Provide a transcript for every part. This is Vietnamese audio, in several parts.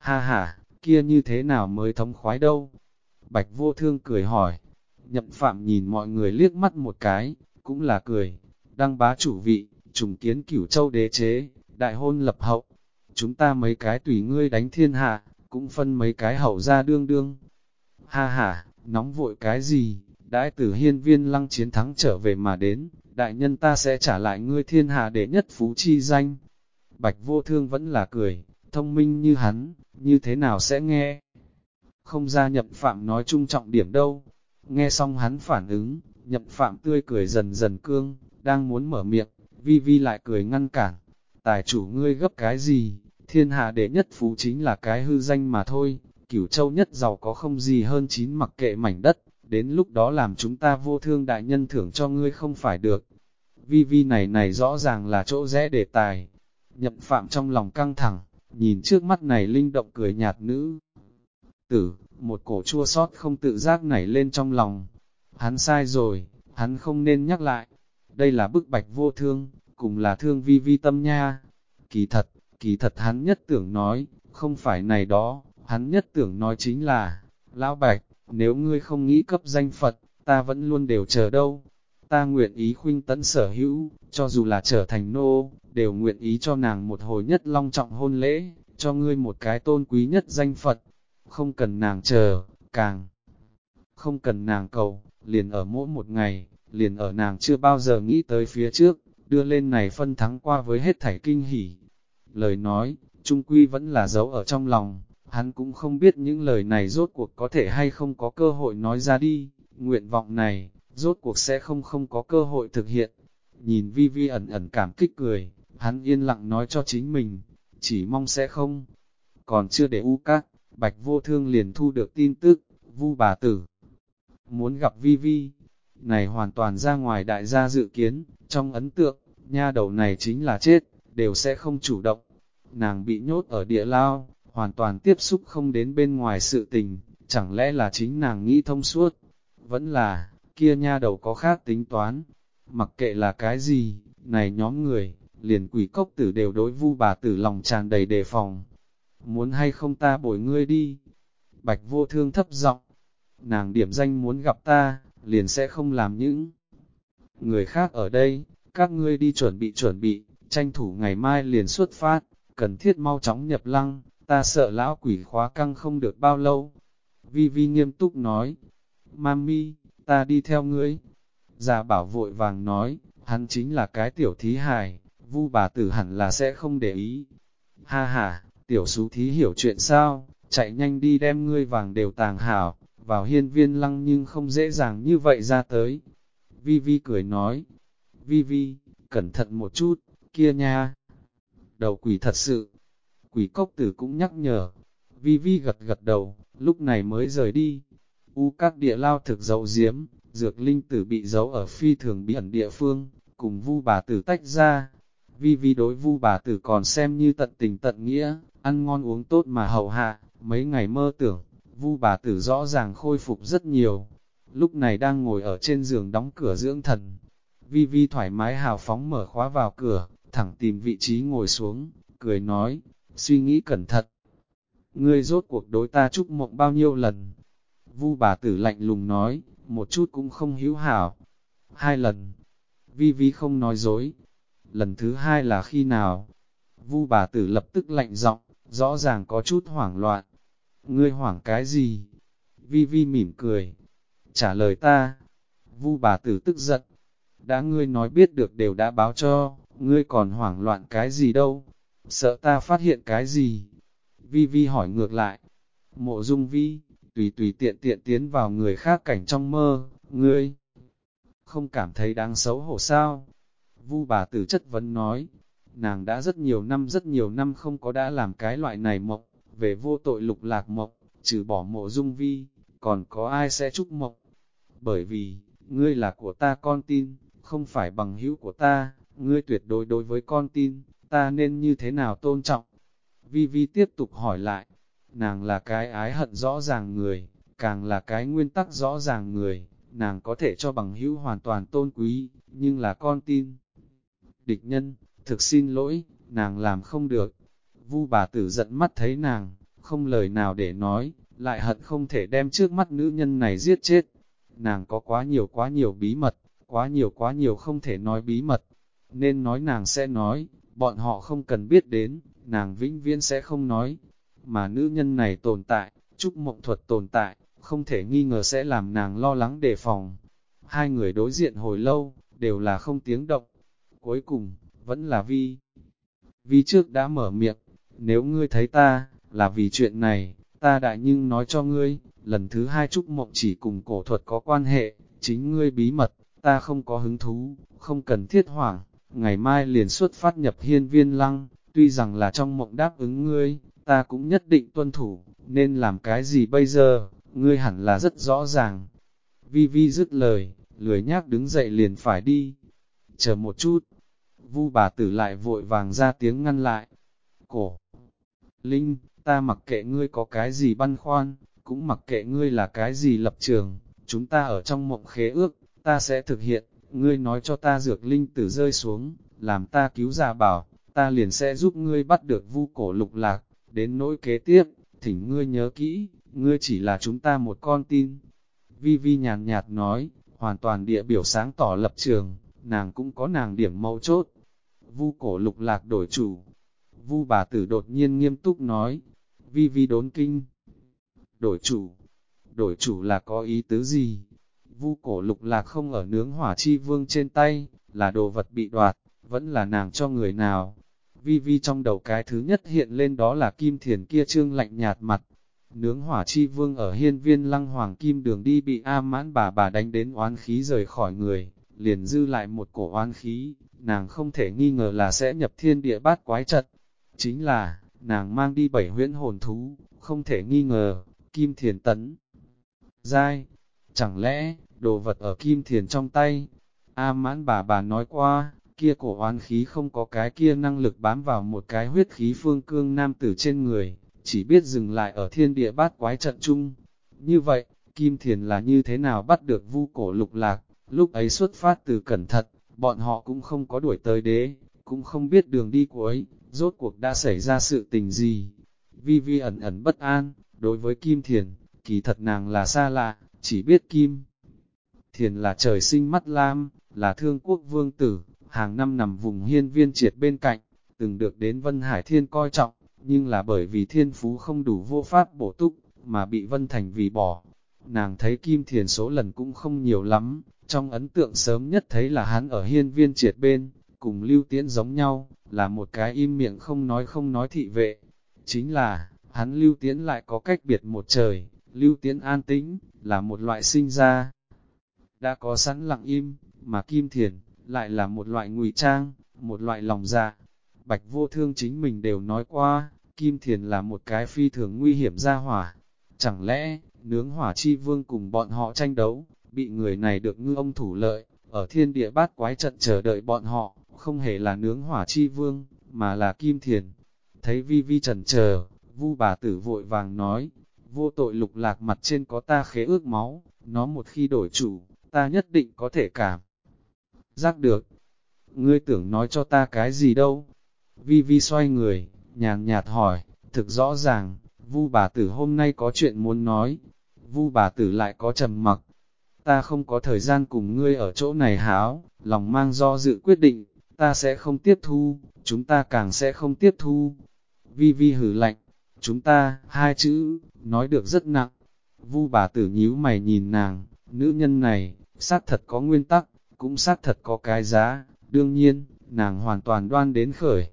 Ha ha, kia như thế nào mới thống khoái đâu? Bạch Vô Thương cười hỏi. Nhậm Phạm nhìn mọi người liếc mắt một cái, cũng là cười. Đăng bá chủ vị, trùng kiến Cửu Châu đế chế, đại hôn lập hậu. Chúng ta mấy cái tùy ngươi đánh thiên hạ, cũng phân mấy cái hậu ra đương đương. Ha ha, nóng vội cái gì, đãi từ Hiên Viên Lăng chiến thắng trở về mà đến, đại nhân ta sẽ trả lại ngươi thiên hạ đệ nhất phú chi danh. Bạch Vô Thương vẫn là cười, thông minh như hắn, như thế nào sẽ nghe? Không ra Nhậm Phạm nói chung trọng điểm đâu. Nghe xong hắn phản ứng, Nhậm Phạm tươi cười dần dần cương, đang muốn mở miệng, Vi Vi lại cười ngăn cản. Tài chủ ngươi gấp cái gì, thiên hạ đệ nhất phú chính là cái hư danh mà thôi, Cửu Châu nhất giàu có không gì hơn chín mặc kệ mảnh đất, đến lúc đó làm chúng ta Vô Thương đại nhân thưởng cho ngươi không phải được. Vi Vi này rõ ràng là chỗ rẽ đề tài. Nhậm Phạm trong lòng căng thẳng, nhìn trước mắt này linh động cười nhạt nữ tử, một cổ chua xót không tự giác nảy lên trong lòng. Hắn sai rồi, hắn không nên nhắc lại. Đây là bức Bạch Vô Thương, cùng là thương Vi Vi tâm nha. Kỳ thật hắn nhất tưởng nói, không phải này đó, hắn nhất tưởng nói chính là, Lão Bạch, nếu ngươi không nghĩ cấp danh Phật, ta vẫn luôn đều chờ đâu. Ta nguyện ý khuynh tấn sở hữu, cho dù là trở thành nô, đều nguyện ý cho nàng một hồi nhất long trọng hôn lễ, cho ngươi một cái tôn quý nhất danh Phật. Không cần nàng chờ, càng không cần nàng cầu, liền ở mỗi một ngày, liền ở nàng chưa bao giờ nghĩ tới phía trước, đưa lên này phân thắng qua với hết thảy kinh hỉ. Lời nói, trung quy vẫn là giấu ở trong lòng, hắn cũng không biết những lời này rốt cuộc có thể hay không có cơ hội nói ra đi, nguyện vọng này, rốt cuộc sẽ không có cơ hội thực hiện. Nhìn Vi Vi ẩn ẩn cảm kích cười, hắn yên lặng nói cho chính mình, chỉ mong sẽ không. Còn chưa để u các, Bạch Vô Thương liền thu được tin tức, Vu bà tử muốn gặp Vi Vi. Này hoàn toàn ra ngoài đại gia dự kiến, trong ấn tượng, nha đầu này chính là chết, đều sẽ không chủ động. Nàng bị nhốt ở địa lao, hoàn toàn tiếp xúc không đến bên ngoài sự tình, chẳng lẽ là chính nàng nghĩ thông suốt, vẫn là, kia nha đầu có khác tính toán. Mặc kệ là cái gì, này nhóm người, liền quỷ cốc tử đều đối Vu bà tử lòng tràn đầy đề phòng. Muốn hay không ta bồi ngươi đi? Bạch Vô Thương thấp giọng, nàng điểm danh muốn gặp ta, liền sẽ không làm những người khác ở đây, các ngươi đi chuẩn bị, tranh thủ ngày mai liền xuất phát, cần thiết mau chóng nhập lăng, ta sợ lão quỷ khóa căng không được bao lâu. Vi Vi nghiêm túc nói, Mami, ta đi theo ngươi. Già bảo vội vàng nói, hắn chính là cái tiểu thí hài, Vu bà tử hẳn là sẽ không để ý. Ha ha, tiểu sú thí hiểu chuyện sao, chạy nhanh đi đem ngươi vàng đều tàng hảo, vào hiên viên lăng nhưng không dễ dàng như vậy ra tới. Vi Vi cười nói, Vi Vi, cẩn thận một chút, kia nha. Đầu quỷ thật sự, quỷ cốc tử cũng nhắc nhở. Vi Vi gật gật đầu, lúc này mới rời đi. U các địa lao thực giấu giếm, dược linh tử bị giấu ở phi thường bí ẩn địa phương, cùng Vu bà tử tách ra. Vi Vi đối Vu bà tử còn xem như tận tình tận nghĩa, ăn ngon uống tốt mà hầu hạ, mấy ngày mơ tưởng, Vu bà tử rõ ràng khôi phục rất nhiều. Lúc này đang ngồi ở trên giường đóng cửa dưỡng thần. Vi Vi thoải mái hào phóng mở khóa vào cửa, thẳng tìm vị trí ngồi xuống, cười nói, suy nghĩ cẩn thận. Ngươi rốt cuộc đối ta chúc mộng bao nhiêu lần? Vu bà tử lạnh lùng nói, một chút cũng không hữu hảo. 2 lần. Vi Vi không nói dối. Lần thứ 2 là khi nào? Vu bà tử lập tức lạnh giọng, rõ ràng có chút hoảng loạn. Ngươi hoảng cái gì? Vi Vi mỉm cười. Trả lời ta. Vu bà tử tức giận. Đã ngươi nói biết được đều đã báo cho, ngươi còn hoảng loạn cái gì đâu? Sợ ta phát hiện cái gì? Vi Vi hỏi ngược lại. Mộ Dung Vi, tùy tiện tiến vào người khác cảnh trong mơ, ngươi không cảm thấy đáng xấu hổ sao? Vu bà tử chất vấn nói, nàng đã rất nhiều năm không có đã làm cái loại này mộng, về vô tội lục lạc mộng, trừ bỏ Mộ Dung Vi, còn có ai sẽ chúc mộng? Bởi vì, ngươi là của ta con tin, không phải bằng hữu của ta, ngươi tuyệt đối đối với con tin, ta nên như thế nào tôn trọng? Vi Vi tiếp tục hỏi lại, nàng là cái ái hận rõ ràng người, càng là cái nguyên tắc rõ ràng người, nàng có thể cho bằng hữu hoàn toàn tôn quý, nhưng là con tin. Địch nhân, thực xin lỗi, nàng làm không được. Vu bà tử giận mắt thấy nàng, không lời nào để nói, lại hận không thể đem trước mắt nữ nhân này giết chết. Nàng có quá nhiều bí mật, quá nhiều không thể nói bí mật. Nên nói nàng sẽ nói, bọn họ không cần biết đến, nàng vĩnh viễn sẽ không nói. Mà nữ nhân này tồn tại, Trúc Mộng Thuật tồn tại, không thể nghi ngờ sẽ làm nàng lo lắng đề phòng. Hai người đối diện hồi lâu, đều là không tiếng động. Cuối cùng, vẫn là Vi trước đã mở miệng, nếu ngươi thấy ta, là vì chuyện này, ta đại nhưng nói cho ngươi, lần thứ hai Trúc Mộng chỉ cùng cổ thuật có quan hệ, chính ngươi bí mật, ta không có hứng thú, không cần thiết hoảng, ngày mai liền xuất phát nhập hiên viên lăng, tuy rằng là trong mộng đáp ứng ngươi, ta cũng nhất định tuân thủ, nên làm cái gì bây giờ, ngươi hẳn là rất rõ ràng. Vi dứt lời, lười nhác đứng dậy liền phải đi. Chờ một chút, Vu bà tử lại vội vàng ra tiếng ngăn lại. Cổ Linh, ta mặc kệ ngươi có cái gì băn khoăn, cũng mặc kệ ngươi là cái gì lập trường, chúng ta ở trong mộng khế ước, ta sẽ thực hiện, ngươi nói cho ta dược linh tử rơi xuống, làm ta cứu già bảo, ta liền sẽ giúp ngươi bắt được Vu Cổ Lục Lạc, đến nỗi kế tiếp, thỉnh ngươi nhớ kỹ, ngươi chỉ là chúng ta một con tin. Vi nhàn nhạt nói, hoàn toàn địa biểu sáng tỏ lập trường, nàng cũng có nàng điểm mấu chốt. Vu Cổ Lục Lạc đổi chủ. Vu bà tử đột nhiên nghiêm túc nói, Vi đốn kinh. Đổi chủ là có ý tứ gì? Vu Cổ Lục Lạc không ở nướng hỏa chi vương trên tay, là đồ vật bị đoạt, vẫn là nàng cho người nào? Vi trong đầu cái thứ nhất hiện lên đó là Kim Thiền kia trương lạnh nhạt mặt. Nướng hỏa chi vương ở hiên viên lăng hoàng kim đường đi bị A Mãn bà đánh đến oán khí rời khỏi người, liền dư lại một cổ oán khí, nàng không thể nghi ngờ là sẽ nhập thiên địa bát quái trận. Chính là, nàng mang đi 7 huyễn hồn thú, không thể nghi ngờ, Kim Thiền tấn. Giai, chẳng lẽ, đồ vật ở Kim Thiền trong tay? A Mãn bà nói qua, kia cổ oán khí không có cái kia năng lực bám vào một cái huyết khí phương cương nam tử trên người, chỉ biết dừng lại ở thiên địa bát quái trận chung. Như vậy, Kim Thiền là như thế nào bắt được Vu Cổ Lục Lạc? Lúc ấy xuất phát từ cẩn thận, bọn họ cũng không có đuổi tới đế, cũng không biết đường đi cuối, rốt cuộc đã xảy ra sự tình gì. Vi ẩn bất an, đối với Kim Thiền, kỳ thật nàng là xa lạ, chỉ biết Kim Thiền là trời sinh mắt lam, là thương quốc vương tử, hàng năm nằm vùng hiên viên triệt bên cạnh, từng được đến Vân Hải Thiên coi trọng, nhưng là bởi vì thiên phú không đủ vô pháp bổ túc, mà bị Vân Thành vì bỏ. Nàng thấy Kim Thiền số lần cũng không nhiều lắm, trong ấn tượng sớm nhất thấy là hắn ở hiên viên triệt bên, cùng Lưu Tiễn giống nhau, là một cái im miệng không nói thị vệ. Chính là, hắn Lưu Tiễn lại có cách biệt một trời, Lưu Tiễn an tĩnh, là một loại sinh ra. Đã có sẵn lặng im, mà Kim Thiền, lại là một loại ngụy trang, một loại lòng dạ. Bạch Vô Thương chính mình đều nói qua, Kim Thiền là một cái phi thường nguy hiểm ra hỏa. Chẳng lẽ, nướng hỏa chi vương cùng bọn họ tranh đấu, bị người này được ngư ông thủ lợi, ở thiên địa bát quái trận chờ đợi bọn họ, không hề là nướng hỏa chi vương, mà là Kim Thiền. Thấy Vi chần chờ, Vu bà tử vội vàng nói, vô tội Lục Lạc mặt trên có ta khế ước máu, nó một khi đổi chủ, ta nhất định có thể cảm giác được. Ngươi tưởng nói cho ta cái gì đâu? Vi xoay người, nhàn nhạt hỏi, thực rõ ràng, Vu bà tử hôm nay có chuyện muốn nói. Vu bà tử lại có trầm mặc. Ta không có thời gian cùng ngươi ở chỗ này háo, lòng mang do dự quyết định, ta sẽ không tiếp thu, chúng ta càng sẽ không tiếp thu. Vi hử lạnh, chúng ta, hai chữ, nói được rất nặng. Vu bà tử nhíu mày nhìn nàng, nữ nhân này, xác thật có nguyên tắc, cũng xác thật có cái giá, đương nhiên, nàng hoàn toàn đoan đến khởi.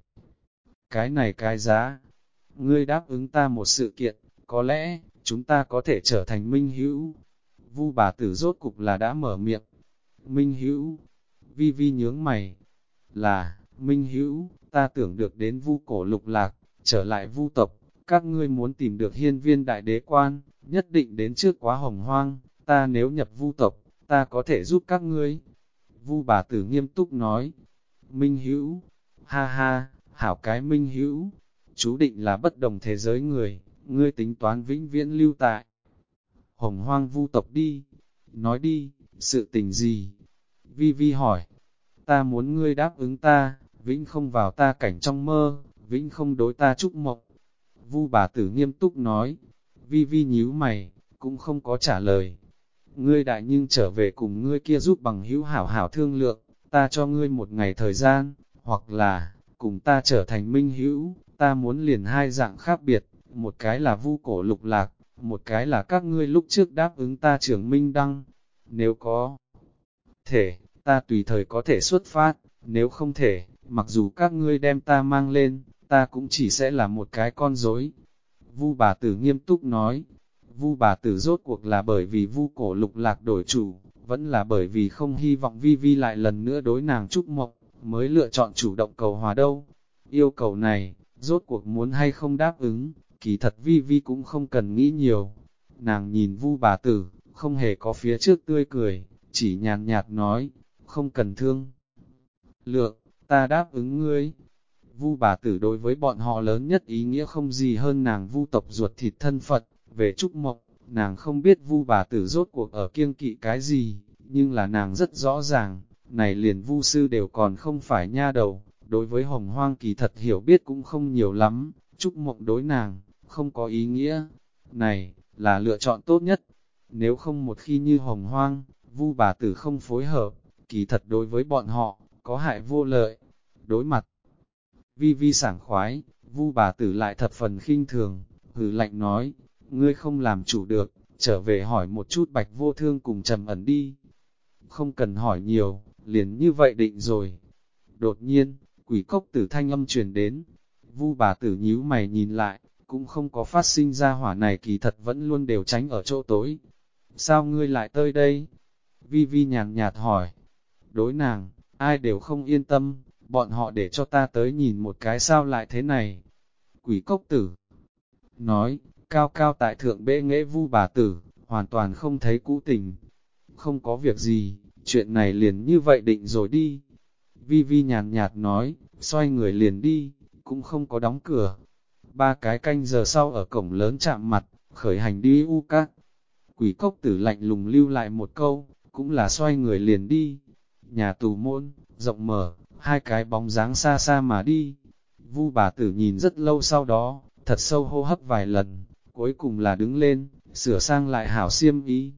Cái này cái giá, ngươi đáp ứng ta một sự kiện, có lẽ, chúng ta có thể trở thành minh hữu. Vu bà tử rốt cục là đã mở miệng. Minh hữu, Vi nhướng mày, là, minh hữu, ta tưởng được đến Vu Cổ Lục Lạc, trở lại Vu tộc, các ngươi muốn tìm được hiên viên đại đế quan, nhất định đến trước quá hồng hoang, ta nếu nhập Vu tộc, ta có thể giúp các ngươi. Vu bà tử nghiêm túc nói, minh hữu, ha ha, hảo cái minh hữu, chú định là bất đồng thế giới người, ngươi tính toán vĩnh viễn lưu tại. Hồng hoang Vu tộc đi, nói đi, sự tình gì? Vi hỏi, ta muốn ngươi đáp ứng ta, vĩnh không vào ta cảnh trong mơ, vĩnh không đối ta chúc mộng. Vu bà tử nghiêm túc nói. Vi Vi nhíu mày, cũng không có trả lời. Ngươi đại nhưng trở về cùng ngươi kia giúp bằng hữu hảo hảo thương lượng, ta cho ngươi một ngày thời gian, hoặc là, cùng ta trở thành minh hữu, ta muốn liền hai dạng khác biệt, một cái là Vu cổ lục lạc, một cái là các ngươi lúc trước đáp ứng ta trưởng minh đăng. Nếu có thể, ta tùy thời có thể xuất phát, nếu không thể, mặc dù các ngươi đem ta mang lên, ta cũng chỉ sẽ là một cái con rối. Vu bà tử nghiêm túc nói. Vu bà tử rốt cuộc là bởi vì Vu cổ lục lạc đổi chủ, vẫn là bởi vì không hy vọng Vi Vi lại lần nữa đối nàng Trúc Mộng, mới lựa chọn chủ động cầu hòa đâu. Yêu cầu này, rốt cuộc muốn hay không đáp ứng, kỳ thật Vi Vi cũng không cần nghĩ nhiều. Nàng nhìn Vu bà tử, không hề có phía trước tươi cười, chỉ nhàn nhạt nói, không cần thương lượng, ta đáp ứng ngươi. Vu bà tử đối với bọn họ lớn nhất ý nghĩa không gì hơn nàng Vu tộc ruột thịt thân Phật. Về Trúc Mộng, nàng không biết Vu bà tử rốt cuộc ở kiêng kỵ cái gì, nhưng là nàng rất rõ ràng, này liền Vu sư đều còn không phải nha đầu, đối với Hồng Hoang kỳ thật hiểu biết cũng không nhiều lắm, Trúc Mộng đối nàng, không có ý nghĩa, này, là lựa chọn tốt nhất. Nếu không một khi như Hồng Hoang, Vu bà tử không phối hợp, kỳ thật đối với bọn họ, có hại vô lợi. Đối mặt Vi Vi sảng khoái, Vu bà tử lại thập phần khinh thường, hừ lạnh nói, ngươi không làm chủ được, trở về hỏi một chút Bạch Vô Thương cùng Trầm Ẩn đi. Không cần hỏi nhiều, liền như vậy định rồi. Đột nhiên, quỷ cốc tử thanh âm truyền đến. Vu bà tử nhíu mày nhìn lại, cũng không có phát sinh ra hỏa này, kỳ thật vẫn luôn đều tránh ở chỗ tối. Sao ngươi lại tới đây? Vi Vi nhàn nhạt hỏi. Đối nàng, ai đều không yên tâm, bọn họ để cho ta tới nhìn một cái sao lại thế này. Quỷ cốc tử nói, cao cao tại thượng bệ nghệ Vu bà tử, hoàn toàn không thấy cũ tình. Không có việc gì, chuyện này liền như vậy định rồi đi. Vi Vi nhàn nhạt nói, xoay người liền đi, cũng không có đóng cửa. 3 cái canh giờ sau ở cổng lớn chạm mặt, khởi hành đi U Các. Quỷ cốc tử lạnh lùng lưu lại một câu, cũng là xoay người liền đi. Nhà tù môn, rộng mở, 2 cái bóng dáng xa xa mà đi. Vu bà tử nhìn rất lâu sau đó, thật sâu hô hấp vài lần, cuối cùng là đứng lên, sửa sang lại hảo xiêm y.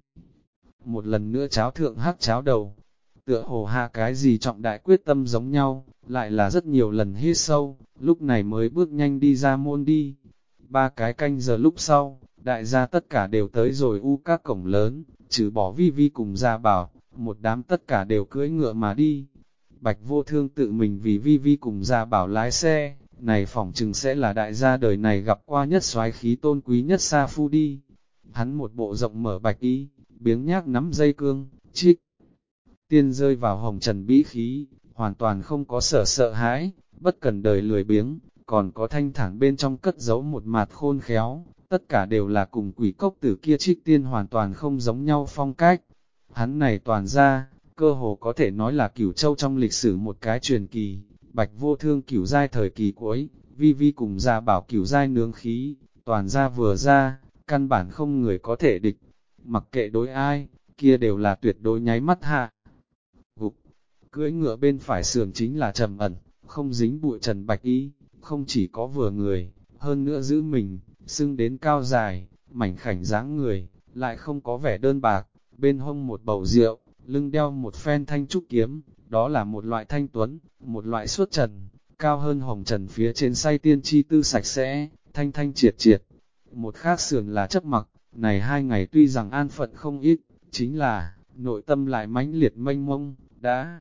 Một lần nữa cháo thượng hắc cháo đầu, tựa hồ hạ cái gì trọng đại quyết tâm giống nhau, lại là rất nhiều lần hít sâu, lúc này mới bước nhanh đi ra môn đi. 3 cái canh giờ lúc sau, đại gia tất cả đều tới rồi U Các cổng lớn, trừ bỏ Vi Vi cùng Gia Bảo, một đám tất cả đều cưỡi ngựa mà đi. Bạch Vô Thương tự mình vì Vi Vi cùng Gia Bảo lái xe, này phỏng chừng sẽ là đại gia đời này gặp qua nhất soái khí tôn quý nhất sa phu đi. Hắn một bộ rộng mở bạch y, biếng nhác nắm dây cương, trích. Tiên rơi vào hồng trần bĩ khí, hoàn toàn không có sợ hãi, bất cần đời lười biếng, còn có thanh thản bên trong cất giấu một mạt khôn khéo, tất cả đều là cùng quỷ cốc tử kia trích tiên hoàn toàn không giống nhau phong cách. Hắn này toàn ra, cơ hồ có thể nói là Cửu Châu trong lịch sử một cái truyền kỳ, Bạch Vô Thương cửu giai thời kỳ cuối, Vi Vi cùng Gia Bảo cửu giai nướng khí, toàn ra vừa ra, căn bản không người có thể địch, mặc kệ đối ai, kia đều là tuyệt đối nháy mắt hạ. Gục, cưỡi ngựa bên phải sườn chính là Trầm Ẩn, không dính bụi trần bạch y, không chỉ có vừa người, hơn nữa giữ mình, xưng đến cao dài, mảnh khảnh dáng người, lại không có vẻ đơn bạc, bên hông một bầu rượu, lưng đeo một phen thanh trúc kiếm, đó là một loại thanh tuấn, một loại xuất trần, cao hơn hồng trần phía trên say tiên chi tư sạch sẽ, thanh thanh triệt triệt. Một khác sườn là chấp mặc, này 2 ngày tuy rằng an phận không ít, chính là, nội tâm lại mãnh liệt mênh mông, đã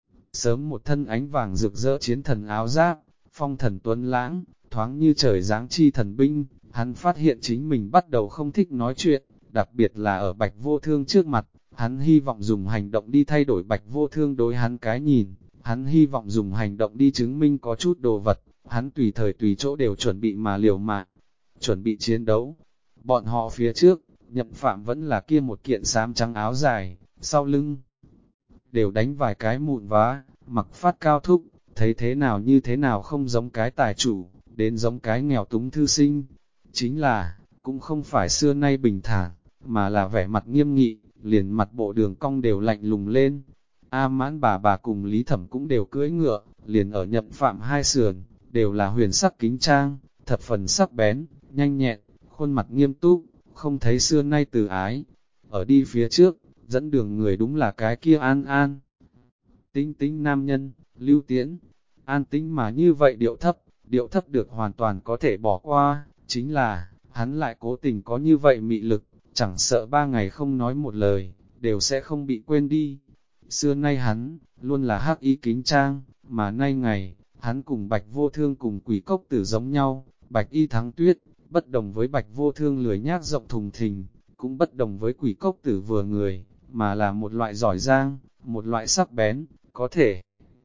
sớm một thân ánh vàng rực rỡ chiến thần áo giáp, phong thần tuấn lãng, thoáng như trời giáng chi thần binh, hắn phát hiện chính mình bắt đầu không thích nói chuyện, đặc biệt là ở Bạch Vô Thương trước mặt, hắn hy vọng dùng hành động đi thay đổi Bạch Vô Thương đối hắn cái nhìn, hắn hy vọng dùng hành động đi chứng minh có chút đồ vật, hắn tùy thời tùy chỗ đều chuẩn bị mà liều mạng, chuẩn bị chiến đấu. Bọn họ phía trước, Nhậm Phạm vẫn là kia một kiện xám trắng áo dài, sau lưng đều đánh vài cái mụn vá, mặc phát cao thúc, thấy thế nào như thế nào không giống cái tài chủ, đến giống cái nghèo túng thư sinh. Chính là, cũng không phải xưa nay bình thản, mà là vẻ mặt nghiêm nghị, liền mặt bộ đường cong đều lạnh lùng lên. A Mãn bà cùng Lý Thẩm cũng đều cưỡi ngựa, liền ở Nhậm Phạm hai sườn, đều là huyền sắc kính trang, thập phần sắc bén, nhanh nhẹn, khuôn mặt nghiêm túc, không thấy xưa nay từ ái. Ở đi phía trước, dẫn đường người đúng là cái kia An An. Tĩnh tĩnh nam nhân, Lưu Tiễn, an tĩnh mà như vậy điệu thấp được hoàn toàn có thể bỏ qua, chính là, hắn lại cố tình có như vậy mị lực, chẳng sợ 3 ngày không nói một lời, đều sẽ không bị quên đi. Xưa nay hắn, luôn là hắc y kính trang, mà nay ngày, hắn cùng Bạch Vô Thương cùng Quỷ Cốc Tử giống nhau, Bạch y thắng tuyết, bất đồng với Bạch Vô Thương lười nhác rộng thùng thình, cũng bất đồng với Quỷ Cốc Tử vừa người, mà là một loại giỏi giang, một loại sắc bén, có thể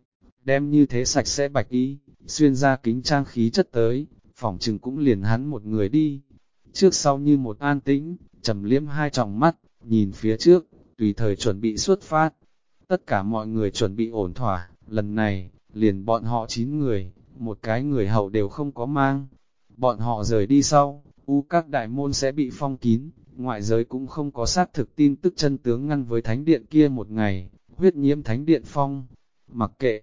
đem như thế sạch sẽ bạch y, xuyên ra kính trang khí chất tới, phỏng chừng cũng liền hắn một người đi. Trước sau như một an tĩnh, trầm liếm hai tròng mắt, nhìn phía trước, tùy thời chuẩn bị xuất phát. Tất cả mọi người chuẩn bị ổn thỏa, lần này, liền bọn họ 9 người, một cái người hậu đều không có mang. Bọn họ rời đi sau, các đại môn sẽ bị phong kín, ngoại giới cũng không có xác thực tin tức chân tướng ngăn với thánh điện kia một ngày, huyết nhiễm thánh điện phong. Mặc kệ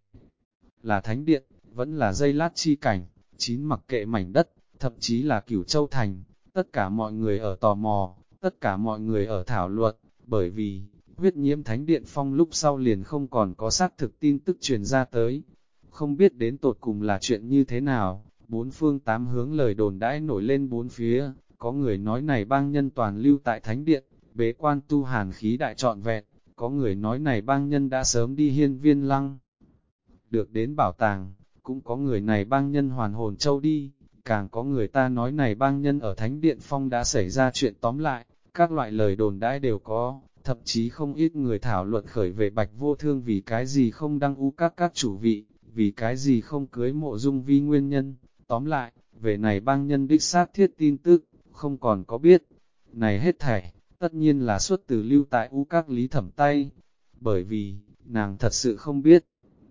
là thánh điện, vẫn là dây lát chi cảnh, mặc kệ mảnh đất, thậm chí là Cửu Châu Thành, tất cả mọi người ở tò mò, tất cả mọi người ở thảo luận, bởi vì, huyết nhiễm thánh điện phong lúc sau liền không còn có xác thực tin tức truyền ra tới. Không biết đến tột cùng là chuyện như thế nào, bốn phương tám hướng lời đồn đãi nổi lên bốn phía, có người nói này bang nhân toàn lưu tại thánh điện, bế quan tu hàn khí đại trọn vẹn, có người nói này bang nhân đã sớm đi hiên viên lăng. Được đến bảo tàng, cũng có người này bang nhân hoàn hồn châu đi, càng có người ta nói này bang nhân ở thánh điện phong đã xảy ra chuyện tóm lại, các loại lời đồn đãi đều có, thậm chí không ít người thảo luận khởi về Bạch Vô Thương vì cái gì không đăng các chủ vị, vì cái gì không cưới Mộ Dung Vi nguyên nhân. Tóm lại, về này bang nhân đích xác thiết tin tức, không còn có biết. Này hết thảy, tất nhiên là xuất từ lưu tại các Lý Thẩm tay, bởi vì, nàng thật sự không biết.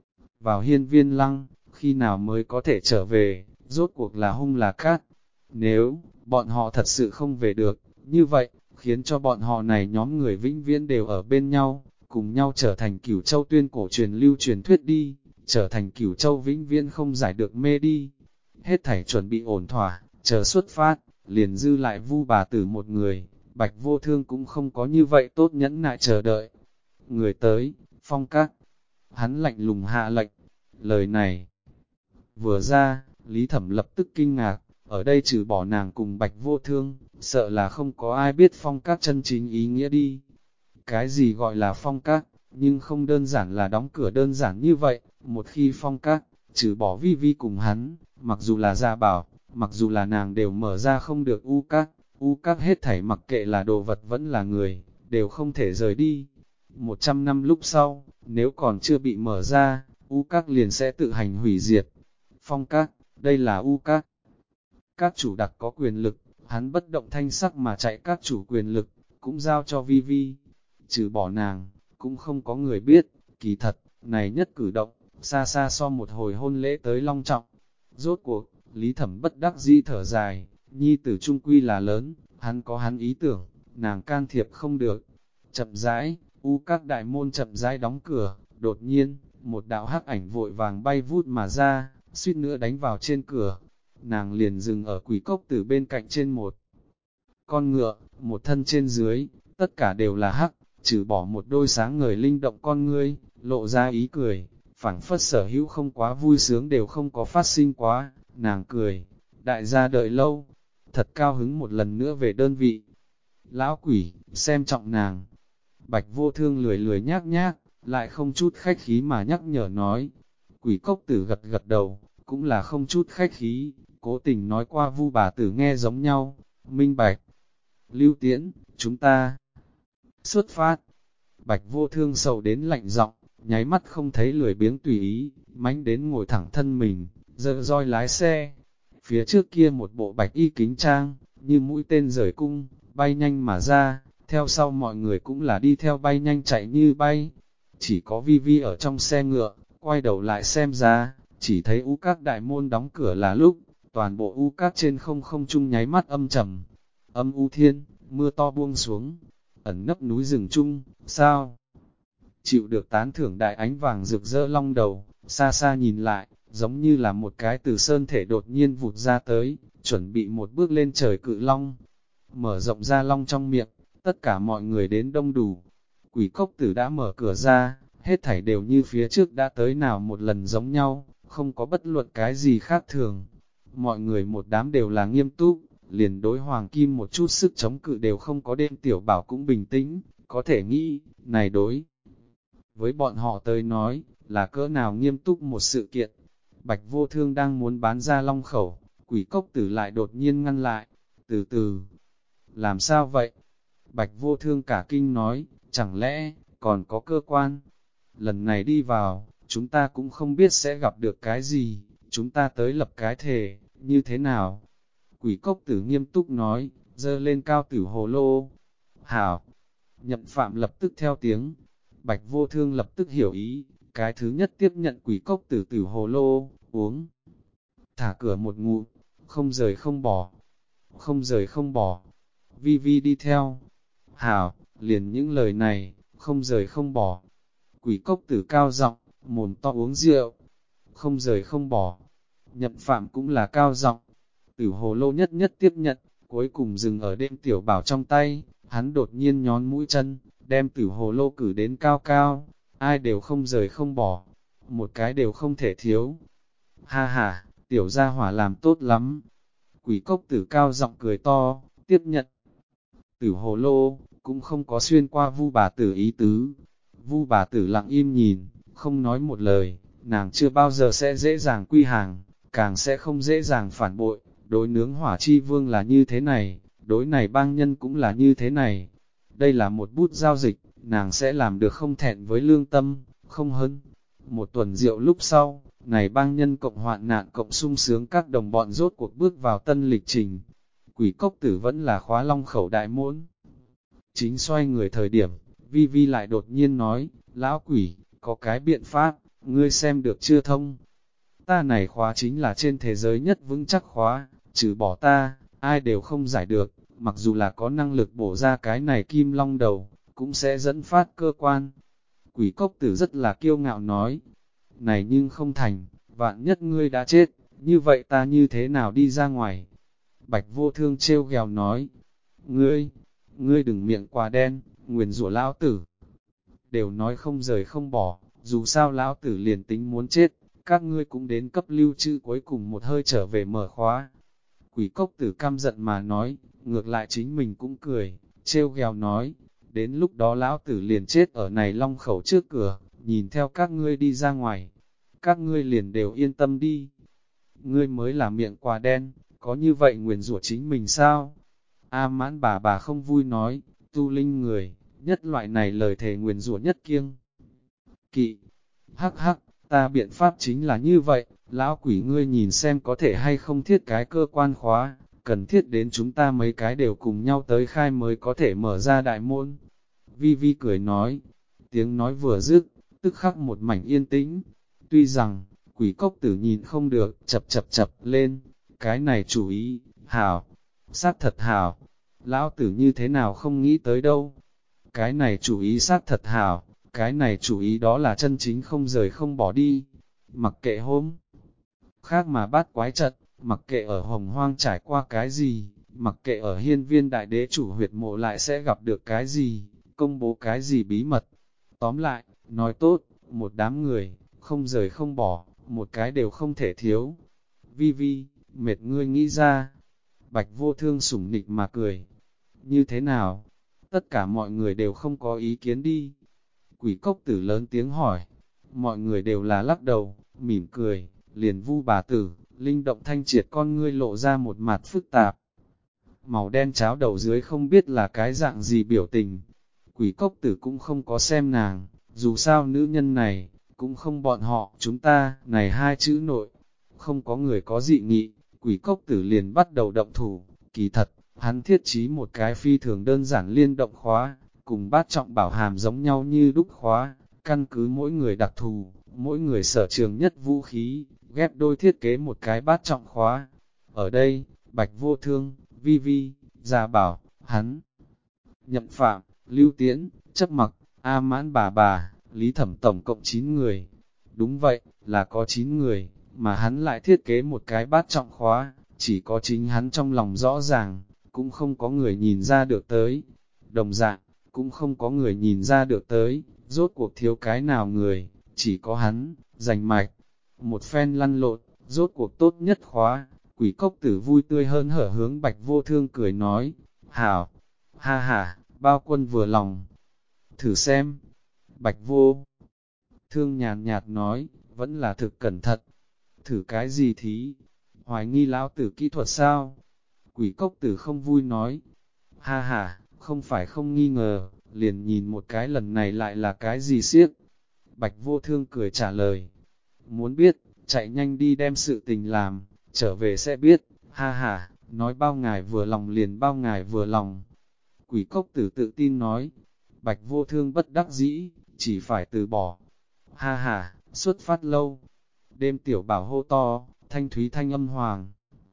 Vào hiên viên lăng, khi nào mới có thể trở về, rốt cuộc là hung là cát. Nếu, bọn họ thật sự không về được, như vậy, khiến cho bọn họ này nhóm người vĩnh viễn đều ở bên nhau, cùng nhau trở thành Cửu Châu tuyên cổ truyền lưu truyền thuyết đi, trở thành Cửu Châu vĩnh viễn không giải được mê đi. Hết thảy chuẩn bị ổn thỏa, chờ xuất phát, liền dư lại Vu bà tử một người, Bạch Vô Thương cũng không có như vậy tốt nhẫn nại chờ đợi. Người tới, Phong Các, hắn lạnh lùng hạ lệnh, lời này vừa ra, Lý Thẩm lập tức kinh ngạc, ở đây trừ bỏ nàng cùng Bạch Vô Thương, sợ là không có ai biết Phong Các chân chính ý nghĩa đi. Cái gì gọi là Phong Các, nhưng không đơn giản là đóng cửa đơn giản như vậy, một khi Phong Các, trừ bỏ Vi Vi cùng hắn, mặc dù là Gia Bảo, mặc dù là nàng đều mở ra không được U Các hết thảy mặc kệ là đồ vật vẫn là người, đều không thể rời đi. 100 năm lúc sau, nếu còn chưa bị mở ra, Các liền sẽ tự hành hủy diệt. Phong Các, đây là Các. Các chủ đặc có quyền lực, hắn bất động thanh sắc mà chạy các chủ quyền lực, cũng giao cho Vi Vi. Trừ bỏ nàng, cũng không có người biết, kỳ thật, này nhất cử động, xa xa so một hồi hôn lễ tới long trọng. Rốt cuộc, Lý Thẩm bất đắc dĩ thở dài, nhi tử trung quy là lớn, hắn có hắn ý tưởng, nàng can thiệp không được. Chậm rãi, các đại môn chậm rãi đóng cửa, đột nhiên, một đạo hắc ảnh vội vàng bay vút mà ra, suýt nữa đánh vào trên cửa. Nàng liền dừng ở Quỷ Cốc Tử bên cạnh trên một con ngựa, một thân trên dưới, tất cả đều là hắc, trừ bỏ một đôi sáng ngời linh động con ngươi, lộ ra ý cười, phảng phất sở hữu không quá vui sướng đều không có phát sinh quá, nàng cười, đại gia đợi lâu, thật cao hứng một lần nữa về đơn vị. Lão quỷ, xem trọng nàng. Bạch Vô Thương lười lười nhác nhác, lại không chút khách khí mà nhắc nhở nói. Quỷ Cốc Tử gật gật đầu, cũng là không chút khách khí, cố tình nói qua Vu bà tử nghe giống nhau, minh bạch. Lưu Tiễn, chúng ta xuất phát. Bạch Vô Thương sầu đến lạnh giọng, nháy mắt không thấy lười biếng tùy ý, mánh đến ngồi thẳng thân mình, giơ roi lái xe. Phía trước kia một bộ bạch y kính trang, như mũi tên rời cung, bay nhanh mà ra, theo sau mọi người cũng là đi theo bay nhanh chạy như bay. Chỉ có Vi Vi ở trong xe ngựa, quay đầu lại xem ra, chỉ thấy các đại môn đóng cửa là lúc, toàn bộ các trên không trung nháy mắt âm trầm. Âm u thiên, mưa to buông xuống, ẩn nấp núi rừng chung, sao? Chịu được tán thưởng đại ánh vàng rực rỡ long đầu, xa xa nhìn lại, giống như là một cái từ sơn thể đột nhiên vụt ra tới, chuẩn bị một bước lên trời cự long. Mở rộng ra long trong miệng, tất cả mọi người đến đông đủ. Quỷ cốc tử đã mở cửa ra, hết thảy đều như phía trước đã tới nào một lần giống nhau, không có bất luận cái gì khác thường. Mọi người một đám đều là nghiêm túc, liền đối hoàng kim một chút sức chống cự đều không có. Đêm tiểu bảo cũng bình tĩnh, có thể nghĩ, này đối với bọn họ tới nói, là cỡ nào nghiêm túc một sự kiện. Bạch Vô Thương đang muốn bán ra long khẩu, quỷ cốc tử lại đột nhiên ngăn lại. Từ từ, làm sao vậy? Bạch Vô Thương cả kinh nói, chẳng lẽ còn có cơ quan? Lần này đi vào, chúng ta cũng không biết sẽ gặp được cái gì, chúng ta tới lập cái thề, như thế nào? Quỷ cốc tử nghiêm túc nói, giơ lên cao tử hồ lô. Hảo! Nhậm Phạm lập tức theo tiếng. Bạch Vô Thương lập tức hiểu ý, cái thứ nhất tiếp nhận quỷ cốc tử tử hồ lô, uống. Thả cửa một ngụm, không rời không bỏ. Không rời không bỏ. Vi Vi đi theo. Hảo, liền những lời này, không rời không bỏ. Quỷ cốc tử cao giọng, mồm to uống rượu. Không rời không bỏ. Nhậm Phạm cũng là cao giọng. Tử hồ lô nhất nhất tiếp nhận, cuối cùng dừng ở đêm tiểu bảo trong tay. Hắn đột nhiên nhón mũi chân, đem tử hồ lô cử đến cao cao. Ai đều không rời không bỏ. Một cái đều không thể thiếu. Ha ha, tiểu gia hỏa làm tốt lắm. Quỷ cốc tử cao giọng cười to, tiếp nhận. Tử hồ lô, cũng không có xuyên qua Vu bà tử ý tứ. Vu bà tử lặng im nhìn, không nói một lời, nàng chưa bao giờ sẽ dễ dàng quy hàng, càng sẽ không dễ dàng phản bội. Đối nướng hỏa chi vương là như thế này, đối này bang nhân cũng là như thế này. Đây là một bút giao dịch, nàng sẽ làm được không thẹn với lương tâm, không hơn. Một tuần rượu lúc sau, này bang nhân cộng hoạn nạn cộng sung sướng các đồng bọn rốt cuộc bước vào tân lịch trình. Quỷ cốc tử vẫn là khóa long khẩu đại môn. Chính xoay người thời điểm, Vi Vi lại đột nhiên nói, lão quỷ, có cái biện pháp, ngươi xem được chưa thông? Ta này khóa chính là trên thế giới nhất vững chắc khóa, trừ bỏ ta, ai đều không giải được, mặc dù là có năng lực bổ ra cái này kim long đầu, cũng sẽ dẫn phát cơ quan. Quỷ cốc tử rất là kiêu ngạo nói, này nhưng không thành, vạn nhất ngươi đã chết, như vậy ta như thế nào đi ra ngoài? Bạch Vô Thương trêu ghèo nói, ngươi đừng miệng quá đen, nguyền rủa lão tử. Đều nói không rời không bỏ, dù sao lão tử liền tính muốn chết, các ngươi cũng đến cấp lưu trữ cuối cùng một hơi trở về mở khóa. Quỷ cốc tử căm giận mà nói, ngược lại chính mình cũng cười, trêu ghèo nói, đến lúc đó lão tử liền chết ở này long khẩu trước cửa, nhìn theo các ngươi đi ra ngoài, các ngươi liền đều yên tâm đi. Ngươi mới là miệng quá đen, có như vậy nguyền rủa chính mình sao? A Mãn bà không vui nói, tu linh người, nhất loại này lời thề nguyền rủa nhất kiêng kỵ. Hắc hắc, ta biện pháp chính là như vậy, lão quỷ ngươi nhìn xem có thể hay không thiết cái cơ quan khóa, cần thiết đến chúng ta mấy cái đều cùng nhau tới khai mới có thể mở ra đại môn. Vi Vi cười nói, tiếng nói vừa dứt, tức khắc một mảnh yên tĩnh. Tuy rằng, quỷ cốc tử nhìn không được, chập lên, cái này chủ ý, hảo, sát thật hảo, lão tử như thế nào không nghĩ tới đâu. Cái này chủ ý sát thật hảo, cái này chủ ý đó là chân chính không rời không bỏ đi. Mặc kệ hôm khác mà bát quái trận, mặc kệ ở hồng hoang trải qua cái gì, mặc kệ ở hiên viên đại đế chủ huyệt mộ lại sẽ gặp được cái gì, công bố cái gì bí mật. Tóm lại, nói tốt, một đám người, không rời không bỏ, một cái đều không thể thiếu. Vi Vi, mệt ngươi nghĩ ra. Bạch Vô Thương sủng nịch mà cười. Như thế nào? Tất cả mọi người đều không có ý kiến đi. Quỷ cốc tử lớn tiếng hỏi. Mọi người đều là lắc đầu, mỉm cười, liền Vu bà tử, linh động thanh triệt con ngươi lộ ra một mặt phức tạp. Màu đen cháo đầu dưới không biết là cái dạng gì biểu tình. Quỷ cốc tử cũng không có xem nàng, dù sao nữ nhân này, cũng không bọn họ, chúng ta, này hai chữ nội. Không có người có dị nghị, quỷ cốc tử liền bắt đầu động thủ, kỳ thật, hắn thiết trí một cái phi thường đơn giản liên động khóa, cùng bát trọng bảo hàm giống nhau như đúc khóa, căn cứ mỗi người đặc thù, mỗi người sở trường nhất vũ khí, ghép đôi thiết kế một cái bát trọng khóa. Ở đây, Bạch Vô Thương, Vi Vi, Gia Bảo, hắn, Nhậm Phạm, Lưu Tiễn, Chấp Mặc, A Mãn bà, Lý Thẩm tổng cộng 9 người. Đúng vậy, là có 9 người, mà hắn lại thiết kế một cái bát trọng khóa, chỉ có chính hắn trong lòng rõ ràng, cũng không có người nhìn ra được tới. Đồng dạng, cũng không có người nhìn ra được tới, rốt cuộc thiếu cái nào người, chỉ có hắn, rành mạch. Một phen lăn lộn, rốt cuộc tốt nhất khóa, Quỷ Cốc Tử vui tươi hơn hở hướng Bạch Vô Thương cười nói, hảo, ha ha, bao quân vừa lòng. Thử xem, Bạch Vô Thương nhàn nhạt nói, vẫn là thực cẩn thận. Thử cái gì thí? Hoài nghi lão tử kỹ thuật sao? Quỷ Cốc Tử không vui nói, ha ha, không phải không nghi ngờ, liền nhìn một cái lần này lại là cái gì siếc. Bạch Vô Thương cười trả lời, muốn biết, chạy nhanh đi đem sự tình làm, trở về sẽ biết, ha ha, nói bao ngài vừa lòng liền bao ngài vừa lòng. Quỷ Cốc Tử tự tin nói, Bạch Vô Thương bất đắc dĩ, chỉ phải từ bỏ. Ha ha, xuất phát lâu. Đêm tiểu bảo hô to, thanh thúy thanh âm hoàng.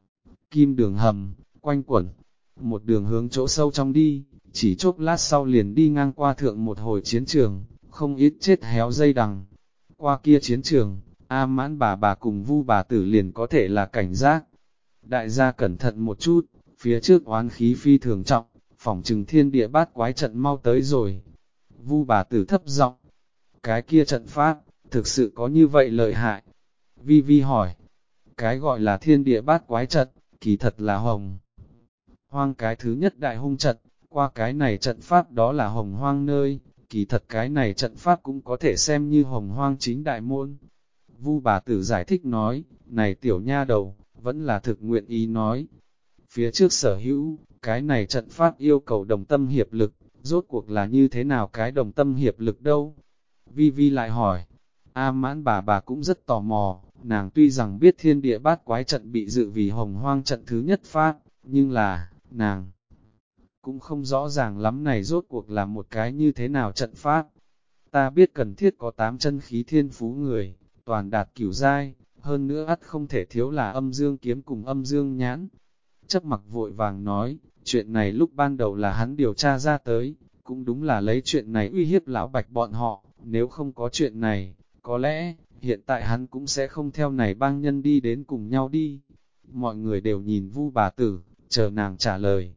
Kim đường hầm, quanh quẩn, một đường hướng chỗ sâu trong đi, chỉ chốc lát sau liền đi ngang qua thượng một hồi chiến trường, không ít chết héo dây đằng. Qua kia chiến trường, A Mãn bà cùng Vu bà tử liền có thể là cảnh giác. Đại gia cẩn thận một chút, phía trước oán khí phi thường trọng, phỏng trừng thiên địa bát quái trận mau tới rồi. Vu bà tử thấp giọng, cái kia trận pháp, thực sự có như vậy lợi hại? Vi Vi hỏi, cái gọi là thiên địa bát quái trận, kỳ thật là hồng hoang cái thứ nhất đại hung trận, qua cái này trận pháp đó là hồng hoang nơi, kỳ thật cái này trận pháp cũng có thể xem như hồng hoang chính đại môn. Vu bà tử giải thích nói, này tiểu nha đầu, vẫn là thực nguyện ý nói. Phía trước sở hữu, cái này trận pháp yêu cầu đồng tâm hiệp lực, rốt cuộc là như thế nào cái đồng tâm hiệp lực đâu? Vi Vi lại hỏi, A Mãn bà cũng rất tò mò, nàng tuy rằng biết thiên địa bát quái trận bị dự vì hồng hoang trận thứ nhất pháp, nhưng là, nàng cũng không rõ ràng lắm này rốt cuộc là một cái như thế nào trận pháp. Ta biết cần thiết có 8 chân khí thiên phú người, toàn đạt cửu giai, hơn nữa ắt không thể thiếu là âm dương kiếm cùng âm dương nhãn. Chấp Mặc vội vàng nói, chuyện này lúc ban đầu là hắn điều tra ra tới, cũng đúng là lấy chuyện này uy hiếp lão Bạch bọn họ, nếu không có chuyện này, có lẽ, hiện tại hắn cũng sẽ không theo này bang nhân đi đến cùng nhau đi. Mọi người đều nhìn Vu bà tử, chờ nàng trả lời.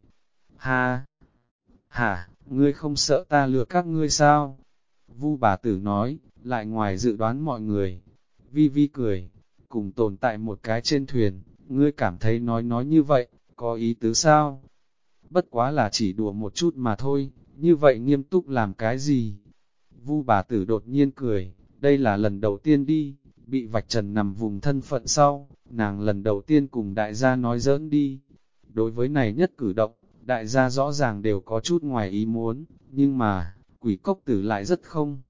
Ha! Hả, ngươi không sợ ta lừa các ngươi sao? Vu bà tử nói, lại ngoài dự đoán mọi người. Vi Vi cười, cùng tồn tại một cái trên thuyền, ngươi cảm thấy nói như vậy, có ý tứ sao? Bất quá là chỉ đùa một chút mà thôi, như vậy nghiêm túc làm cái gì? Vu bà tử đột nhiên cười, đây là lần đầu tiên đi, bị vạch trần nằm vùng thân phận sau, nàng lần đầu tiên cùng đại gia nói giỡn đi. Đối với này nhất cử động, đại gia rõ ràng đều có chút ngoài ý muốn, nhưng mà, Quỷ Cốc Tử lại rất không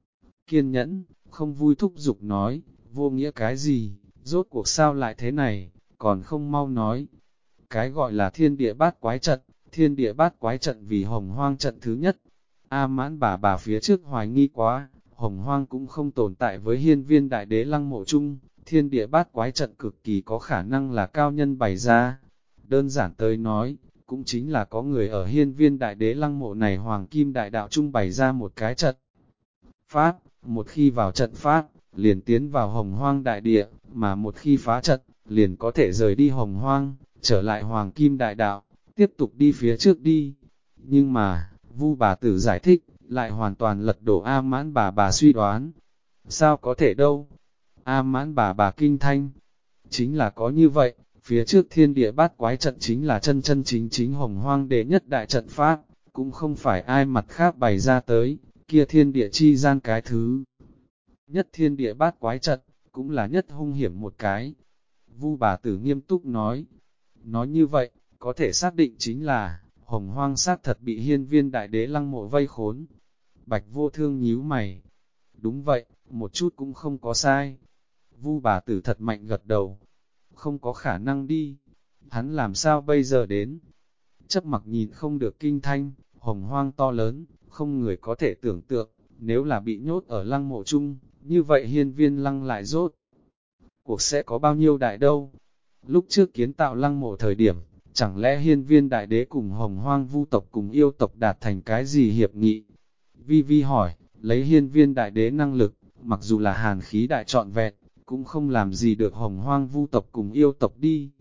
kiên nhẫn, không vui thúc giục nói, vô nghĩa cái gì, rốt cuộc sao lại thế này, còn không mau nói. Cái gọi là thiên địa bát quái trận, thiên địa bát quái trận vì hồng hoang trận thứ nhất. A Mãn bà phía trước hoài nghi quá, hồng hoang cũng không tồn tại với hiên viên đại đế lăng mộ chung, thiên địa bát quái trận cực kỳ có khả năng là cao nhân bày ra. Đơn giản tới nói, cũng chính là có người ở hiên viên đại đế lăng mộ này hoàng kim đại đạo trung bày ra một cái trận pháp, một khi vào trận pháp, liền tiến vào hồng hoang đại địa, mà một khi phá trận, liền có thể rời đi hồng hoang, trở lại hoàng kim đại đạo, tiếp tục đi phía trước đi. Nhưng mà, Vu bà tử giải thích, lại hoàn toàn lật đổ A Mãn bà suy đoán. Sao có thể đâu? A Mãn bà kinh thanh. Chính là có như vậy, phía trước thiên địa bát quái trận chính là chân chân chính chính hồng hoang đệ nhất đại trận pháp, cũng không phải ai mặt khác bày ra tới, kia thiên địa chi gian cái thứ. Nhất thiên địa bát quái trận, cũng là nhất hung hiểm một cái. Vu bà tử nghiêm túc nói như vậy, có thể xác định chính là, hồng hoang xác thật bị hiên viên đại đế lăng mộ vây khốn. Bạch Vô Thương nhíu mày. Đúng vậy, một chút cũng không có sai. Vu bà tử thật mạnh gật đầu. Không có khả năng đi. Hắn làm sao bây giờ đến? Chấp Mặc nhìn không được kinh thanh, hồng hoang to lớn, không người có thể tưởng tượng, nếu là bị nhốt ở lăng mộ chung, như vậy hiên viên lăng lại rốt. Cuộc sẽ có bao nhiêu đại đâu? Lúc trước kiến tạo lăng mộ thời điểm, chẳng lẽ hiên viên đại đế cùng hồng hoang vu tộc cùng yêu tộc đạt thành cái gì hiệp nghị? Vi Vi hỏi, lấy hiên viên đại đế năng lực, mặc dù là hàn khí đại trọn vẹn, cũng không làm gì được hồng hoang vu tộc cùng yêu tộc đi.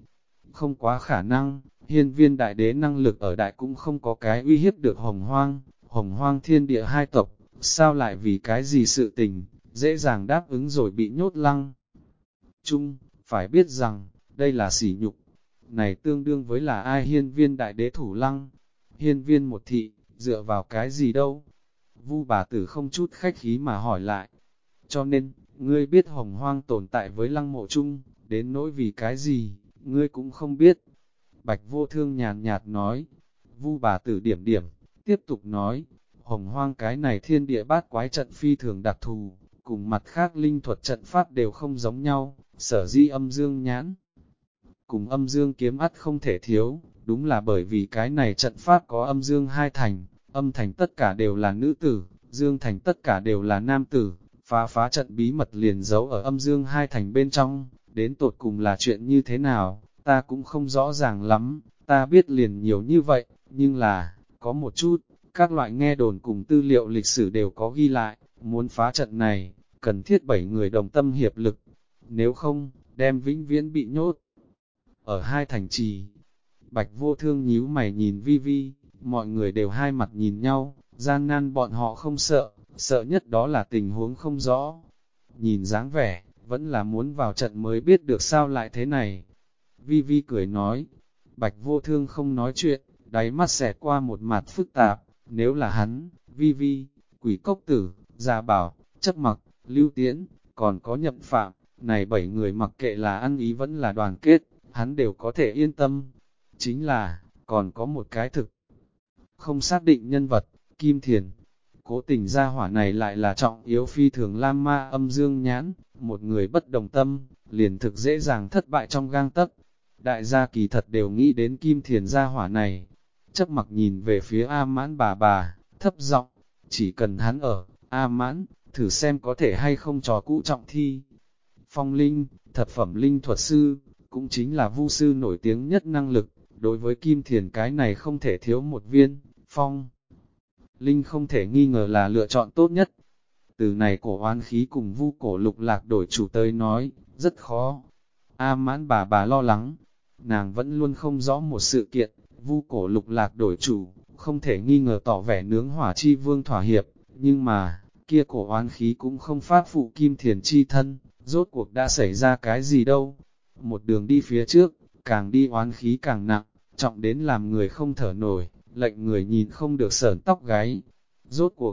Không quá khả năng, hiên viên đại đế năng lực ở đại cũng không có cái uy hiếp được hồng hoang thiên địa hai tộc, sao lại vì cái gì sự tình, dễ dàng đáp ứng rồi bị nhốt lăng. Chung, phải biết rằng, đây là sỉ nhục, này tương đương với là ai hiên viên đại đế thủ lăng, hiên viên một thị, dựa vào cái gì đâu? Vu bà tử không chút khách khí mà hỏi lại, cho nên, ngươi biết hồng hoang tồn tại với lăng mộ chung, đến nỗi vì cái gì, ngươi cũng không biết. Bạch vô thương nhàn nhạt nói, Vu bà tử điểm điểm, tiếp tục nói, hồng hoang cái này thiên địa bát quái trận phi thường đặc thù, cùng mặt khác linh thuật trận pháp đều không giống nhau, sở dĩ âm dương nhãn. Cùng âm dương kiếm ắt không thể thiếu, đúng là bởi vì cái này trận pháp có âm dương hai thành, âm thành tất cả đều là nữ tử, dương thành tất cả đều là nam tử, phá trận bí mật liền giấu ở âm dương hai thành bên trong, đến tột cùng là chuyện như thế nào, ta cũng không rõ ràng lắm, ta biết liền nhiều như vậy, nhưng là, có một chút, các loại nghe đồn cùng tư liệu lịch sử đều có ghi lại, muốn phá trận này, cần thiết 7 người đồng tâm hiệp lực, nếu không, đem vĩnh viễn bị nhốt. Ở hai thành trì, Bạch vô thương nhíu mày nhìn Vi Vi, mọi người đều hai mặt nhìn nhau, gian nan bọn họ không sợ, sợ nhất đó là tình huống không rõ. Nhìn dáng vẻ, vẫn là muốn vào trận mới biết được sao lại thế này. Vi Vi cười nói, Bạch vô thương không nói chuyện, đáy mắt xẹt qua một mặt phức tạp, nếu là hắn, Vi Vi, Quỷ Cốc Tử, Gia Bảo, Chấp Mặc, Lưu Tiễn, còn có Nhậm Phạm, này 7 người mặc kệ là ăn ý vẫn là đoàn kết, hắn đều có thể yên tâm. Chính là, còn có một cái thực không xác định nhân vật, Kim Thiền. Cố tình gia hỏa này lại là trọng yếu phi thường lam ma âm dương nhãn, một người bất đồng tâm, liền thực dễ dàng thất bại trong gang tấc. Đại gia kỳ thật đều nghĩ đến Kim Thiền gia hỏa này. Chấp Mặc nhìn về phía A Mãn bà, thấp giọng, chỉ cần hắn ở, A Mãn, thử xem có thể hay không trò cũ trọng thi. Phong Linh, thập phẩm linh thuật sư, cũng chính là vu sư nổi tiếng nhất năng lực, đối với Kim Thiền cái này không thể thiếu một viên, Phong Linh không thể nghi ngờ là lựa chọn tốt nhất. Từ này cổ oán khí cùng vu cổ lục lạc đổi chủ tới nói, rất khó. A Mãn bà lo lắng, nàng vẫn luôn không rõ một sự kiện, vu cổ lục lạc đổi chủ, không thể nghi ngờ tỏ vẻ nướng hỏa chi vương thỏa hiệp, nhưng mà, kia cổ oán khí cũng không phát phụ Kim Thiền chi thân, rốt cuộc đã xảy ra cái gì đâu. Một đường đi phía trước, càng đi oán khí càng nặng, trọng đến làm người không thở nổi, lệnh người nhìn không được sởn tóc gáy. Rốt cuộc,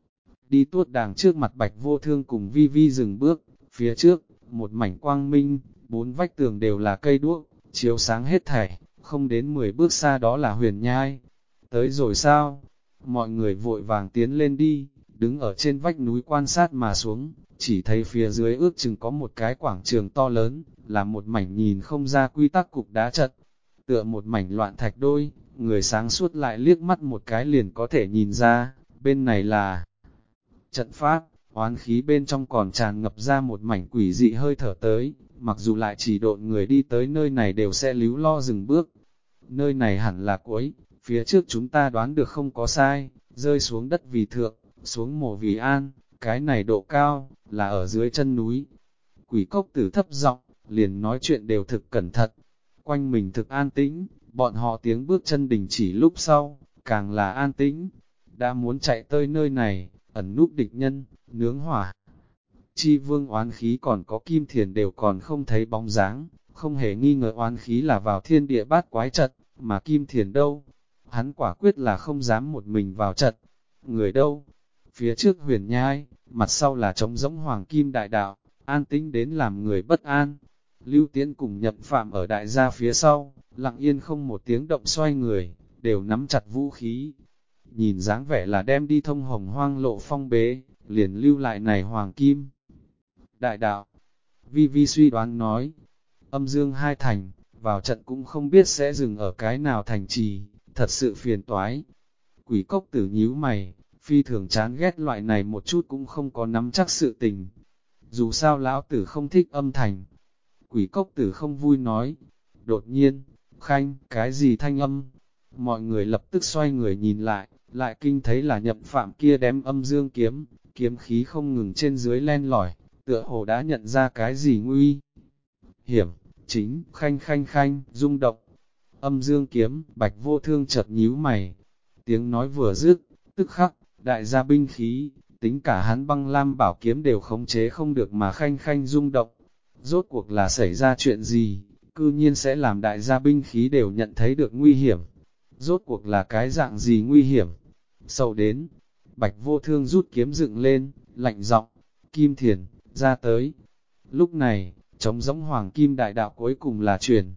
đi tuốt đàng trước mặt Bạch vô thương cùng Vi Vi dừng bước, phía trước, một mảnh quang minh, 4 vách tường đều là cây đuốc, chiếu sáng hết thảy, không đến 10 bước xa đó là huyền nhai. Tới rồi sao? Mọi người vội vàng tiến lên đi, đứng ở trên vách núi quan sát mà xuống, chỉ thấy phía dưới ước chừng có một cái quảng trường to lớn, là một mảnh nhìn không ra quy tắc cục đá trận, tựa một mảnh loạn thạch đôi, người sáng suốt lại liếc mắt một cái liền có thể nhìn ra, bên này là trận pháp, oán khí bên trong còn tràn ngập ra một mảnh quỷ dị hơi thở tới, mặc dù lại chỉ độn người đi tới nơi này đều sẽ líu lo dừng bước. Nơi này hẳn là cuối, phía trước chúng ta đoán được không có sai, rơi xuống đất vì thượng, xuống mồ vì an, cái này độ cao, là ở dưới chân núi. Quỷ Cốc Tử thấp giọng, liền nói chuyện đều thực cẩn thận, quanh mình thực an tĩnh, bọn họ tiếng bước chân đình chỉ lúc sau, càng là an tĩnh, đã muốn chạy tới nơi này, ẩn núp địch nhân, nướng hỏa. Chi vương oán khí còn có Kim Thiền đều còn không thấy bóng dáng, không hề nghi ngờ oán khí là vào thiên địa bát quái trận, mà Kim Thiền đâu? Hắn quả quyết là không dám một mình vào trận. Người đâu? Phía trước huyền nhai, mặt sau là trống rỗng hoàng kim đại đạo, an tĩnh đến làm người bất an. Lưu Tiễn cùng Nhậm Phạm ở đại gia phía sau, lặng yên không một tiếng động xoay người, đều nắm chặt vũ khí. Nhìn dáng vẻ là đem đi thông hồng hoang lộ phong bế, liền lưu lại này hoàng kim. Đại đạo, Vi Vi suy đoán nói, âm dương hai thành, vào trận cũng không biết sẽ dừng ở cái nào thành trì, thật sự phiền toái. Quỷ Cốc Tử nhíu mày, phi thường chán ghét loại này một chút cũng không có nắm chắc sự tình. Dù sao lão tử không thích âm thành. Quỷ Cốc Tử không vui nói. Đột nhiên, Khanh, cái gì thanh âm? Mọi người lập tức xoay người nhìn lại kinh thấy là Nhậm Phạm kia đem âm dương kiếm, kiếm khí không ngừng trên dưới len lỏi, tựa hồ đã nhận ra cái gì nguy hiểm, chính, khanh khanh khanh, rung động. Âm dương kiếm, Bạch Vô Thương chợt nhíu mày. Tiếng nói vừa dứt, tức khắc, đại gia binh khí, tính cả hắn băng lam bảo kiếm đều khống chế không được mà khanh khanh rung động. Rốt cuộc là xảy ra chuyện gì, cư nhiên sẽ làm đại gia binh khí đều nhận thấy được nguy hiểm. Rốt cuộc là cái dạng gì nguy hiểm? Sầu đến, Bạch Vô Thương rút kiếm dựng lên, lạnh giọng, Kim Thiền, ra tới. Lúc này, trống rỗng hoàng kim đại đạo cuối cùng là truyền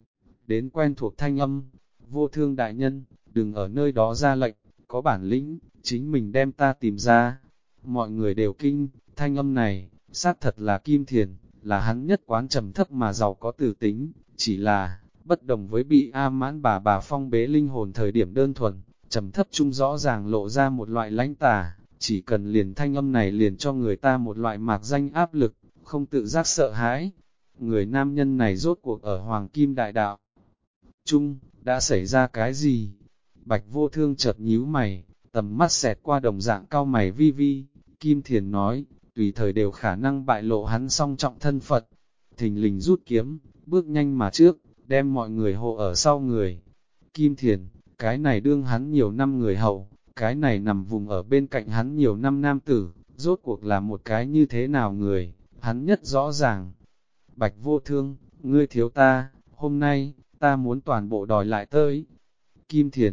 đến quen thuộc thanh âm. Vô Thương đại nhân, đừng ở nơi đó ra lệnh, có bản lĩnh, chính mình đem ta tìm ra. Mọi người đều kinh, thanh âm này, xác thật là Kim Thiền, là hắn nhất quán trầm thấp mà giàu có tử tính, chỉ là, bất đồng với bị A Mãn bà phong bế linh hồn thời điểm đơn thuần, trầm thấp trung rõ ràng lộ ra một loại lãnh tà, chỉ cần liền thanh âm này liền cho người ta một loại mạc danh áp lực, không tự giác sợ hãi. Người nam nhân này rốt cuộc ở Hoàng Kim Đại Đạo Trung, đã xảy ra cái gì? Bạch Vô Thương chợt nhíu mày, tầm mắt xẹt qua đồng dạng cao mày vi vi, Kim Thiền nói, tùy thời đều khả năng bại lộ hắn song trọng thân Phật. Thình lình rút kiếm, bước nhanh mà trước, đem mọi người hộ ở sau người. Kim Thiền, cái này đương hắn nhiều năm người hậu, cái này nằm vùng ở bên cạnh hắn nhiều năm nam tử, rốt cuộc là một cái như thế nào người, hắn nhất rõ ràng. Bạch Vô Thương, ngươi thiếu ta, hôm nay, ta muốn toàn bộ đòi lại tới. Kim Thiền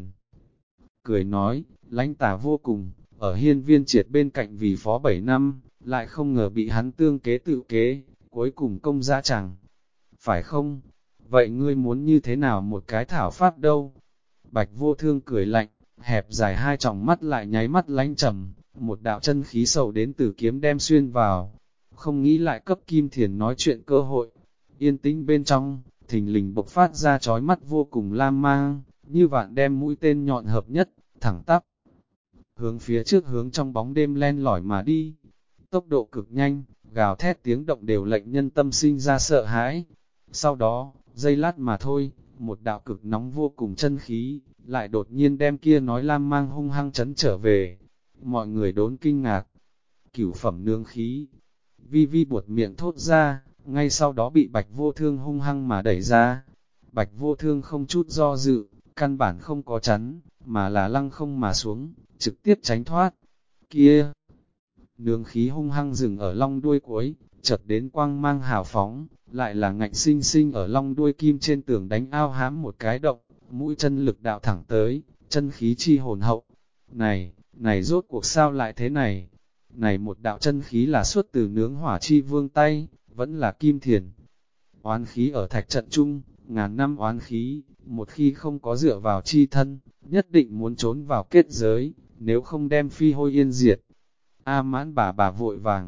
cười nói, lãnh tà vô cùng, ở hiên viên triệt bên cạnh vì phó 7 năm, lại không ngờ bị hắn tương kế tự kế, cuối cùng công ra chẳng. Phải không? Vậy ngươi muốn như thế nào một cái thảo pháp đâu? Bạch Vô Thương cười lạnh, hẹp dài hai tròng mắt lại nháy mắt lánh trầm, một đạo chân khí sầu đến từ kiếm đem xuyên vào. Không nghĩ lại cấp Kim Thiền nói chuyện cơ hội. Yên tĩnh bên trong, thình lình bộc phát ra chói mắt vô cùng lam mang, như vạn đem mũi tên nhọn hợp nhất, thẳng tắp. Hướng phía trước hướng trong bóng đêm len lỏi mà đi. Tốc độ cực nhanh, gào thét tiếng động đều lệnh nhân tâm sinh ra sợ hãi. Sau đó, giây lát mà thôi, một đạo cực nóng vô cùng chân khí, lại đột nhiên đem kia nói lam mang hung hăng chấn trở về. Mọi người đốn kinh ngạc. Cửu phẩm nương khí. Vi Vi buột miệng thốt ra, ngay sau đó bị Bạch Vô Thương hung hăng mà đẩy ra. Bạch Vô Thương không chút do dự, căn bản không có chắn, mà là lăng không mà xuống, trực tiếp tránh thoát. Kia! Nương khí hung hăng dừng ở long đuôi cuối, chợt đến quang mang hào phóng, lại là ngạnh sinh sinh ở long đuôi kim trên tường đánh ao hám một cái động, mũi chân lực đạo thẳng tới, chân khí chi hồn hậu. Này rốt cuộc sao lại thế này? Này một đạo chân khí là xuất từ nướng hỏa chi vương tay, vẫn là Kim Thiền. Oán khí ở thạch trận chung, ngàn năm oán khí, một khi không có dựa vào chi thân, nhất định muốn trốn vào kết giới, nếu không đem phi hôi yên diệt. A Mãn bà vội vàng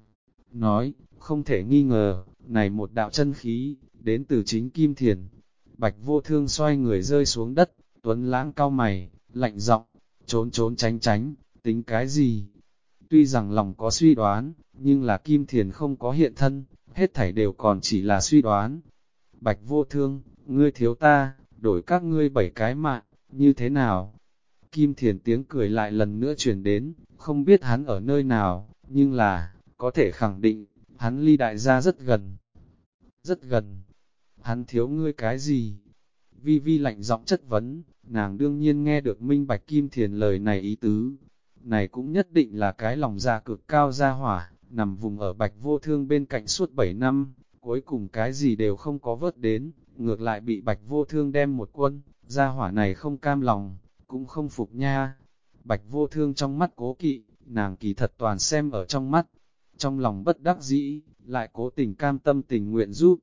nói, không thể nghi ngờ, này một đạo chân khí, đến từ chính Kim Thiền. Bạch Vô Thương xoay người rơi xuống đất, Tuấn Lãng cau mày, lạnh giọng, trốn trốn tránh tránh, tính cái gì? Tuy rằng lòng có suy đoán, nhưng là Kim Thiền không có hiện thân, hết thảy đều còn chỉ là suy đoán. Bạch Vô Thương, ngươi thiếu ta, đổi các ngươi 7 cái mạng, như thế nào? Kim Thiền tiếng cười lại lần nữa truyền đến, không biết hắn ở nơi nào, nhưng là, có thể khẳng định, hắn ly đại gia rất gần. Rất gần. Hắn thiếu ngươi cái gì? Vi Vi lạnh giọng chất vấn, nàng đương nhiên nghe được minh bạch Kim Thiền lời này ý tứ. Này cũng nhất định là cái lòng dạ cực cao gia hỏa, nằm vùng ở Bạch Vô Thương bên cạnh suốt 7 năm, cuối cùng cái gì đều không có vớt đến, ngược lại bị Bạch Vô Thương đem một quân, gia hỏa này không cam lòng, cũng không phục nha. Bạch Vô Thương trong mắt cố kỵ, nàng kỳ thật toàn xem ở trong mắt, trong lòng bất đắc dĩ, lại cố tình cam tâm tình nguyện giúp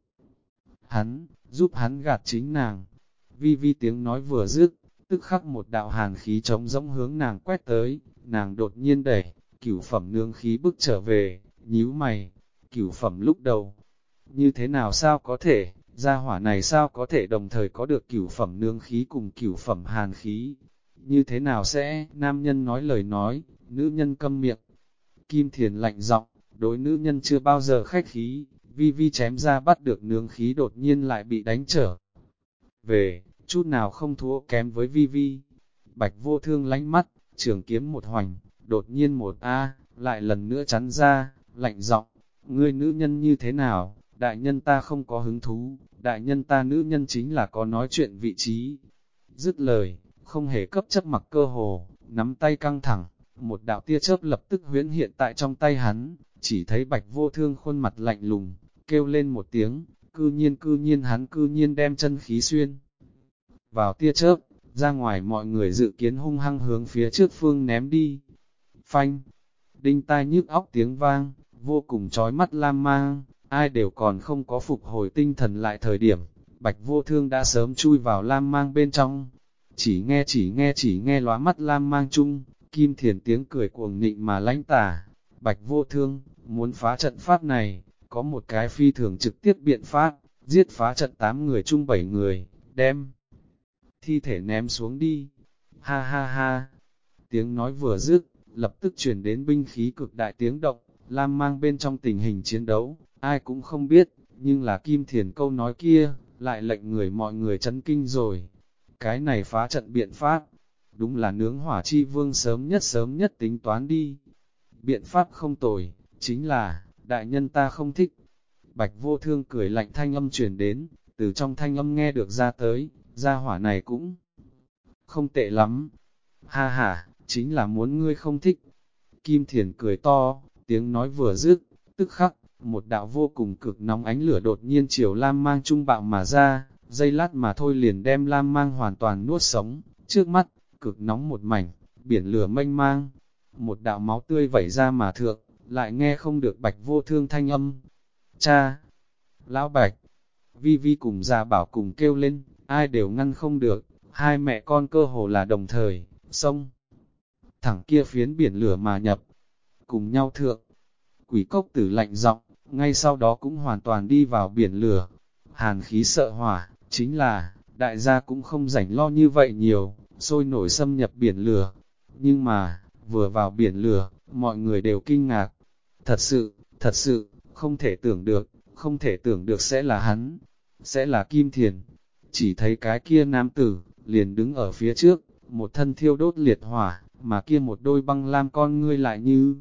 hắn gạt chính nàng. Vi Vi tiếng nói vừa dứt, tức khắc một đạo hàn khí trống rỗng hướng nàng quét tới, nàng đột nhiên đẩy, cửu phẩm nương khí bước trở về, nhíu mày, cửu phẩm lúc đầu. Như thế nào sao có thể, gia hỏa này sao có thể đồng thời có được cửu phẩm nương khí cùng cửu phẩm hàn khí? Như thế nào sẽ, nam nhân nói lời nói, nữ nhân câm miệng. Kim Thiền lạnh giọng, đối nữ nhân chưa bao giờ khách khí, Vi Vi chém ra bắt được nương khí đột nhiên lại bị đánh trở về, chút nào không thua kém với Vi Vi. Bạch Vô Thương lánh mắt, trường kiếm một hoành, đột nhiên một lại lần nữa chắn ra, lạnh giọng, ngươi nữ nhân như thế nào, đại nhân ta không có hứng thú, đại nhân ta nữ nhân chính là có nói chuyện vị trí. Dứt lời, không hề cấp chấp mặc cơ hồ, nắm tay căng thẳng, một đạo tia chớp lập tức huyễn hiện tại trong tay hắn, chỉ thấy Bạch Vô Thương khuôn mặt lạnh lùng, kêu lên một tiếng, cư nhiên hắn cư nhiên đem chân khí xuyên vào tia chớp, ra ngoài mọi người dự kiến hung hăng hướng phía trước phương ném đi. Phanh, đinh tai nhức óc tiếng vang, vô cùng chói mắt lam mang, ai đều còn không có phục hồi tinh thần lại thời điểm, Bạch Vô Thương đã sớm chui vào lam mang bên trong. Chỉ nghe lóa mắt lam mang chung, Kim Thiền tiếng cười cuồng nịnh mà lãnh tà. Bạch Vô Thương, muốn phá trận pháp này, có một cái phi thường trực tiếp biện pháp, giết phá trận 8 người chung 7 người, đem thi thể ném xuống đi. Ha ha ha, tiếng nói vừa dứt, lập tức chuyển đến binh khí cực đại tiếng động, lam mang bên trong tình hình chiến đấu, ai cũng không biết, nhưng là Kim Thiền câu nói kia, lại lệnh mọi người chấn kinh rồi. Cái này phá trận biện pháp, đúng là nướng hỏa chi vương sớm nhất tính toán đi. Biện pháp không tồi, chính là, đại nhân ta không thích. Bạch Vô Thương cười lạnh thanh âm truyền đến, từ trong thanh âm nghe được ra tới, gia hỏa này cũng không tệ lắm. Ha ha, chính là muốn ngươi không thích. Kim Thiền cười to, tiếng nói vừa dứt, tức khắc, một đạo vô cùng cực nóng ánh lửa đột nhiên chiều lam mang trung bạo mà ra, giây lát mà thôi liền đem lam mang hoàn toàn nuốt sống, trước mắt, cực nóng một mảnh, biển lửa mênh mang, một đạo máu tươi vẩy ra mà thượng, lại nghe không được Bạch Vô Thương thanh âm. Cha! Lão Bạch! Vi Vi cùng già bảo cùng kêu lên, ai đều ngăn không được, hai mẹ con cơ hồ là đồng thời, xông thẳng kia phiến biển lửa mà nhập, cùng nhau thượng. Quỷ cốc tử lạnh giọng, ngay sau đó cũng hoàn toàn đi vào biển lửa. Hàn khí sợ hỏa, chính là, đại gia cũng không rảnh lo như vậy nhiều, sôi nổi xâm nhập biển lửa. Nhưng mà, vừa vào biển lửa, mọi người đều kinh ngạc. Thật sự, không thể tưởng được sẽ là hắn, sẽ là Kim Thiền. Chỉ thấy cái kia nam tử, liền đứng ở phía trước, một thân thiêu đốt liệt hỏa, mà kia một đôi băng lam con ngươi lại như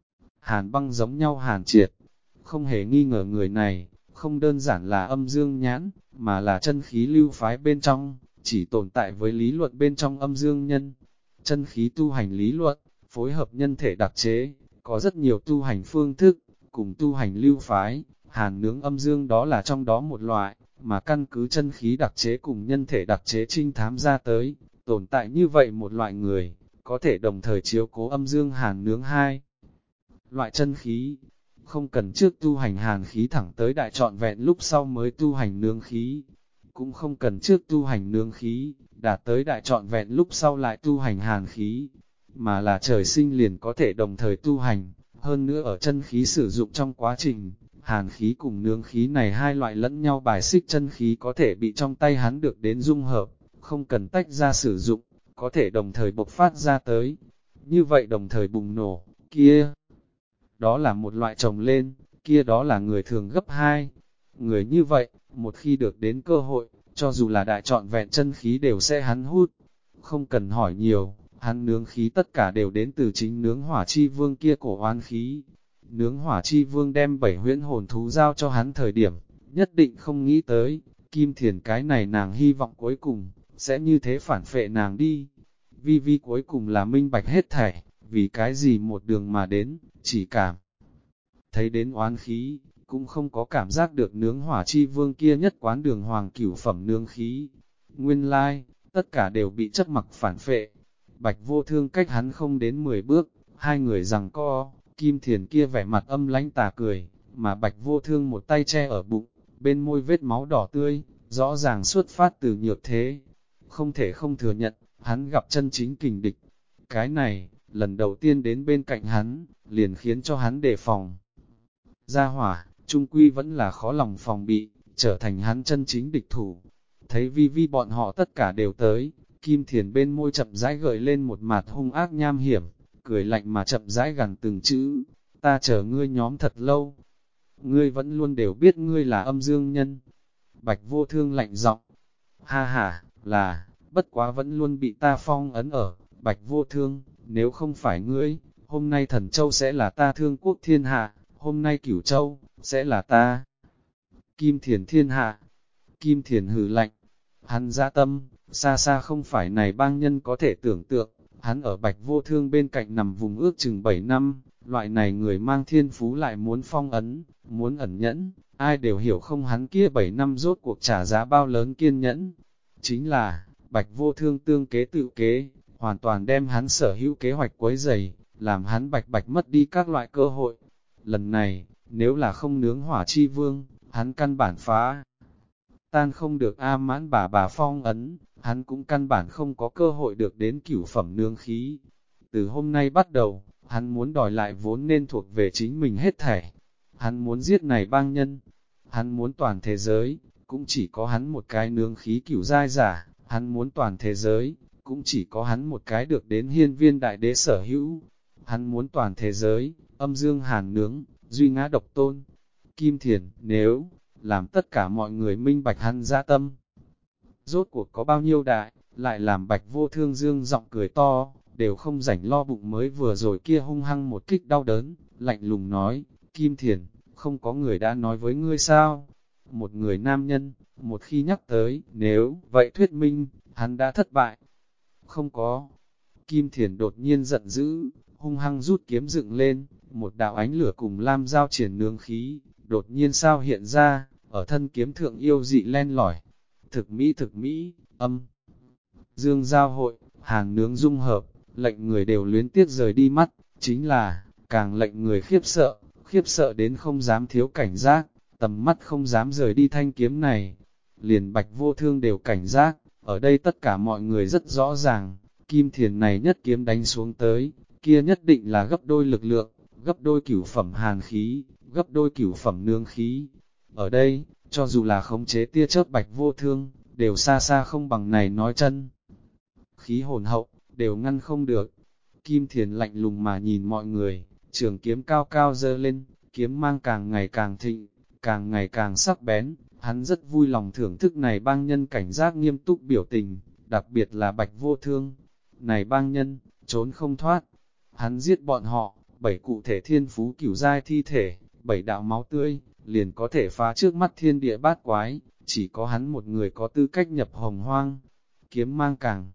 hàn băng giống nhau hàn triệt. Không hề nghi ngờ người này, không đơn giản là âm dương nhãn, mà là chân khí lưu phái bên trong, chỉ tồn tại với lý luận bên trong âm dương nhân. Chân khí tu hành lý luận, phối hợp nhân thể đặc chế, có rất nhiều tu hành phương thức, cùng tu hành lưu phái, hàn nướng âm dương đó là trong đó một loại, mà căn cứ chân khí đặc chế cùng nhân thể đặc chế trinh thám ra tới, tồn tại như vậy một loại người, có thể đồng thời chiếu cố âm dương hàn nướng hai loại chân khí, không cần trước tu hành hàn khí thẳng tới đại trọn vẹn lúc sau mới tu hành nướng khí, cũng không cần trước tu hành nướng khí, đạt tới đại trọn vẹn lúc sau lại tu hành hàn khí, mà là trời sinh liền có thể đồng thời tu hành, hơn nữa ở chân khí sử dụng trong quá trình, hàn khí cùng nướng khí này hai loại lẫn nhau bài xích chân khí có thể bị trong tay hắn được đến dung hợp, không cần tách ra sử dụng, có thể đồng thời bộc phát ra tới, như vậy đồng thời bùng nổ, kia đó là một loại trồng lên, kia đó là người thường gấp hai. Người như vậy, một khi được đến cơ hội, cho dù là đại trọn vẹn chân khí đều sẽ hắn hút. Không cần hỏi nhiều, hắn nướng khí tất cả đều đến từ chính nướng hỏa chi vương kia cổ oán khí. Nướng hỏa chi vương đem 7 huyễn hồn thú giao cho hắn thời điểm, nhất định không nghĩ tới, Kim Thiền cái này nàng hy vọng cuối cùng, sẽ như thế phản phệ nàng đi. Vi Vi cuối cùng là minh bạch hết thảy, vì cái gì một đường mà đến, chỉ cảm thấy đến oán khí, cũng không có cảm giác được nướng hỏa chi vương kia nhất quán đường hoàng cửu phẩm nướng khí. Nguyên lai, tất cả đều bị chấp mặc phản phệ. Bạch Vô Thương cách hắn không đến 10 bước, hai người giằng co, Kim Thiền kia vẻ mặt âm lãnh tà cười, mà Bạch Vô Thương một tay che ở bụng, bên môi vết máu đỏ tươi, rõ ràng xuất phát từ nhược thế. Không thể không thừa nhận, hắn gặp chân chính kình địch. Cái này, lần đầu tiên đến bên cạnh hắn, liền khiến cho hắn đề phòng. Gia hỏa, trung quy vẫn là khó lòng phòng bị, trở thành hắn chân chính địch thủ. Thấy Vi Vi bọn họ tất cả đều tới, Kim Thiền bên môi chậm rãi gợi lên một mặt hung ác nham hiểm, cười lạnh mà chậm rãi gằn từng chữ, ta chờ ngươi nhóm thật lâu. Ngươi vẫn luôn đều biết ngươi là âm dương nhân. Bạch Vô Thương lạnh giọng, ha ha, là, bất quá vẫn luôn bị ta phong ấn ở. Bạch Vô Thương, nếu không phải ngươi, hôm nay Thần Châu sẽ là ta Thương Quốc thiên hạ, hôm nay Cửu Châu, sẽ là ta Kim Thiền thiên hạ. Kim Thiền hừ lạnh, hắn dã tâm, xa xa không phải này bang nhân có thể tưởng tượng, hắn ở Bạch Vô Thương bên cạnh nằm vùng ước chừng 7 năm, loại này người mang thiên phú lại muốn phong ấn, muốn ẩn nhẫn, ai đều hiểu không hắn kia 7 năm rốt cuộc trả giá bao lớn kiên nhẫn. Chính là, Bạch Vô Thương tương kế tự kế, hoàn toàn đem hắn sở hữu kế hoạch quấy rầy, làm hắn bạch bạch mất đi các loại cơ hội. Lần này, nếu là không nướng hỏa chi vương, hắn căn bản phá tan không được A Mãn bà phong ấn, hắn cũng căn bản không có cơ hội được đến cửu phẩm nương khí. Từ hôm nay bắt đầu, hắn muốn đòi lại vốn nên thuộc về chính mình hết thảy. Hắn muốn giết này bang nhân, hắn muốn toàn thế giới, cũng chỉ có hắn một cái nương khí cửu giai giả, hắn muốn toàn thế giới, cũng chỉ có hắn một cái được đến hiên viên đại đế sở hữu. Hắn muốn toàn thế giới, âm dương hàn nướng, duy ngã độc tôn. Kim Thiền, nếu làm tất cả mọi người minh bạch hắn dã tâm, rốt cuộc có bao nhiêu đại, lại làm Bạch Vô Thương dương giọng cười to, đều không rảnh lo bụng mới vừa rồi kia hung hăng một kích đau đớn, lạnh lùng nói, Kim Thiền, không có người đã nói với ngươi sao? Một người nam nhân, một khi nhắc tới, nếu vậy thuyết minh, hắn đã thất bại. Không có. Kim Thiền đột nhiên giận dữ, hung hăng rút kiếm dựng lên, một đạo ánh lửa cùng lam giao triển nương khí, đột nhiên sao hiện ra, ở thân kiếm thượng yêu dị len lỏi. Thực mỹ, âm. Dương giao hội, hàng nướng dung hợp, lệnh người đều luyến tiếc rời đi mắt, chính là, càng lệnh người khiếp sợ đến không dám thiếu cảnh giác, tầm mắt không dám rời đi thanh kiếm này. Liền Bạch Vô Thương đều cảnh giác, ở đây tất cả mọi người rất rõ ràng, Kim Thiền này nhất kiếm đánh xuống tới, kia nhất định là gấp đôi lực lượng, gấp đôi cửu phẩm hàn khí, gấp đôi cửu phẩm nương khí. Ở đây, cho dù là khống chế tia chớp Bạch Vô Thương, đều xa xa không bằng này nói chân. Khí hồn hậu, đều ngăn không được. Kim Thiền lạnh lùng mà nhìn mọi người, trường kiếm cao cao dơ lên, kiếm mang càng ngày càng thịnh, càng ngày càng sắc bén. Hắn rất vui lòng thưởng thức này bang nhân cảnh giác nghiêm túc biểu tình, đặc biệt là Bạch Vô Thương. Này bang nhân, trốn không thoát. Hắn giết bọn họ, 7 cụ thể thiên phú cửu giai thi thể, 7 đạo máu tươi, liền có thể phá trước mắt thiên địa bát quái, chỉ có hắn một người có tư cách nhập hồng hoang. Kiếm mang càng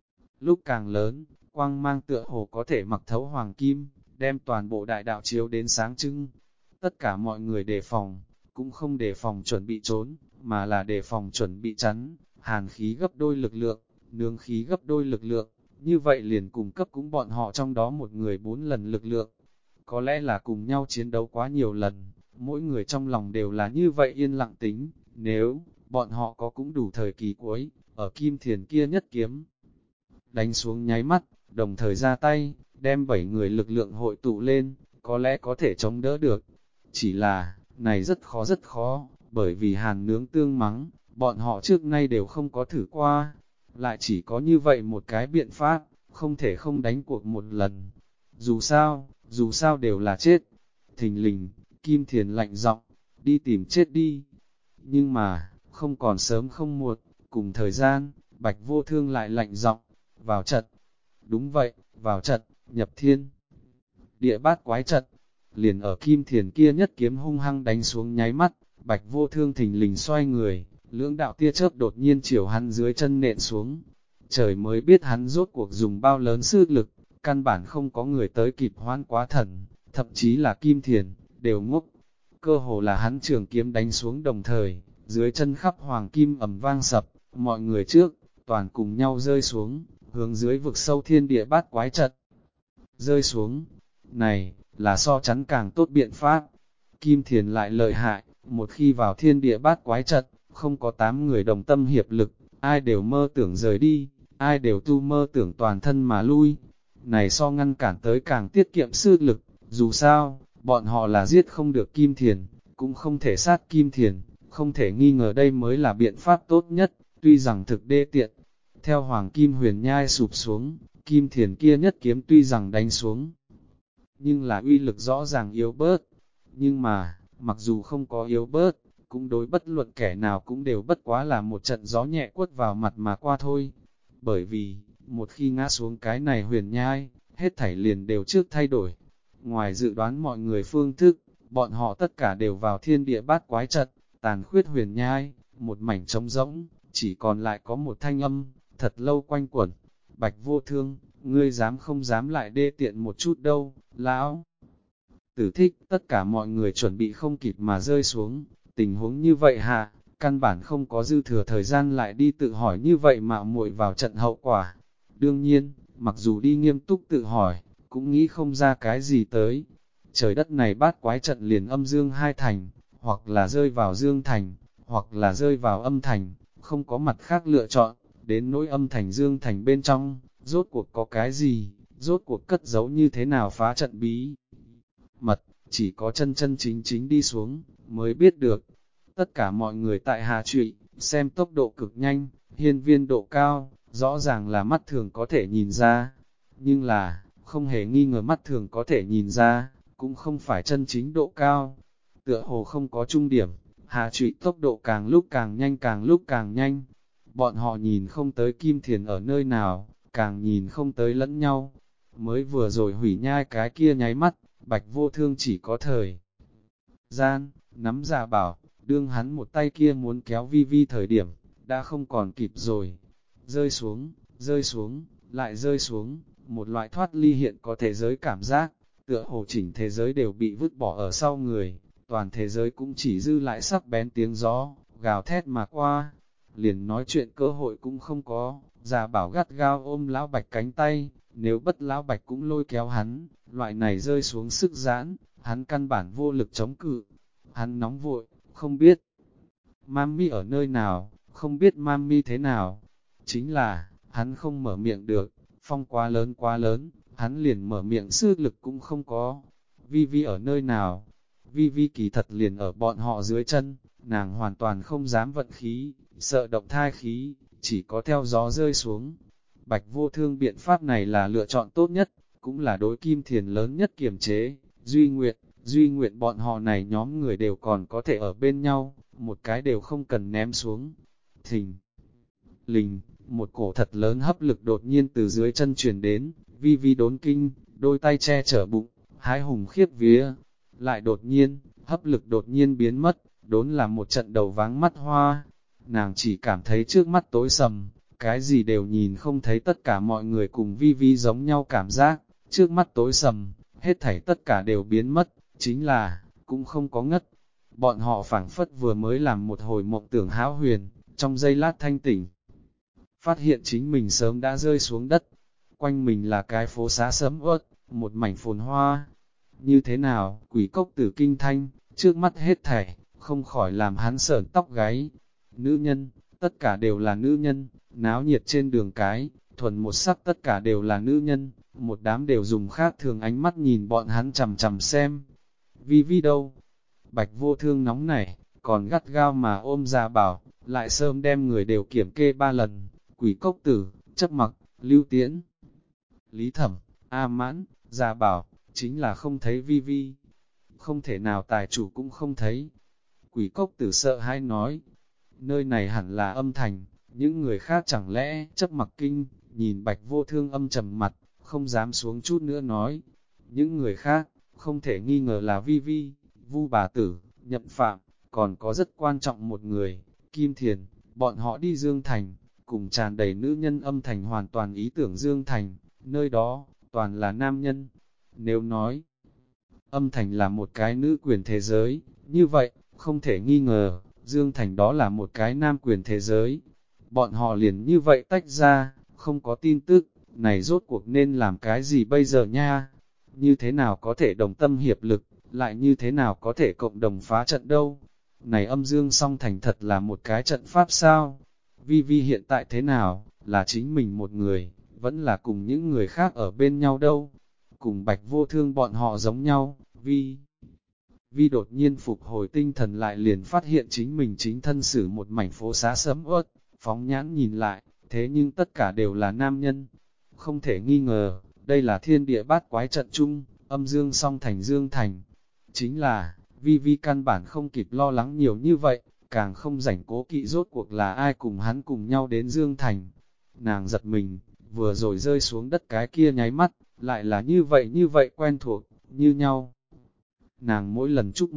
lúc càng lớn, quang mang tựa hồ có thể mặc thấu hoàng kim, đem toàn bộ đại đạo chiếu đến sáng trưng. Tất cả mọi người đề phòng, cũng không đề phòng chuẩn bị trốn, mà là đề phòng chuẩn bị chắn, hàn khí gấp đôi lực lượng, nương khí gấp đôi lực lượng, như vậy liền cùng cấp cũng bọn họ trong đó một người 4 lần lực lượng. Có lẽ là cùng nhau chiến đấu quá nhiều lần, mỗi người trong lòng đều là như vậy yên lặng tính, nếu bọn họ có cũng đủ thời kỳ cuối, ở Kim Thiền kia nhất kiếm đánh xuống nháy mắt, đồng thời ra tay, đem 7 người lực lượng hội tụ lên, có lẽ có thể chống đỡ được. Chỉ là, này rất khó, bởi vì hàn nướng tương mắng, bọn họ trước nay đều không có thử qua, lại chỉ có như vậy một cái biện pháp, không thể không đánh cuộc một lần. Dù sao đều là chết. Thình lình, Kim Thiền lạnh giọng, đi tìm chết đi. Nhưng mà, không còn sớm không muộn, cùng thời gian, Bạch Vô Thương lại lạnh giọng, vào trận. Đúng vậy, vào trận, nhập thiên. Địa bát quái trận, liền ở Kim Thiền kia nhất kiếm hung hăng đánh xuống nháy mắt, Bạch Vô Thương thình lình xoay người, lưỡng đạo tia chớp đột nhiên chiều hắn dưới chân nện xuống. Trời mới biết hắn rốt cuộc dùng bao lớn sức lực, căn bản không có người tới kịp hoan quá thần, thậm chí là Kim Thiền, đều ngốc. Cơ hồ là hắn trường kiếm đánh xuống đồng thời, dưới chân khắp hoàng kim ầm vang sập, mọi người trước, toàn cùng nhau rơi xuống, hướng dưới vực sâu thiên địa bát quái trận. Rơi xuống, này, là so chắn càng tốt biện pháp. Kim Thiền lại lợi hại, một khi vào thiên địa bát quái trận, không có 8 người đồng tâm hiệp lực, ai đều mơ tưởng rời đi, ai đều tu mơ tưởng toàn thân mà lui. Này so ngăn cản tới càng tiết kiệm sức lực, dù sao, bọn họ là giết không được Kim Thiền, cũng không thể sát Kim Thiền, không thể nghi ngờ đây mới là biện pháp tốt nhất, tuy rằng thực đê tiện. Theo Hoàng Kim Huyền Nhai sụp xuống, Kim Thiền kia nhất kiếm tuy rằng đánh xuống, nhưng là uy lực rõ ràng yếu bớt. Nhưng mà, mặc dù không có yếu bớt, cũng đối bất luận kẻ nào cũng đều bất quá là một trận gió nhẹ quất vào mặt mà qua thôi. Bởi vì, một khi ngã xuống cái này huyền nhai, hết thảy liền đều trước thay đổi. Ngoài dự đoán mọi người phương thức, bọn họ tất cả đều vào thiên địa bát quái trận, tàn khuyết huyền nhai, một mảnh trống rỗng, chỉ còn lại có một thanh âm, thật lâu quanh quẩn. Bạch Vô Thương, ngươi dám không dám lại đê tiện một chút đâu, lão. Tử thích, tất cả mọi người chuẩn bị không kịp mà rơi xuống, tình huống như vậy hạ, căn bản không có dư thừa thời gian lại đi tự hỏi như vậy mạo muội vào trận hậu quả. Đương nhiên, mặc dù đi nghiêm túc tự hỏi, cũng nghĩ không ra cái gì tới. Trời đất này bát quái trận liền âm dương hai thành, hoặc là rơi vào dương thành, hoặc là rơi vào âm thành, không có mặt khác lựa chọn, đến nỗi âm thành dương thành bên trong, rốt cuộc có cái gì, rốt cuộc cất giấu như thế nào phá trận bí mật, chỉ có chân chân chính chính đi xuống, mới biết được. Tất cả mọi người tại Hà Trụy, xem tốc độ cực nhanh, hiên viên độ cao, rõ ràng là mắt thường có thể nhìn ra. Nhưng là, không hề nghi ngờ mắt thường có thể nhìn ra, cũng không phải chân chính độ cao. Tựa hồ không có trung điểm, Hà Trụy tốc độ càng lúc càng nhanh càng lúc càng nhanh. Bọn họ nhìn không tới Kim Thiền ở nơi nào, càng nhìn không tới lẫn nhau. Mới vừa rồi hủy nhai cái kia nháy mắt, Bạch Vô Thương chỉ có thời gian, nắm Gia Bảo, đương hắn một tay kia muốn kéo Vi Vi thời điểm, đã không còn kịp rồi. Rơi xuống, lại rơi xuống, một loại thoát ly hiện có thế giới cảm giác, tựa hồ chỉnh thế giới đều bị vứt bỏ ở sau người, toàn thế giới cũng chỉ dư lại sắc bén tiếng gió, gào thét mà qua, liền nói chuyện cơ hội cũng không có. Gia Bảo gắt gao ôm Lão Bạch cánh tay, nếu bất Lão Bạch cũng lôi kéo hắn, loại này rơi xuống sức giãn, hắn căn bản vô lực chống cự. Hắn nóng vội, không biết Mami ở nơi nào, không biết Mami thế nào. Chính là, hắn không mở miệng được, phong quá lớn, hắn liền mở miệng sức lực cũng không có. Vi Vi ở nơi nào? Vi Vi kỳ thật liền ở bọn họ dưới chân, nàng hoàn toàn không dám vận khí, sợ động thai khí, chỉ có theo gió rơi xuống. Bạch Vô Thương biện pháp này là lựa chọn tốt nhất, cũng là đối Kim Thiền lớn nhất kiềm chế. Duy nguyện bọn họ này nhóm người đều còn có thể ở bên nhau, một cái đều không cần ném xuống. Thình lình, một cổ thật lớn hấp lực đột nhiên từ dưới chân truyền đến, Vi Vi đốn kinh, đôi tay che chở bụng, hái hùng khiếp vía. Lại đột nhiên, hấp lực đột nhiên biến mất, đốn là một trận đầu váng mắt hoa. Nàng chỉ cảm thấy trước mắt tối sầm, cái gì đều nhìn không thấy, tất cả mọi người cùng Vi Vi giống nhau cảm giác, trước mắt tối sầm, hết thảy tất cả đều biến mất, chính là, cũng không có ngất. Bọn họ phảng phất vừa mới làm một hồi mộng tưởng hão huyền, trong giây lát thanh tỉnh. Phát hiện chính mình sớm đã rơi xuống đất, quanh mình là cái phố xá sớm ớt, một mảnh phồn hoa. Như thế nào, Quỷ Cốc Tử kinh thanh, trước mắt hết thảy, không khỏi làm hắn sởn tóc gáy. Nữ nhân, tất cả đều là nữ nhân, náo nhiệt trên đường cái, thuần một sắc tất cả đều là nữ nhân, một đám đều dùng khác thường ánh mắt nhìn bọn hắn chằm chằm xem. Vi Vi đâu? Bạch Vô Thương nóng nảy, còn gắt gao mà ôm Gia Bảo, lại sớm đem người đều kiểm kê 3 lần. Quỷ Cốc Tử, Chấp Mặc, Lưu Tiễn, Lý Thẩm, A Mãn, Gia Bảo, chính là không thấy Vi Vi. Không thể nào tài chủ cũng không thấy. Quỷ Cốc Tử sợ hãi nói, nơi này hẳn là âm thành, những người khác chẳng lẽ Chấp Mặc kinh, nhìn Bạch Vô Thương âm trầm mặt, không dám xuống chút nữa nói. Những người khác, không thể nghi ngờ là Vi Vi, Vu bà tử, Nhậm Phạm, còn có rất quan trọng một người, Kim Thiền. Bọn họ đi Dương Thành, cùng tràn đầy nữ nhân âm thành hoàn toàn ý tưởng Dương Thành, nơi đó, toàn là nam nhân. Nếu nói, âm thành là một cái nữ quyền thế giới, như vậy, không thể nghi ngờ, Dương Thành đó là một cái nam quyền thế giới. Bọn họ liền như vậy tách ra, không có tin tức, này rốt cuộc nên làm cái gì bây giờ nha? Như thế nào có thể đồng tâm hiệp lực, lại như thế nào có thể cộng đồng phá trận đâu? Này âm dương song thành thật là một cái trận pháp sao? Vi Vi hiện tại thế nào, là chính mình một người, vẫn là cùng những người khác ở bên nhau đâu? Cùng Bạch Vô Thương bọn họ giống nhau, Vi đột nhiên phục hồi tinh thần lại liền phát hiện chính mình chính thân xử một mảnh phố xá sẫm uất, phóng nhãn nhìn lại, thế nhưng tất cả đều là nam nhân. Không thể nghi ngờ, đây là thiên địa bát quái trận chung, âm dương song thành Dương Thành. Chính là, Vi căn bản không kịp lo lắng nhiều như vậy, càng không rảnh cố kỵ rốt cuộc là ai cùng hắn cùng nhau đến Dương Thành. Nàng giật mình, vừa rồi rơi xuống đất cái kia nháy mắt, lại là như vậy quen thuộc, như nhau. Nàng mỗi lần chúc mộng,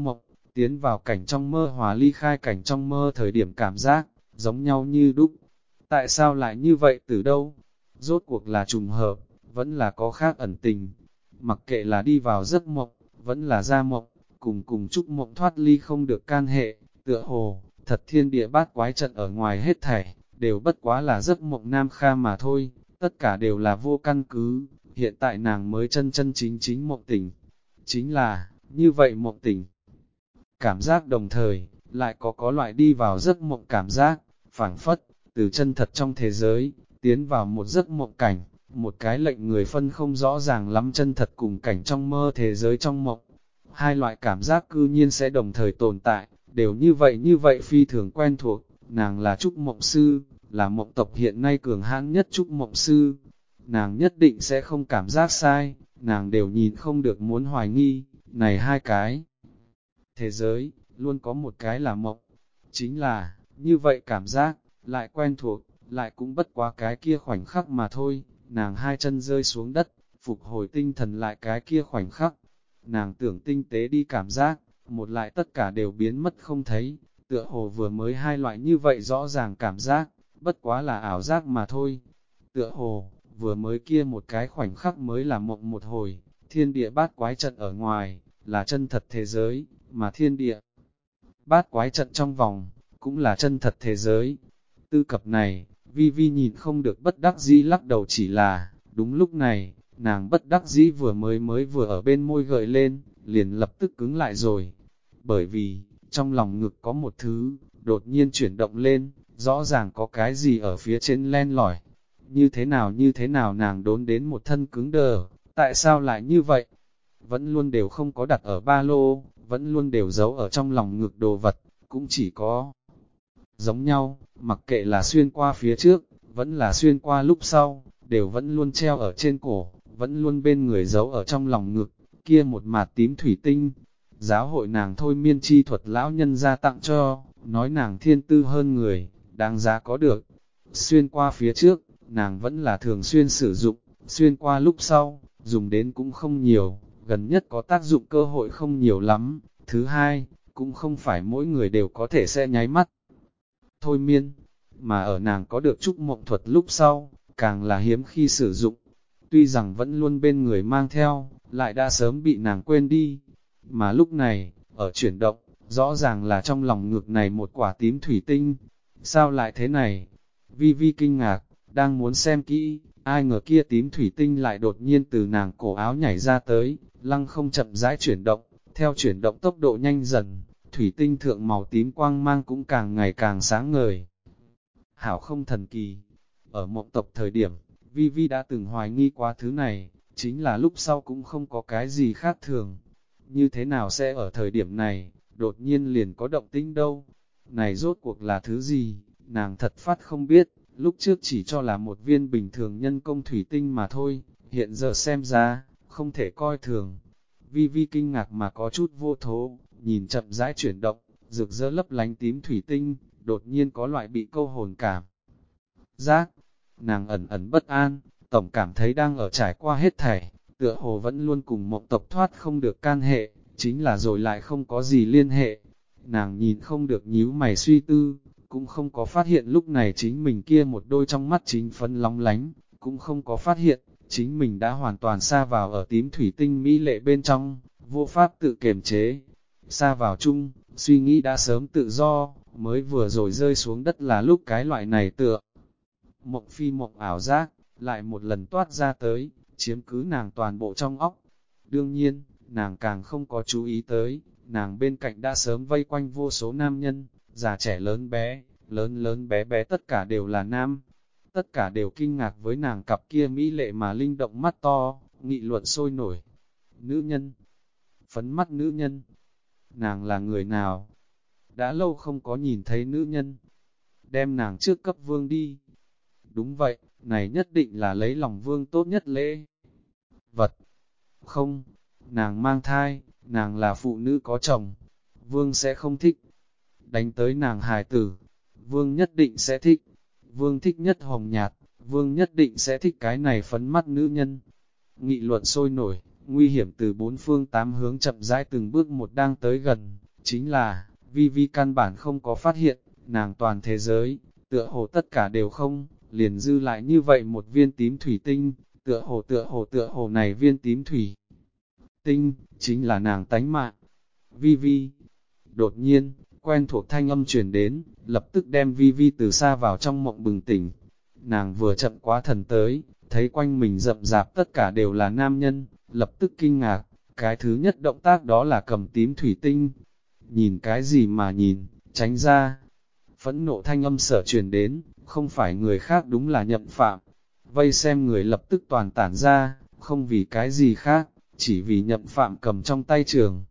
tiến vào cảnh trong mơ hòa ly khai cảnh trong mơ thời điểm cảm giác, giống nhau như đúc. Tại sao lại như vậy từ đâu? Rốt cuộc là trùng hợp, vẫn là có khác ẩn tình. Mặc kệ là đi vào giấc mộng, vẫn là ra mộng, cùng chúc mộng thoát ly không được can hệ, tựa hồ, thật thiên địa bát quái trận ở ngoài hết thảy, đều bất quá là giấc mộng nam kha mà thôi, tất cả đều là vô căn cứ, hiện tại nàng mới chân chân chính chính mộng tỉnh. Chính là, như vậy mộng tỉnh. Cảm giác đồng thời, lại có loại đi vào giấc mộng cảm giác, phảng phất, từ chân thật trong thế giới, tiến vào một giấc mộng cảnh, một cái lệnh người phân không rõ ràng lắm chân thật cùng cảnh trong mơ thế giới trong mộng. Hai loại cảm giác cư nhiên sẽ đồng thời tồn tại, đều như vậy phi thường quen thuộc, nàng là trúc mộng sư, là mộng tộc hiện nay cường hãn nhất trúc mộng sư. Nàng nhất định sẽ không cảm giác sai, nàng đều nhìn không được muốn hoài nghi, này hai cái. Thế giới, luôn có một cái là mộng, chính là, như vậy cảm giác, lại quen thuộc, lại cũng bất quá cái kia khoảnh khắc mà thôi, nàng hai chân rơi xuống đất, phục hồi tinh thần lại cái kia khoảnh khắc. Nàng tưởng tinh tế đi cảm giác, một lại tất cả đều biến mất không thấy, tựa hồ vừa mới hai loại như vậy rõ ràng cảm giác, bất quá là ảo giác mà thôi. Tựa hồ, vừa mới kia một cái khoảnh khắc mới là mộng một hồi, thiên địa bát quái trận ở ngoài, là chân thật thế giới, mà thiên địa bát quái trận trong vòng, cũng là chân thật thế giới. Tư cập này, Vi Vi nhìn không được bất đắc dĩ lắc đầu, chỉ là, đúng lúc này, nàng bất đắc dĩ mới vừa ở bên môi gợi lên, liền lập tức cứng lại rồi. Bởi vì, trong lòng ngực có một thứ, đột nhiên chuyển động lên, rõ ràng có cái gì ở phía trên len lỏi. Như thế nào nàng đốn đến một thân cứng đờ, tại sao lại như vậy? Vẫn luôn đều không có đặt ở ba lô, vẫn luôn đều giấu ở trong lòng ngực đồ vật, cũng chỉ có giống nhau, mặc kệ là xuyên qua phía trước, vẫn là xuyên qua lúc sau, đều vẫn luôn treo ở trên cổ, vẫn luôn bên người giấu ở trong lòng ngực, kia một mạt tím thủy tinh. Giáo hội nàng thôi miên chi thuật lão nhân ra tặng cho, nói nàng thiên tư hơn người, đáng giá có được. Xuyên qua phía trước, nàng vẫn là thường xuyên sử dụng, xuyên qua lúc sau, dùng đến cũng không nhiều, gần nhất có tác dụng cơ hội không nhiều lắm. Thứ hai, cũng không phải mỗi người đều có thể sẽ nháy mắt thôi miên, mà ở nàng có được trúc mộng thuật lúc sau, càng là hiếm khi sử dụng. Tuy rằng vẫn luôn bên người mang theo, lại đã sớm bị nàng quên đi. Mà lúc này, ở chuyển động, rõ ràng là trong lòng ngực này một quả tím thủy tinh. Sao lại thế này? Vi Vi kinh ngạc, đang muốn xem kỹ, ai ngờ kia tím thủy tinh lại đột nhiên từ nàng cổ áo nhảy ra tới, lăng không chậm rãi chuyển động, theo chuyển động tốc độ nhanh dần, thủy tinh thượng màu tím quang mang cũng càng ngày càng sáng ngời. Hảo không thần kỳ, ở mộng tộc thời điểm, Vi Vi đã từng hoài nghi qua thứ này, chính là lúc sau cũng không có cái gì khác thường. Như thế nào sẽ ở thời điểm này, đột nhiên liền có động tĩnh đâu? Này rốt cuộc là thứ gì? Nàng thật phát không biết, lúc trước chỉ cho là một viên bình thường nhân công thủy tinh mà thôi, hiện giờ xem ra, không thể coi thường. Vi Vi kinh ngạc mà có chút vô thố, nhìn chậm rãi chuyển động, rực rỡ lấp lánh tím thủy tinh, đột nhiên có loại bị câu hồn cảm giác. Nàng ẩn ẩn bất an, tổng cảm thấy đang ở trải qua hết thảy, tựa hồ vẫn luôn cùng mộng tộc thoát không được can hệ, chính là rồi lại không có gì liên hệ. Nàng nhìn không được nhíu mày suy tư, cũng không có phát hiện lúc này chính mình kia một đôi trong mắt chính phấn lóng lánh, cũng không có phát hiện, chính mình đã hoàn toàn sa vào ở tím thủy tinh mỹ lệ bên trong, vô pháp tự kiềm chế. Sa vào chung, suy nghĩ đã sớm tự do, mới vừa rồi rơi xuống đất là lúc cái loại này tựa. Mộng phi mộng ảo giác, lại một lần toát ra tới, chiếm cứ nàng toàn bộ trong óc. Đương nhiên, nàng càng không có chú ý tới, nàng bên cạnh đã sớm vây quanh vô số nam nhân, già trẻ lớn bé, lớn bé bé tất cả đều là nam. Tất cả đều kinh ngạc với nàng cặp kia mỹ lệ mà linh động mắt to, nghị luận sôi nổi. Nữ nhân, phấn mắt nữ nhân, nàng là người nào? Đã lâu không có nhìn thấy nữ nhân, đem nàng trước cấp vương đi. Đúng vậy, này nhất định là lấy lòng vương tốt nhất lễ vật. Không, nàng mang thai, nàng là phụ nữ có chồng, vương sẽ không thích. Đánh tới nàng hài tử, vương nhất định sẽ thích. Vương thích nhất hồng nhạt, vương nhất định sẽ thích cái này phấn mắt nữ nhân. Nghị luận sôi nổi, nguy hiểm từ bốn phương tám hướng chậm rãi từng bước một đang tới gần, Chính là, Vi Vi căn bản không có phát hiện, nàng toàn thế giới, tựa hồ tất cả đều không, liền dư lại như vậy một viên tím thủy tinh, tựa hồ này viên tím thủy tinh, chính là nàng tánh mạng. Vi Vi, đột nhiên, quen thuộc thanh âm truyền đến, lập tức đem Vi Vi từ xa vào trong mộng bừng tỉnh. Nàng vừa chậm quá thần tới, thấy quanh mình rậm rạp tất cả đều là nam nhân, lập tức kinh ngạc, cái thứ nhất động tác đó là cầm tím thủy tinh. Nhìn cái gì mà nhìn, tránh ra. Phẫn nộ thanh âm sở truyền đến, không phải người khác đúng là Nhậm Phạm. Vây xem người lập tức toàn tản ra, không vì cái gì khác, chỉ vì Nhậm Phạm cầm trong tay trường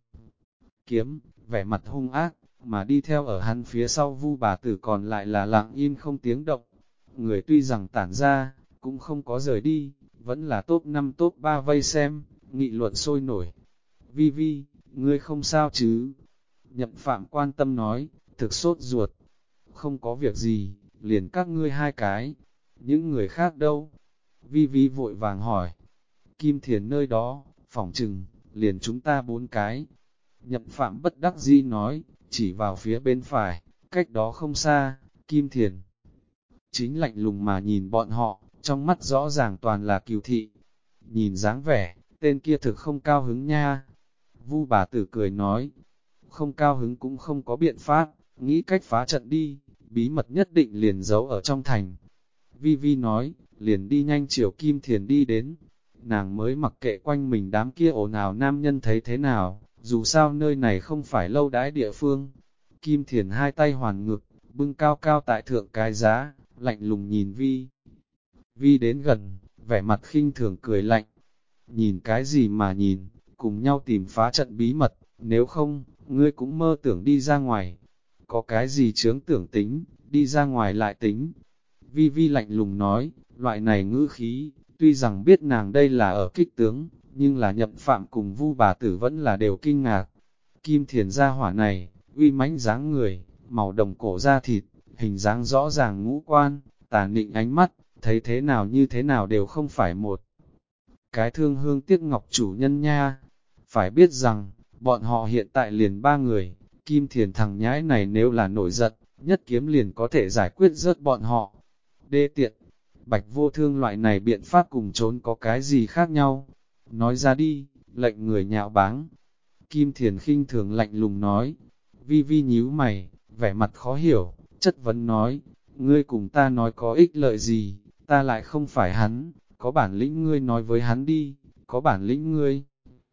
kiếm, vẻ mặt hung ác, mà đi theo ở hắn phía sau Vu bà tử còn lại là lặng im không tiếng động. Người tuy rằng tản ra, cũng không có rời đi, vẫn là top 5 top 3 vây xem, nghị luận sôi nổi. Vi Vi, ngươi không sao chứ? Nhậm Phạm quan tâm nói, thực sốt ruột. Không có việc gì, liền các ngươi hai cái. Những người khác đâu? Vi Vi vội vàng hỏi. Kim Thiền nơi đó, phỏng trừng, liền chúng ta 4 cái. Nhậm Phạm bất đắc dĩ nói, chỉ vào phía bên phải, cách đó không xa, Kim Thiền. Chính lạnh lùng mà nhìn bọn họ, trong mắt rõ ràng toàn là cừu thị. Nhìn dáng vẻ, tên kia thực không cao hứng nha. Vu bà tử cười nói, không cao hứng cũng không có biện pháp, nghĩ cách phá trận đi, bí mật nhất định liền giấu ở trong thành. Vi Vi nói, liền đi nhanh chiều Kim Thiền đi đến. Nàng mới mặc kệ quanh mình đám kia ồn ào nam nhân thấy thế nào, dù sao nơi này không phải lâu đãi địa phương. Kim Thiền hai tay hoàn ngực, bưng cao cao tại thượng cái giá, lạnh lùng nhìn Vi. Vi đến gần, vẻ mặt khinh thường cười lạnh. Nhìn cái gì mà nhìn, cùng nhau tìm phá trận bí mật, nếu không, ngươi cũng mơ tưởng đi ra ngoài. Có cái gì chướng tưởng tính, đi ra ngoài lại tính. Vi Vi lạnh lùng nói, loại này ngữ khí, tuy rằng biết nàng đây là ở kích tướng, nhưng là Nhậm Phạm cùng Vu bà tử vẫn là đều kinh ngạc. Kim Thiền gia hỏa này, uy mãnh dáng người, màu đồng cổ da thịt, hình dáng rõ ràng ngũ quan, tà nịnh ánh mắt, thấy thế nào như thế nào đều không phải một cái thương hương tiếc ngọc chủ nhân nha. Phải biết rằng, bọn họ hiện tại liền 3 người, Kim Thiền thằng nhãi này nếu là nổi giận, nhất kiếm liền có thể giải quyết rớt bọn họ. Đê tiện, Bạch Vô Thương loại này biện pháp cùng trốn có cái gì khác nhau? Nói ra đi, lệnh người nhạo báng. Kim Thiền khinh thường lạnh lùng nói. Vi Vi nhíu mày, vẻ mặt khó hiểu, chất vấn nói, ngươi cùng ta nói có ích lợi gì, ta lại không phải hắn, có bản lĩnh ngươi nói với hắn đi, có bản lĩnh ngươi.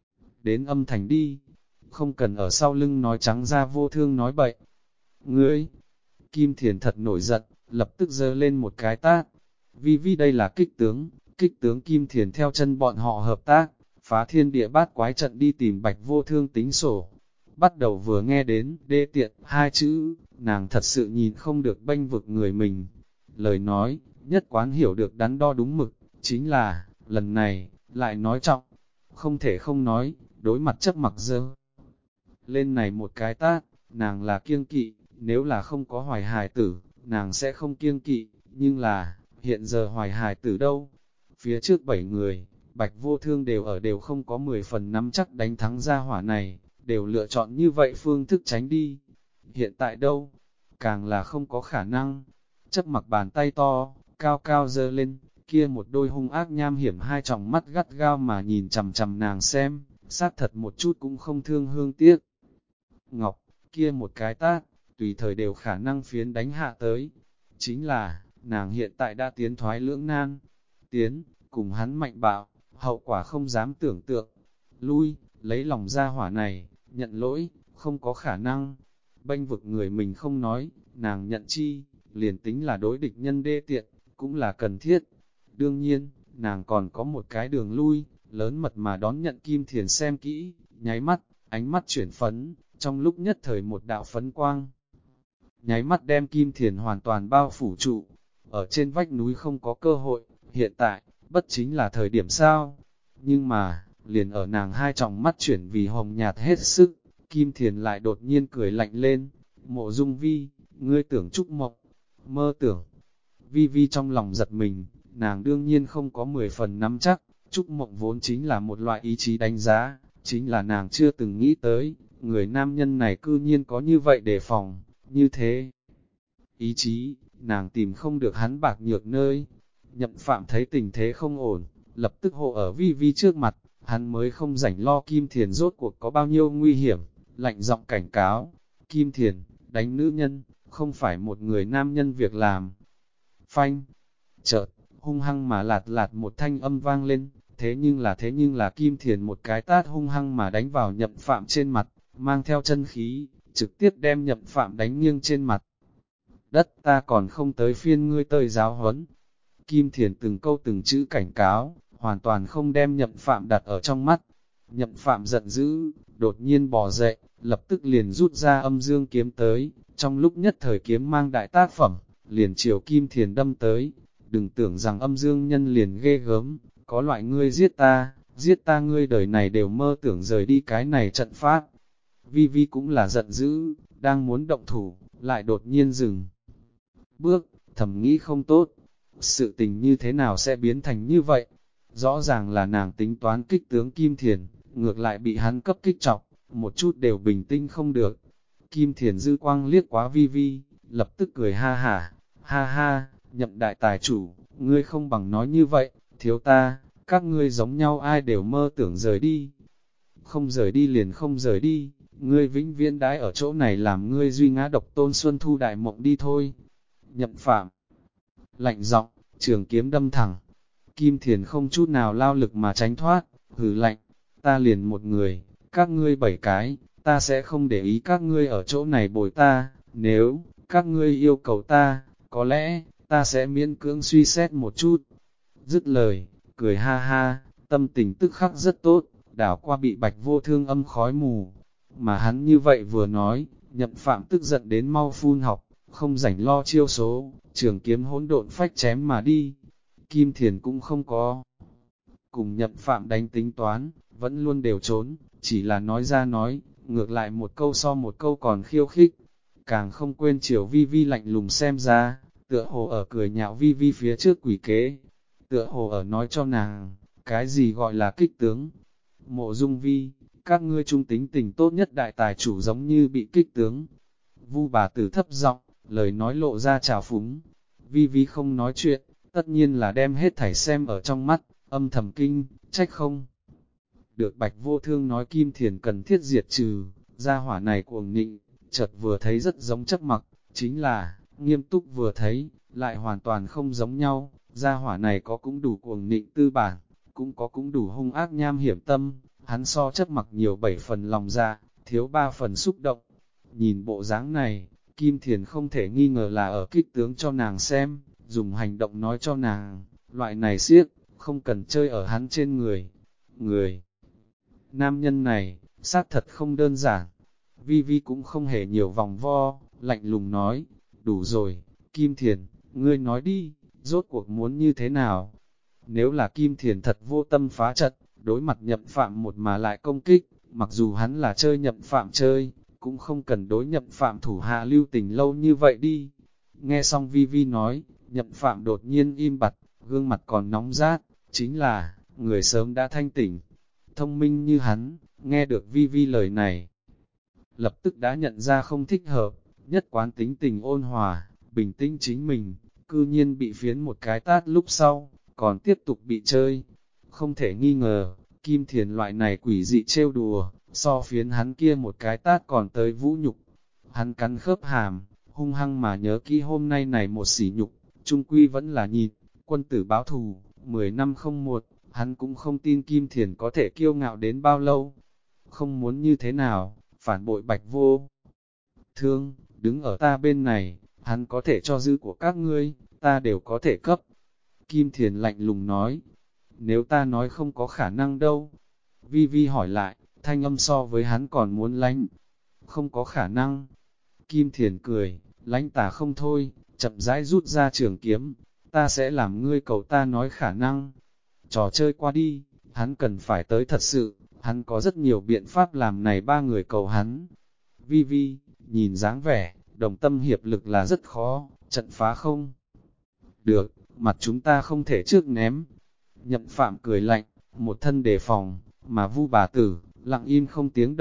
Đến âm thành đi, không cần ở sau lưng nói trắng ra Vô Thương nói bậy. Ngươi, Kim Thiền thật nổi giận, lập tức giơ lên một cái tát. Vi Vi đây là kích tướng Kim Thiền theo chân bọn họ hợp tác, phá thiên địa bát quái trận đi tìm Bạch Vô Thương tính sổ. Bắt đầu vừa nghe đến đê tiện hai chữ, nàng thật sự nhìn không được bênh vực người mình. Lời nói, nhất quán hiểu được đắn đo đúng mực, chính là, lần này, lại nói trọng. Không thể không nói, đối mặt chấp mặc dơ. Lên này một cái tát, nàng là kiêng kỵ, nếu là không có hoài hài tử, nàng sẽ không kiêng kỵ, nhưng là, hiện giờ hoài hài tử đâu? Phía trước 7 người, Bạch Vô Thương đều không có 10 phần nắm chắc đánh thắng ra hỏa này, đều lựa chọn như vậy phương thức tránh đi. Hiện tại đâu? Càng là không có khả năng. Chấp mặc bàn tay to, cao cao dơ lên, kia một đôi hung ác nham hiểm hai tròng mắt gắt gao mà nhìn chằm chằm nàng xem, sát thật một chút cũng không thương hương tiếc. Ngọc, kia một cái tát, tùy thời đều khả năng phiến đánh hạ tới. Chính là, nàng hiện tại đã tiến thoái lưỡng nan. Tiến, cùng hắn mạnh bạo, hậu quả không dám tưởng tượng. Lui, lấy lòng ra hỏa này, nhận lỗi, không có khả năng. Bênh vực người mình không nói, nàng nhận chi, liền tính là đối địch nhân đê tiện, cũng là cần thiết. Đương nhiên, nàng còn có một cái đường lui, lớn mật mà đón nhận Kim Thiền xem kỹ, nháy mắt, ánh mắt chuyển phấn, trong lúc nhất thời một đạo phấn quang. Nháy mắt đem Kim Thiền hoàn toàn bao phủ trụ, ở trên vách núi không có cơ hội, hiện tại, bất chính là thời điểm sao. Nhưng mà, liền ở nàng hai tròng mắt chuyển vì hồng nhạt hết sức, Kim Thiền lại đột nhiên cười lạnh lên. Mộ Dung Vi, ngươi tưởng trúc mộng, mơ tưởng. Vi Vi trong lòng giật mình, nàng đương nhiên không có 10 phần nắm chắc, trúc mộng vốn chính là một loại ý chí đánh giá, chính là nàng chưa từng nghĩ tới, người nam nhân này cư nhiên có như vậy đề phòng, như thế. Ý chí, nàng tìm không được hắn bạc nhược nơi. Nhậm Phạm thấy tình thế không ổn, lập tức hộ ở Vi Vi trước mặt, hắn mới không rảnh lo Kim Thiền rốt cuộc có bao nhiêu nguy hiểm, lạnh giọng cảnh cáo. Kim Thiền, đánh nữ nhân, không phải một người nam nhân việc làm. Phanh, chợt, hung hăng mà lạt lạt một thanh âm vang lên, thế nhưng là Kim Thiền một cái tát hung hăng mà đánh vào Nhậm Phạm trên mặt, mang theo chân khí, trực tiếp đem Nhậm Phạm đánh nghiêng trên mặt. Đất, ta còn không tới phiên ngươi tơi giáo huấn. Kim Thiền từng câu từng chữ cảnh cáo, hoàn toàn không đem Nhậm Phạm đặt ở trong mắt. Nhậm Phạm giận dữ, đột nhiên bò dậy, lập tức liền rút ra âm dương kiếm tới, trong lúc nhất thời kiếm mang đại tác phẩm, liền chiều Kim Thiền đâm tới. Đừng tưởng rằng âm dương nhân liền ghê gớm, có loại ngươi giết ta ngươi đời này đều mơ tưởng rời đi cái này trận pháp. Vi Vi cũng là giận dữ, đang muốn động thủ, lại đột nhiên dừng bước, thầm nghĩ không tốt. Sự tình như thế nào sẽ biến thành như vậy? Rõ ràng là nàng tính toán kích tướng Kim Thiền, ngược lại bị hắn cấp kích chọc, một chút đều bình tĩnh không được. Kim Thiền dư quang liếc quá Vi Vi, lập tức cười ha ha, Nhậm đại tài chủ, ngươi không bằng nói như vậy, thiếu ta, các ngươi giống nhau ai đều mơ tưởng rời đi. Không rời đi liền không rời đi, ngươi vĩnh viễn đãi ở chỗ này làm ngươi duy ngã độc tôn xuân thu đại mộng đi thôi. Nhậm Phạm lạnh giọng, trường kiếm đâm thẳng. Kim Thiền không chút nào lao lực mà tránh thoát, hừ lạnh, ta liền một người, các ngươi 7 cái, ta sẽ không để ý các ngươi ở chỗ này bồi ta, nếu các ngươi yêu cầu ta, có lẽ ta sẽ miễn cưỡng suy xét một chút. Dứt lời, cười ha ha, tâm tình tức khắc rất tốt, đảo qua bị Bạch Vô Thương âm khói mù. Mà hắn như vậy vừa nói, Nhậm Phạm tức giận đến mau phun học, không rảnh lo chiêu số, trường kiếm hỗn độn phách chém mà đi. Kim Thiền cũng không có cùng Nhậm Phạm đánh tính toán, vẫn luôn đều trốn, chỉ là nói ra nói, ngược lại một câu so một câu còn khiêu khích. Càng không quên chiều Vi Vi lạnh lùng xem ra, tựa hồ ở cười nhạo Vi Vi phía trước quỷ kế, tựa hồ ở nói cho nàng, cái gì gọi là kích tướng. Mộ Dung Vi, các ngươi trung tính tình tốt nhất đại tài chủ giống như bị kích tướng. Vu bà tử thấp giọng, lời nói lộ ra trào phúng. Vi Vi không nói chuyện, tất nhiên là đem hết thảy xem ở trong mắt, âm thầm kinh, trách không. Được Bạch Vô Thương nói Kim Thiền cần thiết diệt trừ, gia hỏa này cuồng nịnh, chợt vừa thấy rất giống chấp mặc, chính là, nghiêm túc vừa thấy, lại hoàn toàn không giống nhau, gia hỏa này có cũng đủ cuồng nịnh tư bản, cũng có cũng đủ hung ác nham hiểm tâm, hắn so chấp mặc nhiều 7 phần lòng dạ, thiếu 3 phần xúc động. Nhìn bộ dáng này, Kim Thiền không thể nghi ngờ là ở kích tướng cho nàng xem, dùng hành động nói cho nàng, loại này siết, không cần chơi ở hắn trên người. Người nam nhân này, xác thật không đơn giản. Vi Vi cũng không hề nhiều vòng vo, lạnh lùng nói, đủ rồi, Kim Thiền, ngươi nói đi, rốt cuộc muốn như thế nào? Nếu là Kim Thiền thật vô tâm phá trận, đối mặt Nhậm Phạm một mà lại công kích, mặc dù hắn là chơi Nhậm Phạm chơi, cũng không cần đối Nhậm Phạm thủ hạ lưu tình lâu như vậy đi. Nghe xong Vi Vi nói, Nhậm Phạm đột nhiên im bặt, gương mặt còn nóng rát, chính là, người sớm đã thanh tỉnh. Thông minh như hắn, nghe được Vi Vi lời này, lập tức đã nhận ra không thích hợp, nhất quán tính tình ôn hòa, bình tĩnh chính mình, cư nhiên bị phiến một cái tát lúc sau, còn tiếp tục bị chơi. Không thể nghi ngờ, Kim Thiền loại này quỷ dị trêu đùa, so phiến hắn kia một cái tát còn tới vũ nhục. Hắn cắn khớp hàm, hung hăng mà nhớ kỹ hôm nay này một sỉ nhục, trung quy vẫn là nhịn, quân tử báo thù, 10 năm không một, hắn cũng không tin Kim Thiền có thể kiêu ngạo đến bao lâu. Không muốn như thế nào, phản bội Bạch Vô Thương, đứng ở ta bên này, hắn có thể cho dư của các ngươi, ta đều có thể cấp. Kim Thiền lạnh lùng nói, nếu ta nói không có khả năng đâu. Vi Vi hỏi lại, thanh âm so với hắn còn muốn lánh. Không có khả năng. Kim Thiền cười, lánh tà không thôi, chậm rãi rút ra trường kiếm, ta sẽ làm ngươi cầu ta nói khả năng. Trò chơi qua đi, hắn cần phải tới thật sự, hắn có rất nhiều biện pháp làm này 3 người cầu hắn. Vi Vi, nhìn dáng vẻ, đồng tâm hiệp lực là rất khó, trận phá không? Được, mặt chúng ta không thể trước ném. Nhậm Phạm cười lạnh, một thân đề phòng, mà Vu bà tử, lặng im không tiếng động,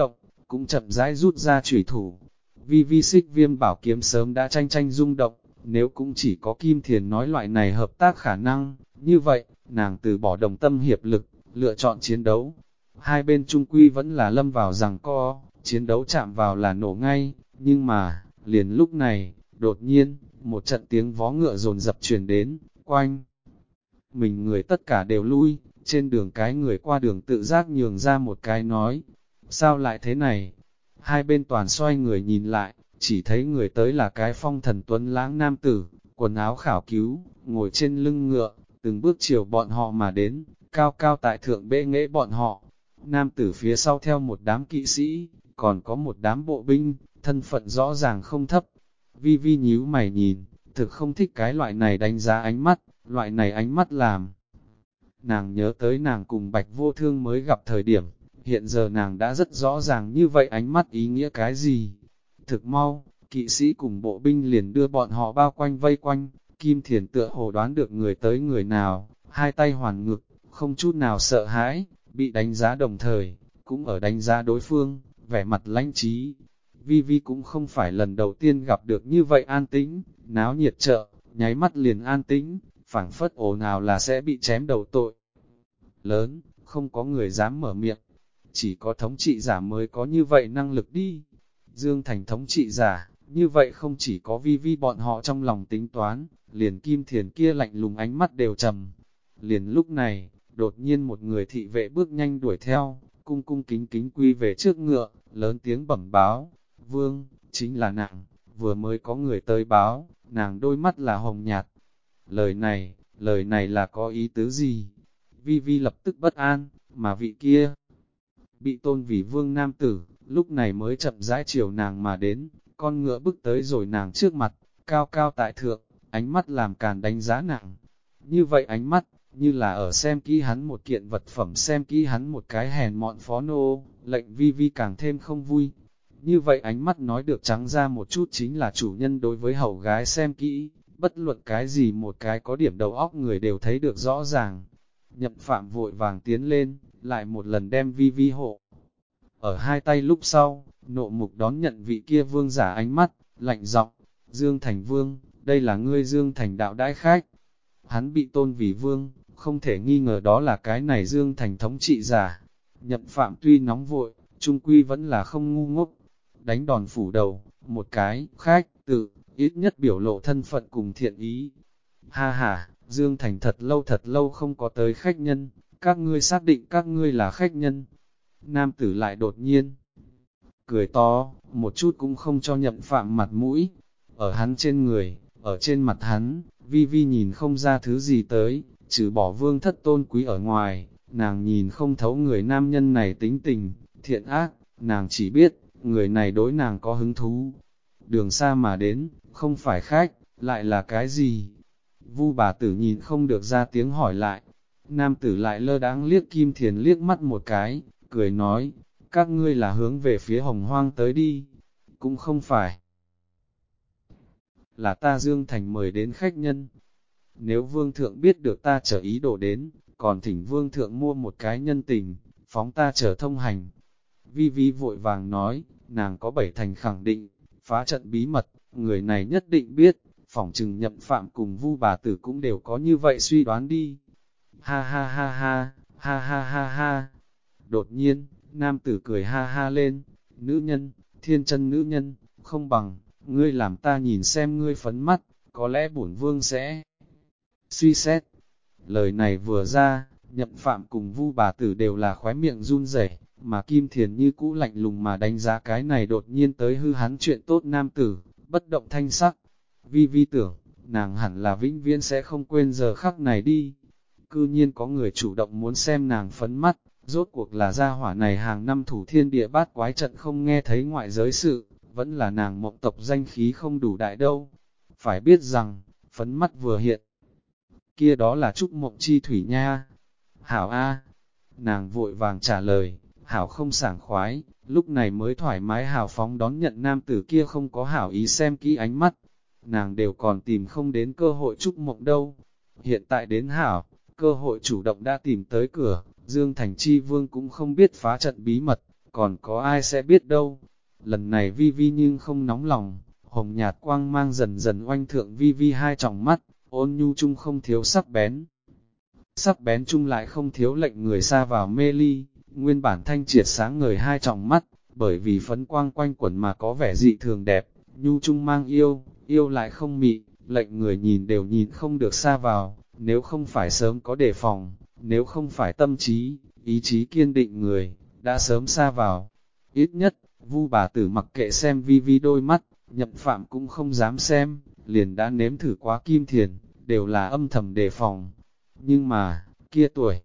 cũng chậm rãi rút ra chủy thủ. Vi vi xích viêm bảo kiếm sớm đã tranh tranh rung động, nếu cũng chỉ có Kim Thiền nói loại này hợp tác khả năng, như vậy, nàng từ bỏ đồng tâm hiệp lực, lựa chọn chiến đấu. Hai bên chung quy vẫn là lâm vào giằng co, chiến đấu chạm vào là nổ ngay, nhưng mà, liền lúc này, đột nhiên, một trận tiếng vó ngựa dồn dập truyền đến, quanh. Mình người tất cả đều lui, trên đường cái người qua đường tự giác nhường ra một cái nói, sao lại thế này? Hai bên toàn xoay người nhìn lại, chỉ thấy người tới là cái phong thần tuấn lãng nam tử, quần áo khảo cứu, ngồi trên lưng ngựa, từng bước chiều bọn họ mà đến, cao cao tại thượng bệ nghệ bọn họ. Nam tử phía sau theo một đám kỵ sĩ, còn có một đám bộ binh, thân phận rõ ràng không thấp. Vi vi nhíu mày nhìn, thực không thích cái loại này đánh giá ánh mắt, loại này ánh mắt làm. Nàng nhớ tới nàng cùng Bạch Vô Thương mới gặp thời điểm, hiện giờ nàng đã rất rõ ràng như vậy ánh mắt ý nghĩa cái gì. Thực mau, kỵ sĩ cùng bộ binh liền đưa bọn họ bao quanh vây quanh, Kim Thiền tựa hồ đoán được người tới người nào, hai tay hoàn ngực, không chút nào sợ hãi, bị đánh giá đồng thời, cũng ở đánh giá đối phương, vẻ mặt lãnh trí. Vi Vi cũng không phải lần đầu tiên gặp được như vậy an tĩnh, náo nhiệt chợ, nháy mắt liền an tĩnh, phảng phất ồn ào là sẽ bị chém đầu tội. Lớn, không có người dám mở miệng, chỉ có thống trị giả mới có như vậy năng lực đi. Dương Thành thống trị giả, như vậy không chỉ có Vi Vi bọn họ trong lòng tính toán, liền Kim Thiền kia lạnh lùng ánh mắt đều trầm. Liền lúc này, đột nhiên một người thị vệ bước nhanh đuổi theo, cung cung kính kính quy về trước ngựa, lớn tiếng bẩm báo, Vương, chính là nàng, vừa mới có người tới báo, nàng đôi mắt là hồng nhạt. Lời này là có ý tứ gì? Vi Vi lập tức bất an, mà vị kia, bị tôn vì vương nam tử, lúc này mới chậm rãi chiều nàng mà đến, con ngựa bước tới rồi nàng trước mặt, cao cao tại thượng, ánh mắt làm càn đánh giá nàng. Như vậy ánh mắt, như là ở xem kỹ hắn một kiện vật phẩm, xem kỹ hắn một cái hèn mọn phó nô, lệnh Vi Vi càng thêm không vui. Như vậy ánh mắt nói được trắng ra một chút chính là chủ nhân đối với hậu gái xem kỹ, bất luận cái gì một cái có điểm đầu óc người đều thấy được rõ ràng. Nhậm Phạm vội vàng tiến lên, lại một lần đem Vi Vi hộ. Ở hai tay lúc sau, nộ mục đón nhận vị kia vương giả ánh mắt, lạnh giọng, Dương Thành Vương, đây là ngươi Dương Thành đạo đãi khách. Hắn bị tôn vì vương, không thể nghi ngờ đó là cái này Dương Thành thống trị giả. Nhậm Phạm tuy nóng vội, trung quy vẫn là không ngu ngốc. Đánh đòn phủ đầu, một cái, khách, tự, ít nhất biểu lộ thân phận cùng thiện ý. Ha ha, Dương Thành thật lâu không có tới khách nhân, các ngươi xác định các ngươi là khách nhân. Nam tử lại đột nhiên cười to, một chút cũng không cho Nhậm Phạm mặt mũi. Ở hắn trên người, ở trên mặt hắn, Vi Vi nhìn không ra thứ gì tới, trừ bỏ vương thất tôn quý ở ngoài, nàng nhìn không thấu người nam nhân này tính tình, thiện ác, nàng chỉ biết, người này đối nàng có hứng thú. Đường xa mà đến, không phải khách, lại là cái gì? Vu bà tử nhìn không được ra tiếng hỏi lại. Nam tử lại lơ đãng liếc Kim Thiền liếc mắt một cái, cười nói, các ngươi là hướng về phía Hồng Hoang tới đi. Cũng không phải là ta Dương Thành mời đến khách nhân. Nếu vương thượng biết được ta trở ý đồ đến, còn thỉnh vương thượng mua một cái nhân tình, phóng ta trở thông hành. Vi Vi vội vàng nói, nàng có 7 thành khẳng định, phá trận bí mật, người này nhất định biết, phỏng chừng Nhậm Phạm cùng Vu bà tử cũng đều có như vậy suy đoán đi. Ha ha ha ha, ha ha ha ha. Đột nhiên, nam tử cười ha ha lên, nữ nhân, thiên chân nữ nhân, không bằng, ngươi làm ta nhìn xem ngươi phấn mắt, có lẽ bổn vương sẽ suy xét. Lời này vừa ra, Nhậm Phạm cùng Vu bà tử đều là khóe miệng run rẩy, mà Kim Thiền như cũ lạnh lùng mà đánh giá cái này đột nhiên tới hư hắn chuyện tốt nam tử, bất động thanh sắc. Vi Vi tưởng, nàng hẳn là vĩnh viễn sẽ không quên giờ khắc này đi. Cư nhiên có người chủ động muốn xem nàng phấn mắt, rốt cuộc là gia hỏa này hàng năm thủ thiên địa bát quái trận không nghe thấy ngoại giới sự, vẫn là nàng mộng tộc danh khí không đủ đại đâu. Phải biết rằng, phấn mắt vừa hiện, kia đó là Trúc Mộng Chi Thủy nha. Hảo A, nàng vội vàng trả lời, Hảo không sảng khoái, lúc này mới thoải mái hào phóng đón nhận nam tử kia không có hảo ý xem kỹ ánh mắt. Nàng đều còn tìm không đến cơ hội Trúc Mộng đâu. Hiện tại đến Hảo, cơ hội chủ động đã tìm tới cửa, Dương Thành Chi Vương cũng không biết phá trận bí mật, còn có ai sẽ biết đâu. Lần này Vi Vi nhưng không nóng lòng, hồng nhạt quang mang dần dần oanh thượng Vi Vi hai tròng mắt, ôn nhu chung không thiếu sắc bén. Sắc bén chung lại không thiếu lệnh người xa vào mê ly, nguyên bản thanh triệt sáng ngời hai tròng mắt, bởi vì phấn quang quanh quẩn mà có vẻ dị thường đẹp, nhu chung mang yêu, yêu lại không mị, lệnh người nhìn đều nhìn không được xa vào, nếu không phải sớm có đề phòng, nếu không phải tâm trí, ý chí kiên định người, đã sớm xa vào. Ít nhất, Vu bà tử mặc kệ xem Vi Vi đôi mắt, Nhậm Phạm cũng không dám xem, liền đã nếm thử quá Kim Thiền, đều là âm thầm đề phòng. Nhưng mà, kia tuổi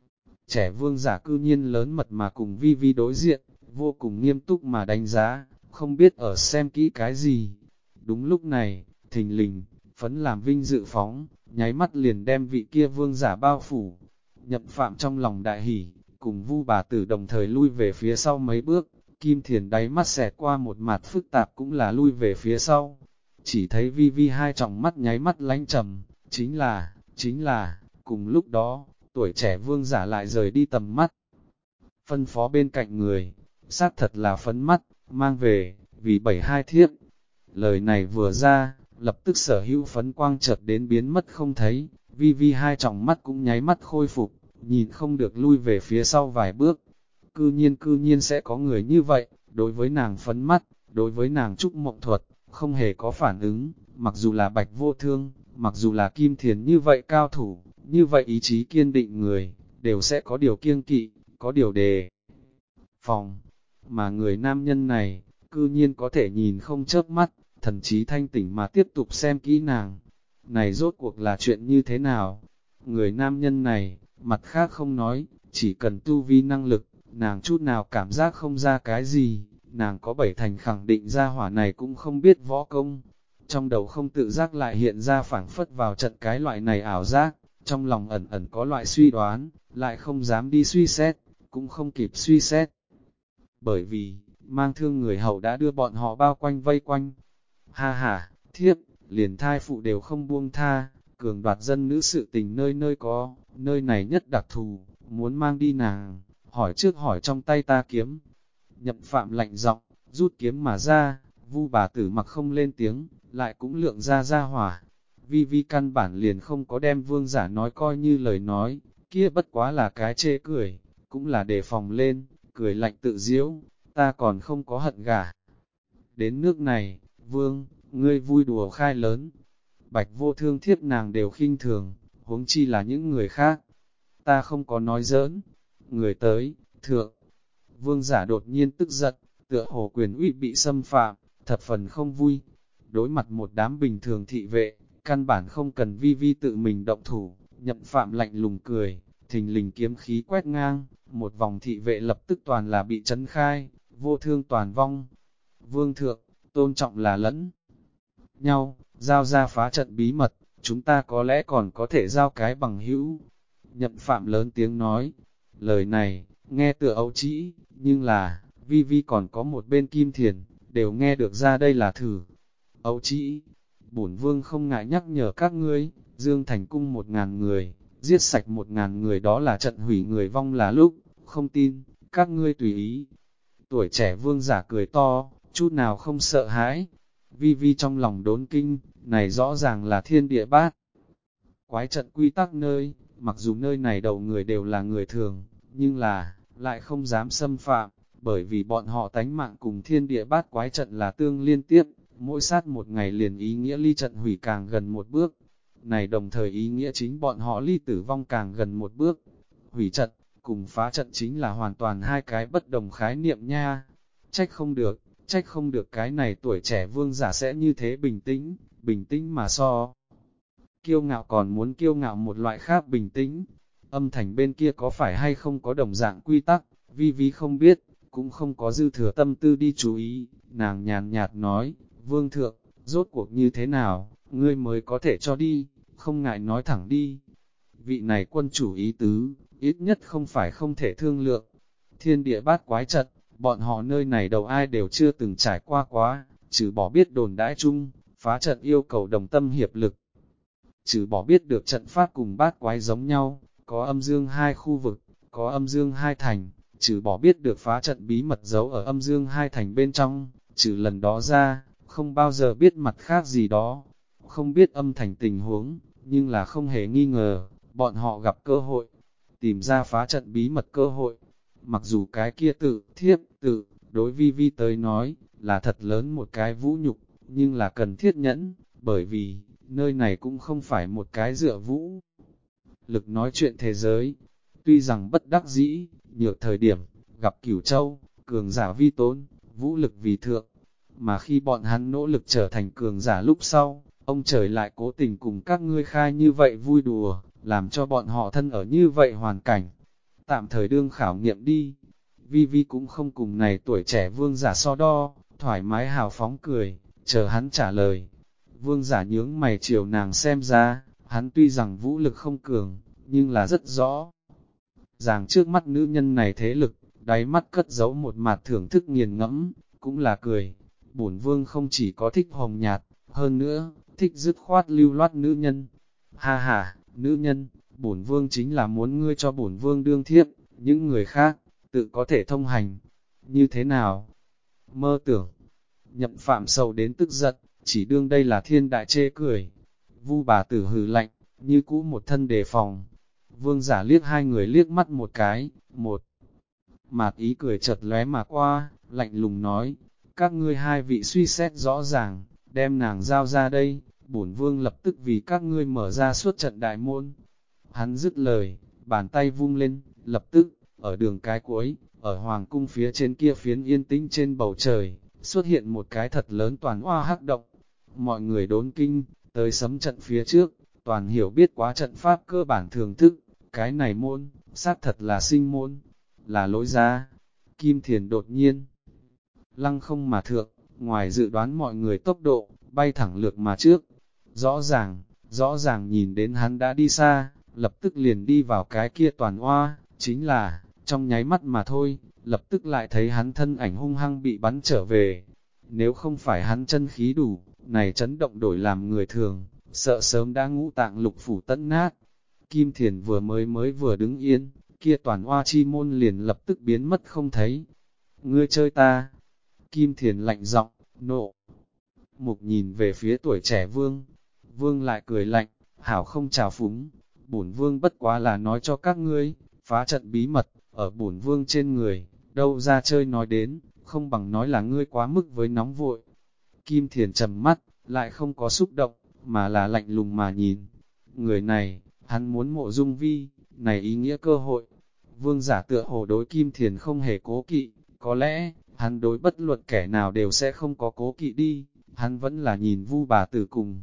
trẻ vương giả cư nhiên lớn mật mà cùng Vi Vi đối diện, vô cùng nghiêm túc mà đánh giá, không biết ở xem kỹ cái gì. Đúng lúc này, thình lình, phấn làm vinh dự phóng, nháy mắt liền đem vị kia vương giả bao phủ. Nhậm Phạm trong lòng đại hỉ, cùng Vu bà tử đồng thời lui về phía sau mấy bước, Kim Thiền đáy mắt xẹt qua một mặt phức tạp cũng là lui về phía sau. Chỉ thấy Vi Vi hai tròng mắt nháy mắt lánh trầm, chính là, cùng lúc đó, tuổi trẻ vương giả lại rời đi tầm mắt. Phân phó bên cạnh người, xác thật là phấn mắt, mang về, vì 72 thiếp. Lời này vừa ra, lập tức sở hữu phấn quang chợt đến biến mất không thấy, Vi Vi hai tròng mắt cũng nháy mắt khôi phục, nhìn không được lui về phía sau vài bước. Cư nhiên sẽ có người như vậy, đối với nàng phấn mắt, đối với nàng trúc mộng thuật, không hề có phản ứng, mặc dù là Bạch Vô Thương, mặc dù là Kim Thiền như vậy cao thủ, như vậy ý chí kiên định người, đều sẽ có điều kiêng kỵ, có điều đề phòng. Mà người nam nhân này, cư nhiên có thể nhìn không chớp mắt, thần trí thanh tỉnh mà tiếp tục xem kỹ nàng. Này rốt cuộc là chuyện như thế nào? Người nam nhân này, mặt khác không nói, chỉ cần tu vi năng lực, nàng chút nào cảm giác không ra cái gì, nàng có 7 thành khẳng định ra hỏa này cũng không biết võ công. Trong đầu không tự giác lại hiện ra phảng phất vào trận cái loại này ảo giác, trong lòng ẩn ẩn có loại suy đoán, lại không dám đi suy xét, cũng không kịp suy xét. Bởi vì, mang thương người hậu đã đưa bọn họ bao quanh vây quanh. Ha ha, thiếp, liền thai phụ đều không buông tha, cường đoạt dân nữ sự tình nơi nơi có, nơi này nhất đặc thù, muốn mang đi nàng, hỏi trước hỏi trong tay ta kiếm. Nhậm Phạm lạnh giọng, rút kiếm mà ra, Vu bà tử mặc không lên tiếng, lại cũng lượng ra hỏa. Vi Vi căn bản liền không có đem vương giả nói coi như lời nói, kia bất quá là cái chê cười, cũng là đề phòng lên, cười lạnh tự diễu, ta còn không có hận gả. Đến nước này, vương, ngươi vui đùa khai lớn, Bạch Vô Thương thiếp nàng đều khinh thường, huống chi là những người khác. Ta không có nói giỡn, người tới, thượng. Vương giả đột nhiên tức giận, tựa hồ quyền uy bị xâm phạm, thập phần không vui. Đối mặt một đám bình thường thị vệ, căn bản không cần Vi Vi tự mình động thủ, Nhậm Phạm lạnh lùng cười, thình lình kiếm khí quét ngang, một vòng thị vệ lập tức toàn là bị chấn khai, Vô Thương toàn vong. Vương thượng, tôn trọng là lẫn nhau, giao ra phá trận bí mật, chúng ta có lẽ còn có thể giao cái bằng hữu. Nhậm Phạm lớn tiếng nói, lời này, nghe tựa ấu trĩ, nhưng là, Vi Vi còn có một bên Kim Thiền, đều nghe được ra đây là thử. Ấu trĩ, bổn vương không ngại nhắc nhở các ngươi, Dương Thành cung 1000 người, giết sạch 1000 người đó là trận hủy người vong là lúc, không tin, các ngươi tùy ý. Tuổi trẻ vương giả cười to, chút nào không sợ hãi. Vi Vi trong lòng đốn kinh, này rõ ràng là thiên địa bát. Quái trận quy tắc nơi, mặc dù nơi này đầu người đều là người thường, nhưng là, lại không dám xâm phạm, bởi vì bọn họ tánh mạng cùng thiên địa bát quái trận là tương liên tiếp, mỗi sát một ngày liền ý nghĩa ly trận hủy càng gần một bước. Này đồng thời ý nghĩa chính bọn họ ly tử vong càng gần một bước. Hủy trận, cùng phá trận chính là hoàn toàn hai cái bất đồng khái niệm nha. Trách không được cái này tuổi trẻ vương giả sẽ như thế bình tĩnh mà so. Kiêu ngạo còn muốn kiêu ngạo một loại khác bình tĩnh. Âm thành bên kia có phải hay không có đồng dạng quy tắc, Vi Vi không biết, cũng không có dư thừa tâm tư đi chú ý. Nàng nhàn nhạt nói, vương thượng, rốt cuộc như thế nào, ngươi mới có thể cho đi, không ngại nói thẳng đi. Vị này quân chủ ý tứ, ít nhất không phải không thể thương lượng. Thiên địa bát quái trận, bọn họ nơi này đầu ai đều chưa từng trải qua quá, trừ bỏ biết đồn đãi chung, phá trận yêu cầu đồng tâm hiệp lực. Trừ bỏ biết được trận pháp cùng bát quái giống nhau, có âm dương hai khu vực, có âm dương hai thành, trừ bỏ biết được phá trận bí mật giấu ở âm dương hai thành bên trong, trừ lần đó ra, không bao giờ biết mặt khác gì đó, không biết âm thành tình huống, nhưng là không hề nghi ngờ, bọn họ gặp cơ hội, tìm ra phá trận bí mật cơ hội. Mặc dù cái kia tự, đối Vi Vi tới nói, là thật lớn một cái vũ nhục, nhưng là cần thiết nhẫn, bởi vì, nơi này cũng không phải một cái dựa vũ lực nói chuyện thế giới. Tuy rằng bất đắc dĩ, nhiều thời điểm, gặp Cửu Châu, cường giả vi tôn, vũ lực vì thượng, mà khi bọn hắn nỗ lực trở thành cường giả lúc sau, ông trời lại cố tình cùng các ngươi khai như vậy vui đùa, làm cho bọn họ thân ở như vậy hoàn cảnh. Tạm thời đương khảo nghiệm đi. Vi Vi cũng không cùng này tuổi trẻ vương giả so đo, thoải mái hào phóng cười, chờ hắn trả lời. Vương giả nhướng mày chiều nàng xem ra, hắn tuy rằng vũ lực không cường, nhưng là rất rõ. Ràng trước mắt nữ nhân này thế lực, đáy mắt cất giấu một mặt thưởng thức nghiền ngẫm, cũng là cười. Bổn vương không chỉ có thích hồng nhạt, hơn nữa, thích dứt khoát lưu loát nữ nhân. Ha ha, nữ nhân, bổn vương chính là muốn ngươi cho bổn vương đương thiếp, những người khác, tự có thể thông hành. Như thế nào? Mơ tưởng. Nhậm Phạm sầu đến tức giận, chỉ đương đây là thiên đại chê cười. Vu bà tử hừ lạnh, như cũ một thân đề phòng. Vương giả liếc hai người liếc mắt một cái, một mạt ý cười chợt lóe mà qua, lạnh lùng nói, các ngươi hai vị suy xét rõ ràng, đem nàng giao ra đây, bổn vương lập tức vì các ngươi mở ra suốt trận đại môn. Hắn dứt lời, bàn tay vung lên, lập tức, ở đường cái cuối, ở hoàng cung phía trên kia phiến yên tĩnh trên bầu trời, xuất hiện một cái thật lớn toàn hoa hắc động. Mọi người đốn kinh, tới sấm trận phía trước, toàn hiểu biết quá trận pháp cơ bản thường thức, cái này môn, xác thật là sinh môn, là lối ra. Kim Thiền đột nhiên, lăng không mà thượng, ngoài dự đoán mọi người tốc độ, bay thẳng lược mà trước. Rõ ràng nhìn đến hắn đã đi xa, lập tức liền đi vào cái kia toàn hoa, chính là, trong nháy mắt mà thôi, lập tức lại thấy hắn thân ảnh hung hăng bị bắn trở về. Nếu không phải hắn chân khí đủ, này chấn động đổi làm người thường, sợ sớm đã ngũ tạng lục phủ tận nát. Kim Thiền mới vừa đứng yên, kia toàn hoa chi môn liền lập tức biến mất không thấy. Ngươi chơi ta. Kim Thiền lạnh giọng, nộ. Mục nhìn về phía tuổi trẻ vương. Vương lại cười lạnh, hảo không chào phúng. Bổn vương bất quá là nói cho các ngươi, phá trận bí mật, ở bổn vương trên người, đâu ra chơi nói đến, không bằng nói là ngươi quá mức với nóng vội. Kim Thiền trầm mắt, lại không có xúc động, mà là lạnh lùng mà nhìn. Người này, hắn muốn mộ dung vi, này ý nghĩa cơ hội. Vương giả tựa hồ đối Kim Thiền không hề cố kỵ, có lẽ, hắn đối bất luận kẻ nào đều sẽ không có cố kỵ đi, hắn vẫn là nhìn Vu bà tử cùng.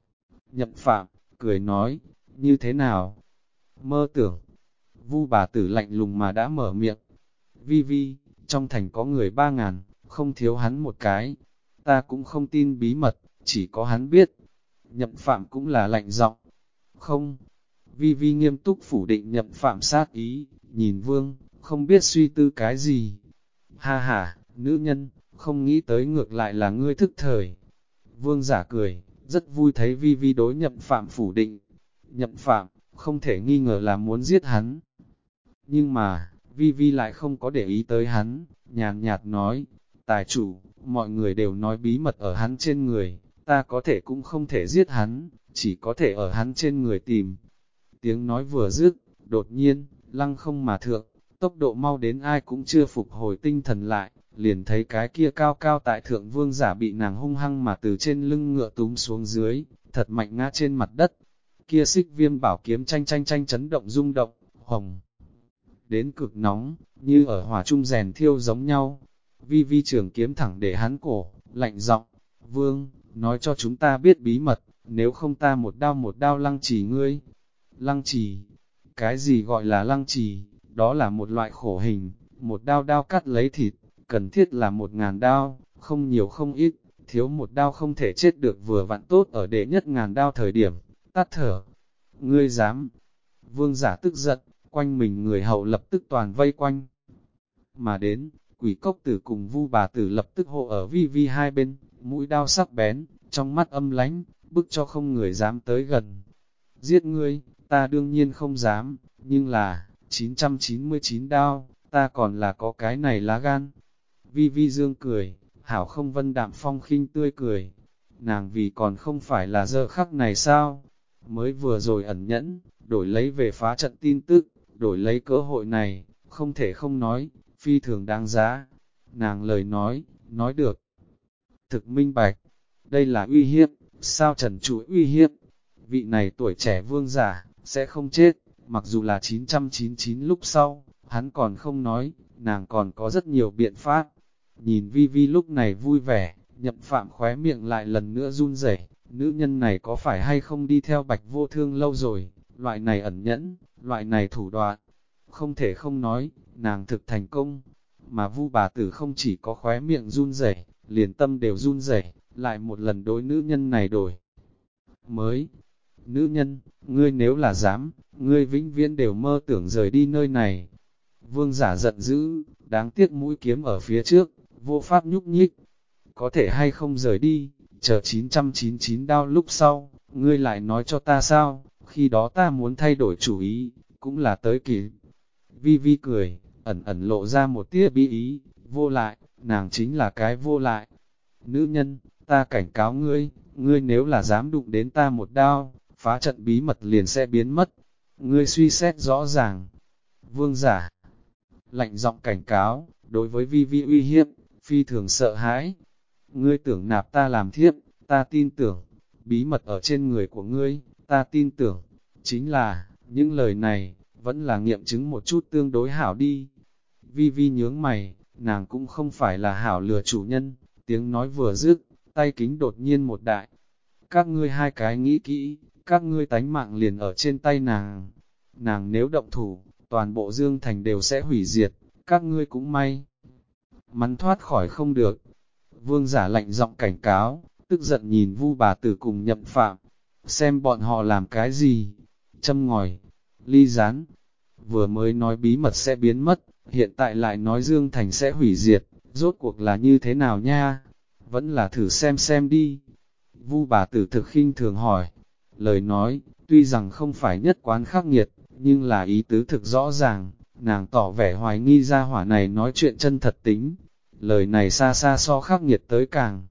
Nhậm Phạm, cười nói, như thế nào? Mơ tưởng. Vu bà tử lạnh lùng mà đã mở miệng. Vi Vi, trong thành có người 3.000, không thiếu hắn một cái. Ta cũng không tin bí mật, chỉ có hắn biết. Nhậm Phạm cũng là lạnh giọng. Không. Vi Vi nghiêm túc phủ định Nhậm Phạm sát ý, nhìn Vương, không biết suy tư cái gì. Ha ha, nữ nhân, không nghĩ tới ngược lại là ngươi thức thời. Vương giả cười, rất vui thấy Vi Vi đối Nhậm Phạm phủ định. Nhậm Phạm, không thể nghi ngờ là muốn giết hắn. Nhưng mà, Vi Vi lại không có để ý tới hắn, nhàn nhạt nói, tài chủ, mọi người đều nói bí mật ở hắn trên người, ta có thể cũng không thể giết hắn, chỉ có thể ở hắn trên người tìm. Tiếng nói vừa dứt, đột nhiên, lăng không mà thượng, tốc độ mau đến ai cũng chưa phục hồi tinh thần lại, liền thấy cái kia cao cao tại thượng vương giả bị nàng hung hăng mà từ trên lưng ngựa túm xuống dưới, thật mạnh ngã trên mặt đất. Kia xích viêm bảo kiếm tranh chấn động rung động, hồng đến cực nóng, như ở hỏa trung rèn thiêu giống nhau. Vi Vi trường kiếm thẳng để hắn cổ, lạnh giọng, vương, nói cho chúng ta biết bí mật, nếu không ta một đao lăng trì ngươi. Lăng trì, cái gì gọi là lăng trì, đó là một loại khổ hình, một đao cắt lấy thịt, cần thiết là 1.000 đao, không nhiều không ít, thiếu một đao không thể chết được vừa vặn tốt ở đệ nhất 1.000 đao thời điểm, tắt thở. Ngươi dám, vương giả tức giận, quanh mình người hậu lập tức toàn vây quanh. Mà đến, quỷ cốc tử cùng Vu bà tử lập tức hộ ở Vi Vi hai bên, mũi đao sắc bén, trong mắt âm lánh, bức cho không người dám tới gần. Giết ngươi, ta đương nhiên không dám, nhưng là, 999 đao, ta còn là có cái này lá gan. Vi Vi dương cười, hảo không Vân Đạm Phong khinh tươi cười. Nàng vì còn không phải là giờ khắc này sao? Mới vừa rồi ẩn nhẫn, đổi lấy về phá trận tin tức, đổi lấy cơ hội này, không thể không nói, phi thường đáng giá. Nàng lời nói được. Thực minh bạch, đây là uy hiếp, sao trần trụi uy hiếp? Vị này tuổi trẻ vương giả, sẽ không chết, mặc dù là 999 lúc sau, hắn còn không nói, nàng còn có rất nhiều biện pháp. Nhìn Vi Vi lúc này vui vẻ, Nhậm Phạm khóe miệng lại lần nữa run rẩy. Nữ nhân này có phải hay không đi theo Bạch Vô Thương lâu rồi, loại này ẩn nhẫn, loại này thủ đoạn. Không thể không nói, nàng thực thành công, mà Vu bà tử không chỉ có khóe miệng run rẩy, liền tâm đều run rẩy, lại một lần đối nữ nhân này đổi. Mới, nữ nhân, ngươi nếu là dám, ngươi vĩnh viễn đều mơ tưởng rời đi nơi này. Vương giả giận dữ, đáng tiếc mũi kiếm ở phía trước, vô pháp nhúc nhích. Có thể hay không rời đi, chờ 999 đao lúc sau, ngươi lại nói cho ta sao, khi đó ta muốn thay đổi chủ ý, cũng là tới kỳ. Vi Vi cười, ẩn ẩn lộ ra một tia bí ý, vô lại, nàng chính là cái vô lại. Nữ nhân, ta cảnh cáo ngươi, ngươi nếu là dám đụng đến ta một đao, phá trận bí mật liền sẽ biến mất. Ngươi suy xét rõ ràng. Vương giả lạnh giọng cảnh cáo, đối với Vi Vi uy hiếp, phi thường sợ hãi. Ngươi tưởng nạp ta làm thiếp, ta tin tưởng. Bí mật ở trên người của ngươi, ta tin tưởng. Chính là, những lời này, vẫn là nghiệm chứng một chút tương đối hảo đi. Vi Vi nhướng mày, nàng cũng không phải là hảo lừa chủ nhân. Tiếng nói vừa dứt, tay kính đột nhiên một đại. Các ngươi hai cái nghĩ kỹ, các ngươi tánh mạng liền ở trên tay nàng. Nàng nếu động thủ, toàn bộ Dương Thành đều sẽ hủy diệt, các ngươi cũng may. Mắn thoát khỏi không được. Vương giả lạnh giọng cảnh cáo, tức giận nhìn Vu bà tử cùng Nhậm Phạm. Xem bọn họ làm cái gì? Châm ngòi, ly gián. Vừa mới nói bí mật sẽ biến mất, hiện tại lại nói Dương Thành sẽ hủy diệt. Rốt cuộc là như thế nào nha? Vẫn là thử xem đi. Vu bà tử thực khinh thường hỏi. Lời nói, tuy rằng không phải nhất quán khắc nghiệt, nhưng là ý tứ thực rõ ràng. Nàng tỏ vẻ hoài nghi ra hỏa này nói chuyện chân thật tính. Lời này xa xa so khắc nghiệt tới càng.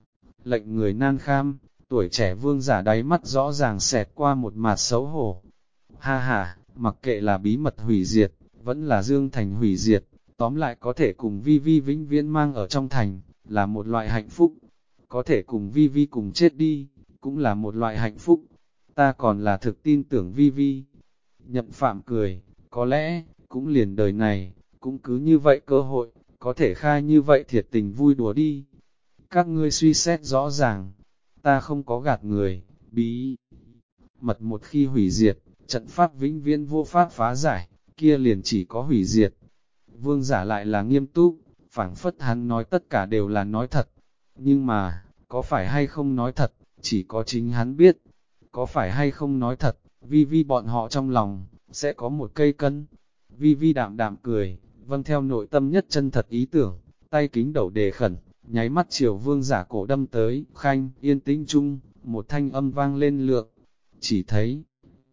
Lệnh người nan kham, tuổi trẻ vương giả đáy mắt rõ ràng xẹt qua một mặt xấu hổ. Ha ha, mặc kệ là bí mật hủy diệt, vẫn là Dương Thành hủy diệt, tóm lại có thể cùng Vi Vi vĩnh viễn mang ở trong thành, là một loại hạnh phúc. Có thể cùng Vi Vi cùng chết đi, cũng là một loại hạnh phúc. Ta còn là thực tin tưởng Vi Vi. Nhậm Phạm cười, có lẽ, cũng liền đời này, cũng cứ như vậy cơ hội, có thể khai như vậy thiệt tình vui đùa đi. Các ngươi suy xét rõ ràng, ta không có gạt người, bí mật một khi hủy diệt, trận pháp vĩnh viễn vô pháp phá giải, kia liền chỉ có hủy diệt. Vương giả lại là nghiêm túc, phảng phất hắn nói tất cả đều là nói thật. Nhưng mà, có phải hay không nói thật, chỉ có chính hắn biết. Có phải hay không nói thật, Vi Vi bọn họ trong lòng, sẽ có một cây cân. Vi Vi đạm đạm cười, vâng theo nội tâm nhất chân thật ý tưởng, tay kính đầu đề khẩn, nháy mắt chiều vương giả cổ đâm tới, khanh, yên tĩnh chung, một thanh âm vang lên lượng. Chỉ thấy,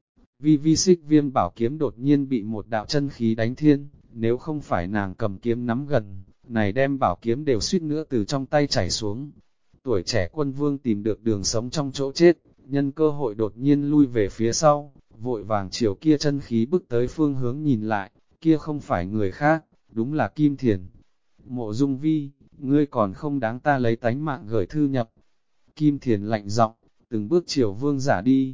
Vi Vi xích viêm bảo kiếm đột nhiên bị một đạo chân khí đánh thiên, nếu không phải nàng cầm kiếm nắm gần, này đem bảo kiếm đều suýt nữa từ trong tay chảy xuống. Tuổi trẻ quân vương tìm được đường sống trong chỗ chết, nhân cơ hội đột nhiên lui về phía sau, vội vàng chiều kia chân khí bước tới phương hướng nhìn lại, kia không phải người khác, đúng là Kim Thiền. Mộ Dung Vi, ngươi còn không đáng ta lấy tánh mạng gửi thư nhập. Kim Thiền lạnh giọng, từng bước chiều vương giả đi.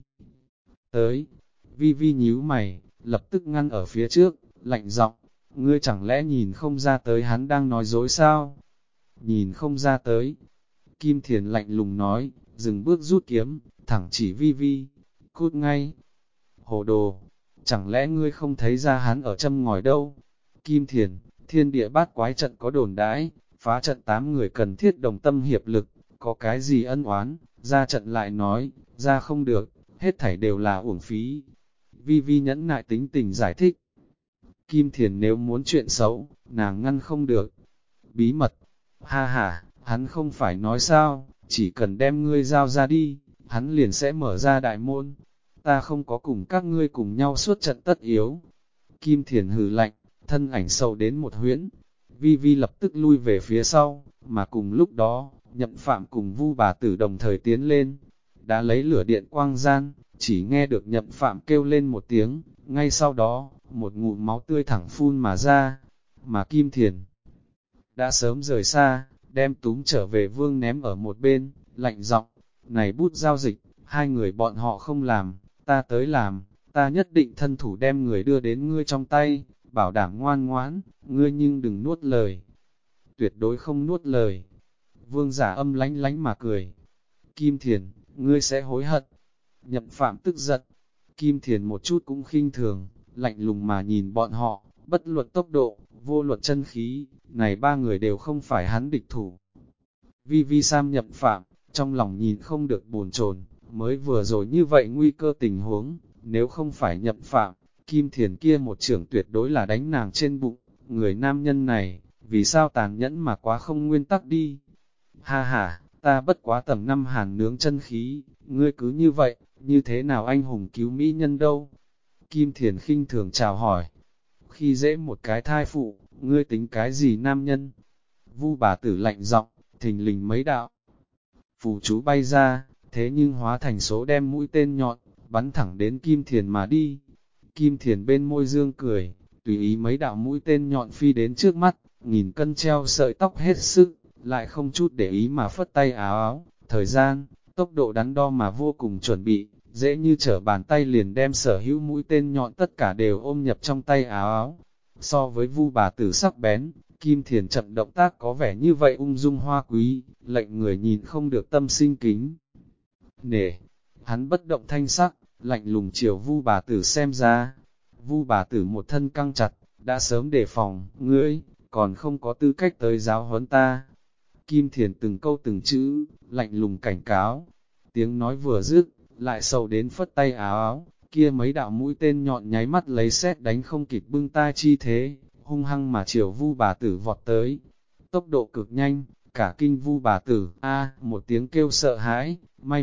Tới, Vi Vi nhíu mày, lập tức ngăn ở phía trước, lạnh giọng, ngươi chẳng lẽ nhìn không ra tới hắn đang nói dối sao? Nhìn không ra tới. Kim Thiền lạnh lùng nói, dừng bước rút kiếm, thẳng chỉ Vi Vi, cút ngay. Hồ đồ, chẳng lẽ ngươi không thấy ra hắn ở châm ngòi đâu? Kim Thiền, thiên địa bát quái trận có đồn đãi, phá trận 8 người cần thiết đồng tâm hiệp lực, có cái gì ân oán, ra trận lại nói, ra không được, hết thảy đều là uổng phí. Vi Vi nhẫn nại tính tình giải thích. Kim Thiền nếu muốn chuyện xấu, nàng ngăn không được. Bí mật, ha ha, hắn không phải nói sao, chỉ cần đem ngươi giao ra đi, hắn liền sẽ mở ra đại môn. Ta không có cùng các ngươi cùng nhau suốt trận tất yếu. Kim Thiền hừ lạnh, thân ảnh sâu đến một huyễn. Vi Vi lập tức lui về phía sau, mà cùng lúc đó, Nhậm Phạm cùng Vu bà tử đồng thời tiến lên, đã lấy lửa điện quang gian, chỉ nghe được Nhậm Phạm kêu lên một tiếng, ngay sau đó, một ngụm máu tươi thẳng phun mà ra, mà Kim Thiền đã sớm rời xa, đem túm trở về Vương ném ở một bên, lạnh giọng, này bút giao dịch, hai người bọn họ không làm, ta tới làm, ta nhất định thân thủ đem người đưa đến ngươi trong tay, bảo đảm ngoan ngoãn, ngươi nhưng đừng nuốt lời. Tuyệt đối không nuốt lời. Vương giả âm lánh lánh mà cười. Kim Thiền, ngươi sẽ hối hận. Nhậm Phạm tức giận. Kim Thiền một chút cũng khinh thường, lạnh lùng mà nhìn bọn họ, bất luận tốc độ, vô luận chân khí, này ba người đều không phải hắn địch thủ. Vi Vi Sam Nhậm Phạm, trong lòng nhìn không được bồn chồn, mới vừa rồi như vậy nguy cơ tình huống, nếu không phải Nhậm Phạm, Kim Thiền kia một trưởng tuyệt đối là đánh nàng trên bụng, người nam nhân này, vì sao tàn nhẫn mà quá không nguyên tắc đi. Ha ha, ta bất quá tầm 5 hàn nướng chân khí, ngươi cứ như vậy, như thế nào anh hùng cứu mỹ nhân đâu? Kim Thiền khinh thường chào hỏi, khi dễ một cái thai phụ, ngươi tính cái gì nam nhân? Vu bà tử lạnh giọng, thình lình mấy đạo. Phù chú bay ra, thế nhưng hóa thành số đem mũi tên nhọn, bắn thẳng đến Kim Thiền mà đi. Kim Thiền bên môi dương cười, tùy ý mấy đạo mũi tên nhọn phi đến trước mắt, nghìn cân treo sợi tóc hết sức, lại không chút để ý mà phất tay áo áo, thời gian, tốc độ đắn đo mà vô cùng chuẩn bị, dễ như trở bàn tay liền đem sở hữu mũi tên nhọn tất cả đều ôm nhập trong tay áo áo. So với Vu bà tử sắc bén, Kim Thiền chậm động tác có vẻ như vậy ung dung hoa quý, lệnh người nhìn không được tâm sinh kính. Nể, hắn bất động thanh sắc, lạnh lùng chiều Vu bà tử xem ra. Vu bà tử một thân căng chặt, đã sớm đề phòng, ngươi, còn không có tư cách tới giáo huấn ta. Kim Thiền từng câu từng chữ, lạnh lùng cảnh cáo. Tiếng nói vừa dứt, lại sầu đến phất tay áo áo, kia mấy đạo mũi tên nhọn nháy mắt lấy sét đánh không kịp bưng tai chi thế, hung hăng mà chiều Vu bà tử vọt tới. Tốc độ cực nhanh, cả kinh Vu bà tử, một tiếng kêu sợ hãi,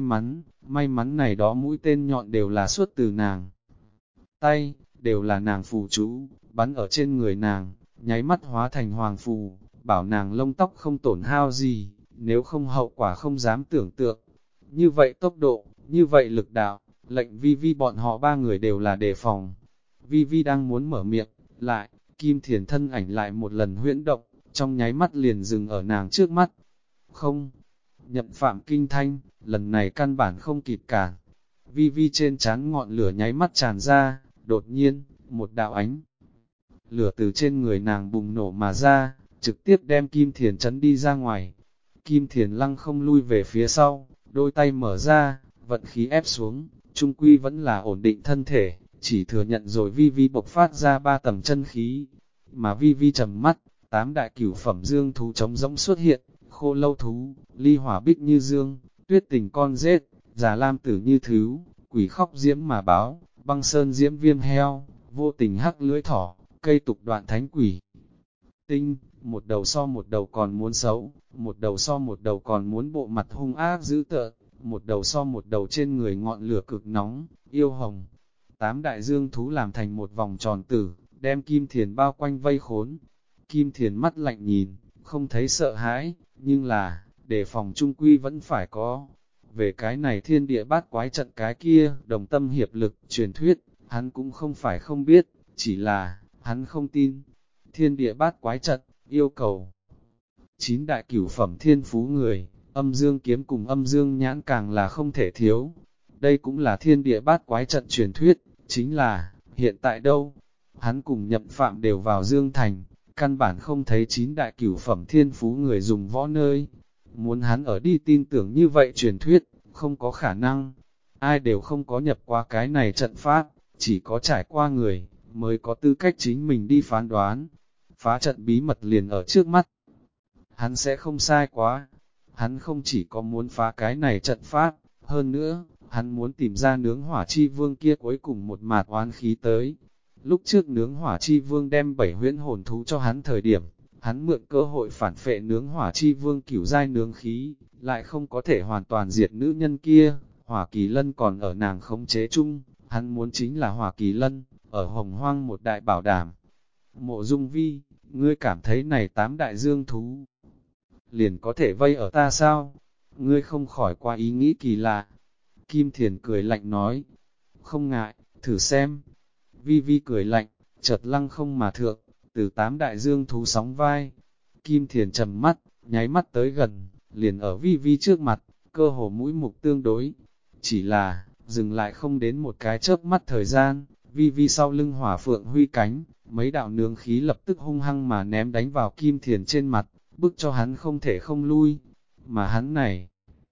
may mắn này đó mũi tên nhọn đều là xuất từ nàng. Tay, đều là nàng phù chú, bắn ở trên người nàng, nháy mắt hóa thành hoàng phù, bảo nàng lông tóc không tổn hao gì, nếu không hậu quả không dám tưởng tượng. Như vậy tốc độ, như vậy lực đạo, lệnh Vi Vi bọn họ ba người đều là đề phòng. Vi Vi đang muốn mở miệng, lại, Kim Thiền thân ảnh lại một lần huyễn động, trong nháy mắt liền dừng ở nàng trước mắt. Không, Nhậm Phạm kinh thanh, lần này căn bản không kịp cản. Vi Vi trên trán ngọn lửa nháy mắt tràn ra, đột nhiên, một đạo ánh lửa từ trên người nàng bùng nổ mà ra, trực tiếp đem Kim Thiền chấn đi ra ngoài. Kim Thiền lăng không lui về phía sau, đôi tay mở ra, vận khí ép xuống, trung quy vẫn là ổn định thân thể, chỉ thừa nhận rồi Vi Vi bộc phát ra 3 tầng chân khí. Mà Vi Vi trầm mắt, 8 đại cửu phẩm dương thú trống rỗng xuất hiện, khô lâu thú, ly hỏa bích như dương, tuyết tình con rết, già lam tử như thứ, quỷ khóc diễm mà báo, băng sơn diễm viêm heo, vô tình hắc lưỡi thỏ, cây tục đoạn thánh quỷ. Tinh, một đầu so một đầu còn muốn xấu, một đầu so một đầu còn muốn bộ mặt hung ác dữ tợn, một đầu so một đầu trên người ngọn lửa cực nóng, yêu hồng. 8 đại dương thú làm thành một vòng tròn tử, đem Kim Thiền bao quanh vây khốn. Kim Thiền mắt lạnh nhìn, không thấy sợ hãi, nhưng là, đề phòng trung quy vẫn phải có. Về cái này thiên địa bát quái trận cái kia, đồng tâm hiệp lực, truyền thuyết, hắn cũng không phải không biết, chỉ là, hắn không tin. Thiên địa bát quái trận, yêu cầu 9 đại cửu phẩm thiên phú người, âm dương kiếm cùng âm dương nhãn càng là không thể thiếu. Đây cũng là thiên địa bát quái trận truyền thuyết, chính là, hiện tại đâu? Hắn cùng Nhậm Phạm đều vào Dương Thành, căn bản không thấy 9 đại cửu phẩm thiên phú người dùng võ nơi. Muốn hắn ở đi tin tưởng như vậy truyền thuyết, không có khả năng. Ai đều không có nhập qua cái này trận pháp, chỉ có trải qua người, mới có tư cách chính mình đi phán đoán. Phá trận bí mật liền ở trước mắt. Hắn sẽ không sai quá. Hắn không chỉ có muốn phá cái này trận pháp, hơn nữa, hắn muốn tìm ra nướng hỏa chi vương kia cuối cùng một mạt oán khí tới. Lúc trước nướng hỏa chi vương đem 7 huyễn hồn thú cho hắn thời điểm, hắn mượn cơ hội phản phệ nướng hỏa chi vương cửu giai nướng khí, lại không có thể hoàn toàn diệt nữ nhân kia. Hỏa kỳ lân còn ở nàng khống chế chung, hắn muốn chính là hỏa kỳ lân, ở hồng hoang một đại bảo đảm. Mộ Dung Vi, ngươi cảm thấy này 8 đại dương thú liền có thể vây ở ta sao? Ngươi không khỏi qua ý nghĩ kỳ lạ. Kim Thiền cười lạnh nói, không ngại, thử xem. Vi Vi cười lạnh, chợt lăng không mà thượng, từ 8 đại dương thú sóng vai. Kim Thiền trầm mắt, nháy mắt tới gần, liền ở Vi Vi trước mặt, cơ hồ mũi mục tương đối. Chỉ là, dừng lại không đến một cái chớp mắt thời gian, Vi Vi sau lưng hỏa phượng huy cánh, mấy đạo nướng khí lập tức hung hăng mà ném đánh vào Kim Thiền trên mặt, bức cho hắn không thể không lui. Mà hắn này,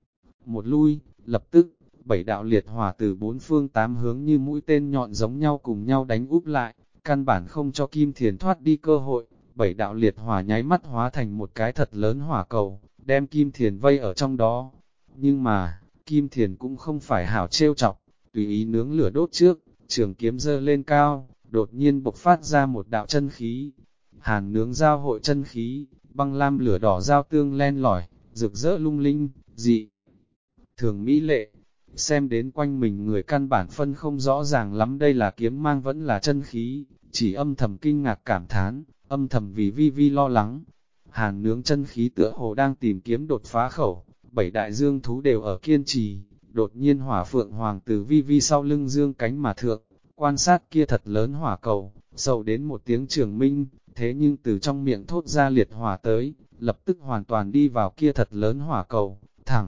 một lui, lập tức, 7 đạo liệt hỏa từ 4 phương 8 hướng như mũi tên nhọn giống nhau cùng nhau đánh úp lại, căn bản không cho Kim Thiền thoát đi cơ hội. 7 đạo liệt hỏa nháy mắt hóa thành một cái thật lớn hỏa cầu, đem Kim Thiền vây ở trong đó. Nhưng mà, Kim Thiền cũng không phải hảo trêu chọc, tùy ý nướng lửa đốt trước, trường kiếm giơ lên cao, đột nhiên bộc phát ra một đạo chân khí. Hàn nướng giao hội chân khí, băng lam lửa đỏ giao tương len lỏi, rực rỡ lung linh, dị thường mỹ lệ. Xem đến quanh mình người căn bản phân không rõ ràng lắm đây là kiếm mang vẫn là chân khí, chỉ âm thầm kinh ngạc cảm thán, âm thầm vì Vi Vi lo lắng. Hàn nướng chân khí tựa hồ đang tìm kiếm đột phá khẩu, 7 đại dương thú đều ở kiên trì, đột nhiên hỏa phượng hoàng từ Vi Vi sau lưng dương cánh mà thượng, quan sát kia thật lớn hỏa cầu, sầu đến một tiếng trường minh, thế nhưng từ trong miệng thốt ra liệt hỏa tới, lập tức hoàn toàn đi vào kia thật lớn hỏa cầu, thẳng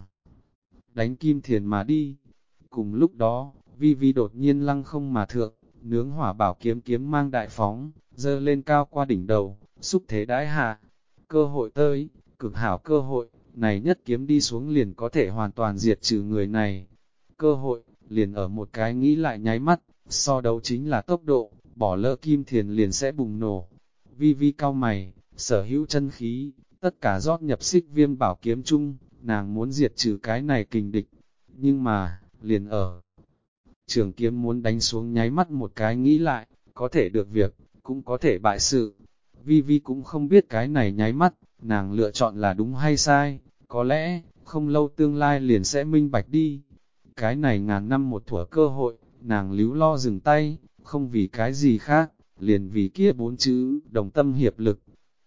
đánh Kim Thiền mà đi. Cùng lúc đó, Vi Vi đột nhiên lăng không mà thượng, nướng hỏa bảo kiếm kiếm mang đại phóng, dơ lên cao qua đỉnh đầu, xúc thế đãi hạ. Cơ hội tới, cực hảo cơ hội, này nhất kiếm đi xuống liền có thể hoàn toàn diệt trừ người này. Cơ hội, liền ở một cái nghĩ lại nháy mắt, so đấu chính là tốc độ, bỏ lỡ Kim Thiền liền sẽ bùng nổ. Vi Vi cau mày, sở hữu chân khí, tất cả rót nhập xích viêm bảo kiếm chung, nàng muốn diệt trừ cái này kình địch. Nhưng mà, liền ở trường kiếm muốn đánh xuống nháy mắt một cái nghĩ lại, có thể được việc, cũng có thể bại sự. Vi Vi cũng không biết cái này nháy mắt, nàng lựa chọn là đúng hay sai, có lẽ, không lâu tương lai liền sẽ minh bạch đi. Cái này ngàn năm một thuở cơ hội, nàng líu lo dừng tay, không vì cái gì khác, liền vì kia 4 chữ, đồng tâm hiệp lực.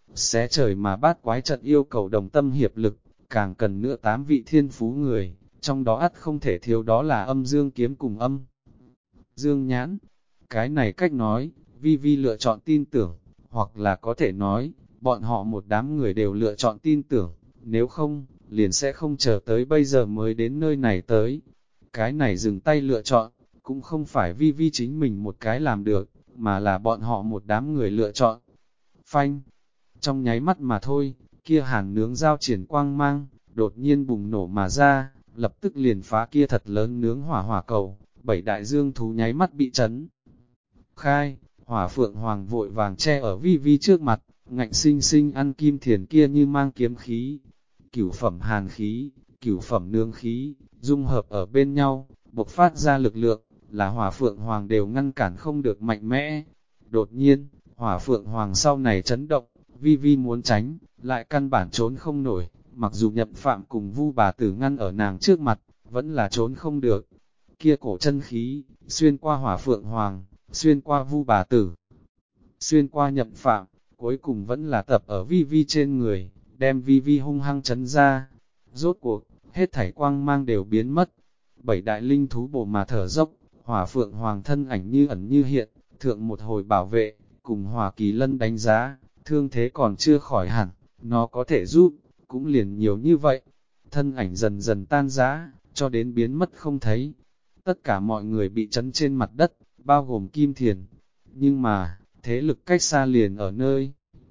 Xé trời mà bát quái trận yêu cầu đồng tâm hiệp lực, càng cần nữa 8 vị thiên phú người, trong đó ắt không thể thiếu đó là âm dương kiếm cùng âm dương nhãn. Cái này cách nói, Vi Vi lựa chọn tin tưởng, hoặc là có thể nói, bọn họ một đám người đều lựa chọn tin tưởng, nếu không, liền sẽ không chờ tới bây giờ mới đến nơi này tới. Cái này dừng tay lựa chọn, cũng không phải Vi Vi chính mình một cái làm được, mà là bọn họ một đám người lựa chọn. Phanh, trong nháy mắt mà thôi, kia hàn nướng giao triển quang mang, đột nhiên bùng nổ mà ra, lập tức liền phá kia thật lớn nướng hỏa hỏa cầu, 7 đại dương thú nháy mắt bị chấn. Khai, hỏa phượng hoàng vội vàng che ở Vi Vi trước mặt, ngạnh sinh sinh ăn Kim Thiền kia như mang kiếm khí. Cửu phẩm hàn khí, cửu phẩm nương khí, dung hợp ở bên nhau, bộc phát ra lực lượng, là hỏa phượng hoàng đều ngăn cản không được mạnh mẽ. Đột nhiên, hỏa phượng hoàng sau này chấn động, Vi Vi muốn tránh, lại căn bản trốn không nổi, mặc dù Nhậm Phạm cùng Vu bà tử ngăn ở nàng trước mặt, vẫn là trốn không được. Kia cổ chân khí, xuyên qua hỏa phượng hoàng, xuyên qua Vu bà tử, xuyên qua Nhậm Phạm, cuối cùng vẫn là tập ở Vi Vi trên người, đem Vi Vi hung hăng chấn ra. Rốt cuộc, hết thảy quang mang đều biến mất. 7 đại linh thú bổ mà thở dốc, hỏa phượng hoàng thân ảnh như ẩn như hiện, thượng một hồi bảo vệ, cùng hỏa kỳ lân đánh giá, thương thế còn chưa khỏi hẳn, nó có thể giúp, cũng liền nhiều như vậy. Thân ảnh dần dần tan rã, cho đến biến mất không thấy. Tất cả mọi người bị chấn trên mặt đất, bao gồm Kim Thiền. Nhưng mà, thế lực cách xa liền ở nơi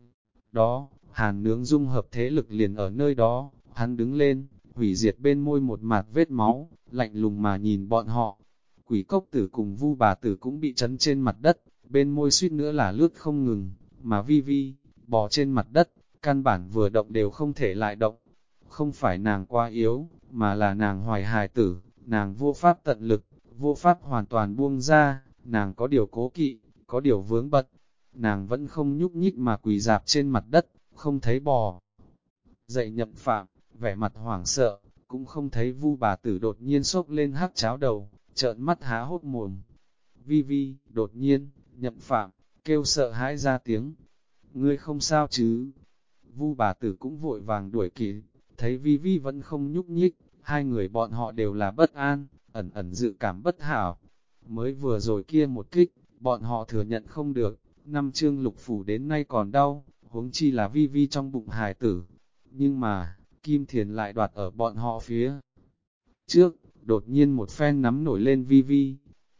đó, hàn nướng dung hợp thế lực liền ở nơi đó, hắn đứng lên, hủy diệt bên môi một mạt vết máu, lạnh lùng mà nhìn bọn họ. Quỷ cốc tử cùng Vu bà tử cũng bị chấn trên mặt đất, bên môi suýt nữa là lướt không ngừng, mà Vi Vi, bò trên mặt đất, căn bản vừa động đều không thể lại động. Không phải nàng quá yếu, mà là nàng hoài hài tử, nàng vô pháp tận lực, vô pháp hoàn toàn buông ra, nàng có điều cố kỵ, có điều vướng bật. Nàng vẫn không nhúc nhích mà quỳ dạp trên mặt đất, không thấy bò. Dậy Nhậm Phạm, vẻ mặt hoảng sợ, cũng không thấy Vu bà tử đột nhiên sốc lên hắc cháo đầu, trợn mắt há hốt mồm. Vi Vi, đột nhiên, Nhậm Phạm, kêu sợ hãi ra tiếng, ngươi không sao chứ? Vu bà tử cũng vội vàng đuổi kịp, thấy Vi Vi vẫn không nhúc nhích, hai người bọn họ đều là bất an, ẩn ẩn dự cảm bất hảo. Mới vừa rồi kia một kích, bọn họ thừa nhận không được, năm chương lục phủ đến nay còn đau, huống chi là Vi Vi trong bụng hài tử. Nhưng mà, Kim Thiền lại đoạt ở bọn họ phía trước, đột nhiên một phen nắm nổi lên Vi Vi.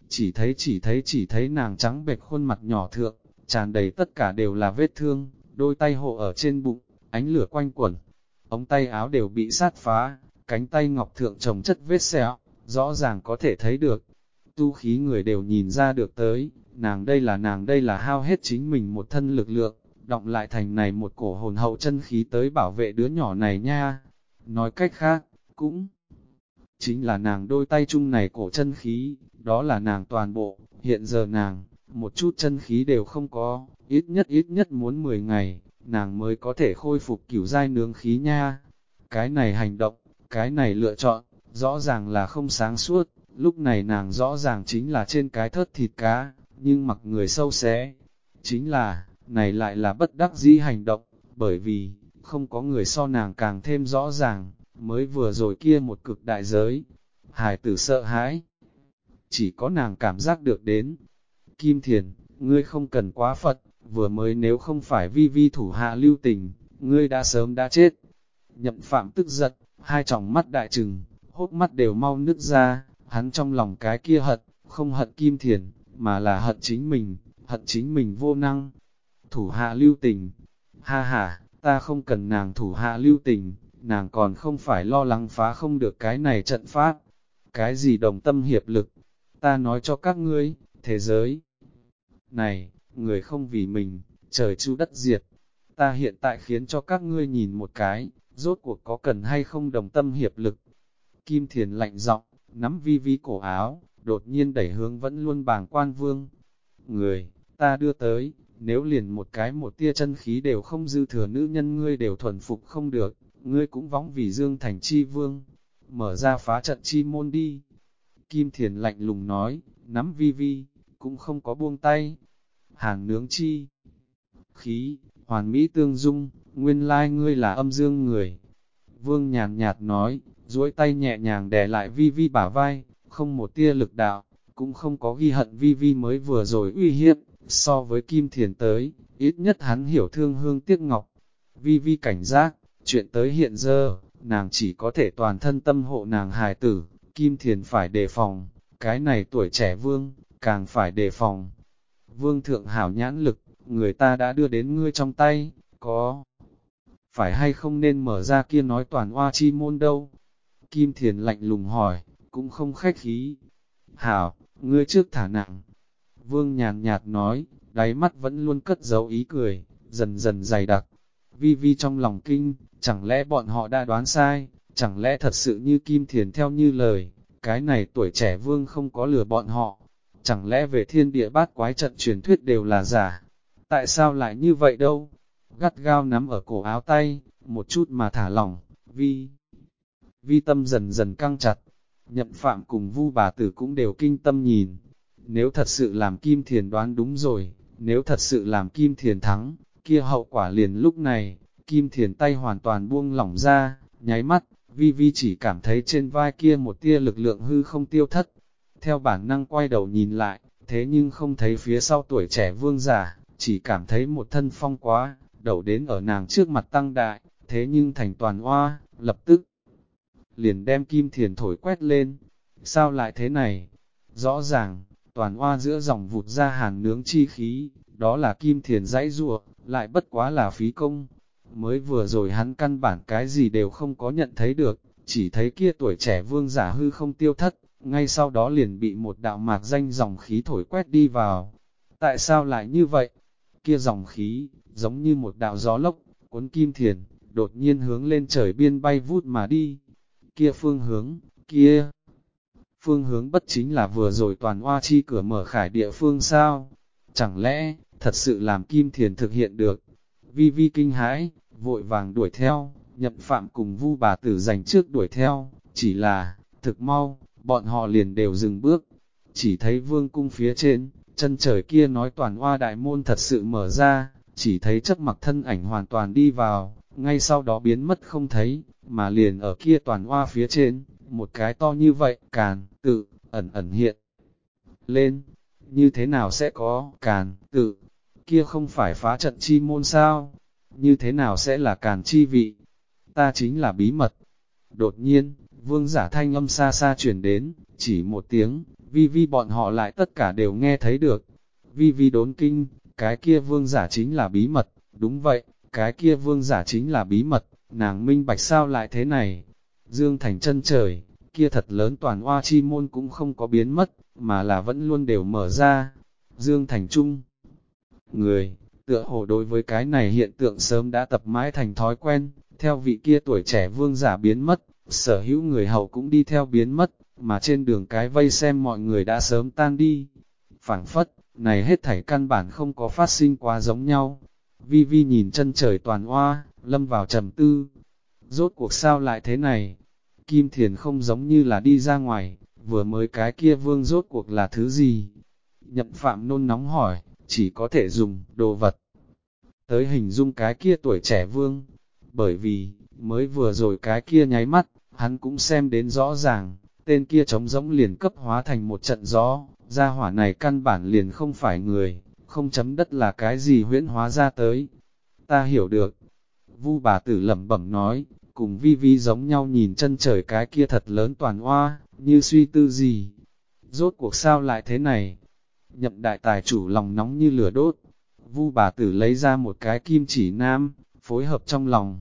Chỉ thấy nàng trắng bệch khuôn mặt nhỏ thượng, tràn đầy tất cả đều là vết thương, đôi tay hộ ở trên bụng, ánh lửa quanh quẩn. Ống tay áo đều bị sát phá, cánh tay ngọc thượng chồng chất vết sẹo, rõ ràng có thể thấy được. Tu khí người đều nhìn ra được tới, nàng đây là hao hết chính mình một thân lực lượng, đọng lại thành này một cổ hồn hậu chân khí tới bảo vệ đứa nhỏ này nha. Nói cách khác, cũng chính là nàng đôi tay chung này cổ chân khí, đó là nàng toàn bộ, hiện giờ nàng, một chút chân khí đều không có, ít nhất muốn 10 ngày, nàng mới có thể khôi phục cửu giai nướng khí nha. Cái này hành động, cái này lựa chọn, rõ ràng là không sáng suốt, lúc này nàng rõ ràng chính là trên cái thớt thịt cá, nhưng mặc người sâu xé. Chính là, này lại là bất đắc dĩ hành động, bởi vì, không có người so nàng càng thêm rõ ràng, mới vừa rồi kia một cực đại giới. Hải tử sợ hãi, chỉ có nàng cảm giác được đến. Kim Thiền, ngươi không cần quá phật, vừa mới nếu không phải Vi Vi thủ hạ lưu tình, ngươi đã sớm đã chết. Nhậm Phạm tức giận, hai tròng mắt đại trừng, hốc mắt đều mau nứt ra, hắn trong lòng cái kia hận, không hận Kim Thiền, mà là hận chính mình vô năng. Thủ hạ lưu tình, ha ha, ta không cần nàng thủ hạ lưu tình, nàng còn không phải lo lắng phá không được cái này trận pháp. Cái gì đồng tâm hiệp lực, ta nói cho các ngươi, thế giới này, người không vì mình, trời chu đất diệt. Ta hiện tại khiến cho các ngươi nhìn một cái, rốt cuộc có cần hay không đồng tâm hiệp lực. Kim Thiền lạnh giọng, nắm Vi Vi cổ áo, đột nhiên đẩy hướng vẫn luôn bàng quan vương. Người, ta đưa tới, nếu liền một tia chân khí đều không dư thừa nữ nhân ngươi đều thuần phục không được, ngươi cũng võng vì Dương Thành chi vương. Mở ra phá trận chi môn đi. Kim Thiền lạnh lùng nói, nắm Vi Vi, cũng không có buông tay. Hàn nướng chi khí, hoàn mỹ tương dung, nguyên lai ngươi là âm dương người. Vương nhàn nhạt nói, duỗi tay nhẹ nhàng đè lại Vi Vi bả vai, không một tia lực đạo, cũng không có ghi hận Vi Vi mới vừa rồi uy hiếp, so với Kim Thiền tới, ít nhất hắn hiểu thương hương tiếc ngọc. Vi Vi cảnh giác, chuyện tới hiện giờ, nàng chỉ có thể toàn thân tâm hộ nàng hài tử, Kim Thiền phải đề phòng, cái này tuổi trẻ vương, càng phải đề phòng. Vương thượng hảo nhãn lực, người ta đã đưa đến ngươi trong tay, có phải hay không nên mở ra kia nói toàn oa chi môn đâu? Kim Thiền lạnh lùng hỏi, cũng không khách khí. Hảo, ngươi trước thả nặng. Vương nhàn nhạt nói, đáy mắt vẫn luôn cất giấu ý cười, dần dần dày đặc. Vi Vi trong lòng kinh, chẳng lẽ bọn họ đã đoán sai, chẳng lẽ thật sự như Kim Thiền theo như lời, cái này tuổi trẻ vương không có lừa bọn họ, chẳng lẽ về thiên địa bát quái trận truyền thuyết đều là giả, tại sao lại như vậy đâu? Gắt gao nắm ở cổ áo tay, một chút mà thả lỏng, Vi tâm dần dần căng chặt, Nhậm Phạm cùng Vu bà tử cũng đều kinh tâm nhìn, nếu thật sự làm Kim Thiền đoán đúng rồi, nếu thật sự làm Kim Thiền thắng, kia hậu quả liền lúc này, Kim Thiền tay hoàn toàn buông lỏng ra, nháy mắt, Vi Vi chỉ cảm thấy trên vai kia một tia lực lượng hư không tiêu thất. Theo bản năng quay đầu nhìn lại, thế nhưng không thấy phía sau tuổi trẻ vương giả, chỉ cảm thấy một thân phong quá, đầu đến ở nàng trước mặt tăng đại, thế nhưng thành toàn oa, lập tức liền đem Kim Thiền thổi quét lên. Sao lại thế này? Rõ ràng, toàn oa giữa dòng vụt ra hàn nướng chi khí, đó là Kim Thiền dãy rùa, lại bất quá là phí công. Mới vừa rồi hắn căn bản cái gì đều không có nhận thấy được, chỉ thấy kia tuổi trẻ vương giả hư không tiêu thất, ngay sau đó liền bị một đạo mạc danh dòng khí thổi quét đi vào. Tại sao lại như vậy? Kia dòng khí, giống như một đạo gió lốc, cuốn Kim Thiền, đột nhiên hướng lên trời biên bay vút mà đi. Kia phương hướng bất chính là vừa rồi toàn oa chi cửa mở khải địa phương sao? Chẳng lẽ, thật sự làm Kim Thiền thực hiện được? Vi Vi kinh hãi, vội vàng đuổi theo, Nhậm Phạm cùng Vu bà tử dành trước đuổi theo, chỉ là, thực mau, bọn họ liền đều dừng bước. Chỉ thấy vương cung phía trên, chân trời kia nói toàn oa đại môn thật sự mở ra, chỉ thấy chấp mặc thân ảnh hoàn toàn đi vào, ngay sau đó biến mất không thấy, mà liền ở kia toàn hoa phía trên, một cái to như vậy, càn, tự, ẩn ẩn hiện lên. Như thế nào sẽ có, càn, tự, kia không phải phá trận chi môn sao? Như thế nào sẽ là càn chi vị? Ta chính là bí mật. Đột nhiên, vương giả thanh âm xa xa chuyển đến, chỉ một tiếng, vi vi bọn họ lại tất cả đều nghe thấy được. Vi vi đốn kinh, cái kia vương giả chính là bí mật, đúng vậy, cái kia vương giả chính là bí mật, nàng minh bạch sao lại thế này. Dương thành chân trời, kia thật lớn toàn oa chi môn cũng không có biến mất, mà là vẫn luôn đều mở ra. Dương thành trung, người, tựa hồ đối với cái này hiện tượng sớm đã tập mãi thành thói quen, theo vị kia tuổi trẻ vương giả biến mất, sở hữu người hậu cũng đi theo biến mất, mà trên đường cái vây xem mọi người đã sớm tan đi. Phảng phất, này hết thảy căn bản không có phát sinh quá giống nhau. Vi Vi nhìn chân trời toàn hoa, lâm vào trầm tư. Rốt cuộc sao lại thế này? Kim Thiền không giống như là đi ra ngoài, vừa mới cái kia vương rốt cuộc là thứ gì? Nhậm Phạm nôn nóng hỏi, chỉ có thể dùng đồ vật tới hình dung cái kia tuổi trẻ vương. Bởi vì, mới vừa rồi cái kia nháy mắt, hắn cũng xem đến rõ ràng, tên kia trống rỗng liền cấp hóa thành một trận gió, gia hỏa này căn bản liền không phải người, không chấm đất là cái gì huyễn hóa ra tới. Ta hiểu được. Vu bà tử lẩm bẩm nói, cùng Vi Vi giống nhau nhìn chân trời cái kia thật lớn toàn hoa, như suy tư gì. Rốt cuộc sao lại thế này? Nhậm đại tài chủ lòng nóng như lửa đốt. Vu bà tử lấy ra một cái kim chỉ nam, phối hợp trong lòng.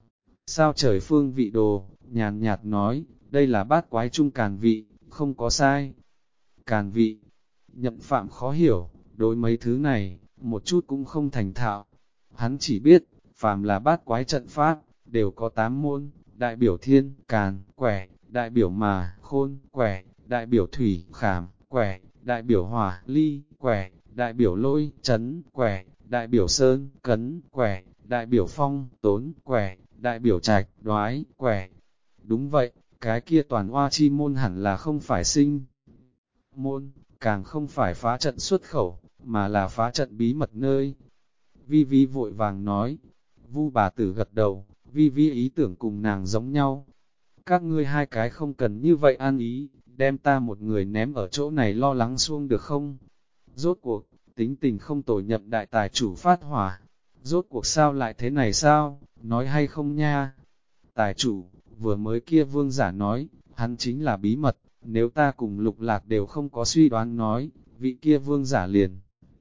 Sao trời phương vị đồ, nhàn nhạt nói, đây là bát quái trung càn vị, không có sai. Càn vị, Nhậm Phạm khó hiểu, đối mấy thứ này, một chút cũng không thành thạo. Hắn chỉ biết, phàm là bát quái trận pháp, đều có 8 môn, đại biểu thiên, càn, quẻ, đại biểu mà, khôn, quẻ, đại biểu thủy, khảm, quẻ, đại biểu hỏa, ly, quẻ, đại biểu lôi, chấn, quẻ, đại biểu sơn, cấn, quẻ, đại biểu phong, tốn, quẻ, đại biểu trạch, đoái, quẻ. Đúng vậy, cái kia toàn hoa chi môn hẳn là không phải sinh môn, càng không phải phá trận xuất khẩu, mà là phá trận bí mật nơi. Vi Vi vội vàng nói, Vu bà tử gật đầu, Vi Vi ý tưởng cùng nàng giống nhau. Các ngươi hai cái không cần như vậy an ý, đem ta một người ném ở chỗ này lo lắng xuông được không? Rốt cuộc, tính tình không tồi Nhậm đại tài chủ phát hỏa. Rốt cuộc sao lại thế này sao, nói hay không nha? Tài chủ, vừa mới kia vương giả nói, hắn chính là bí mật, nếu ta cùng lục lạc đều không có suy đoán nói, vị kia vương giả liền.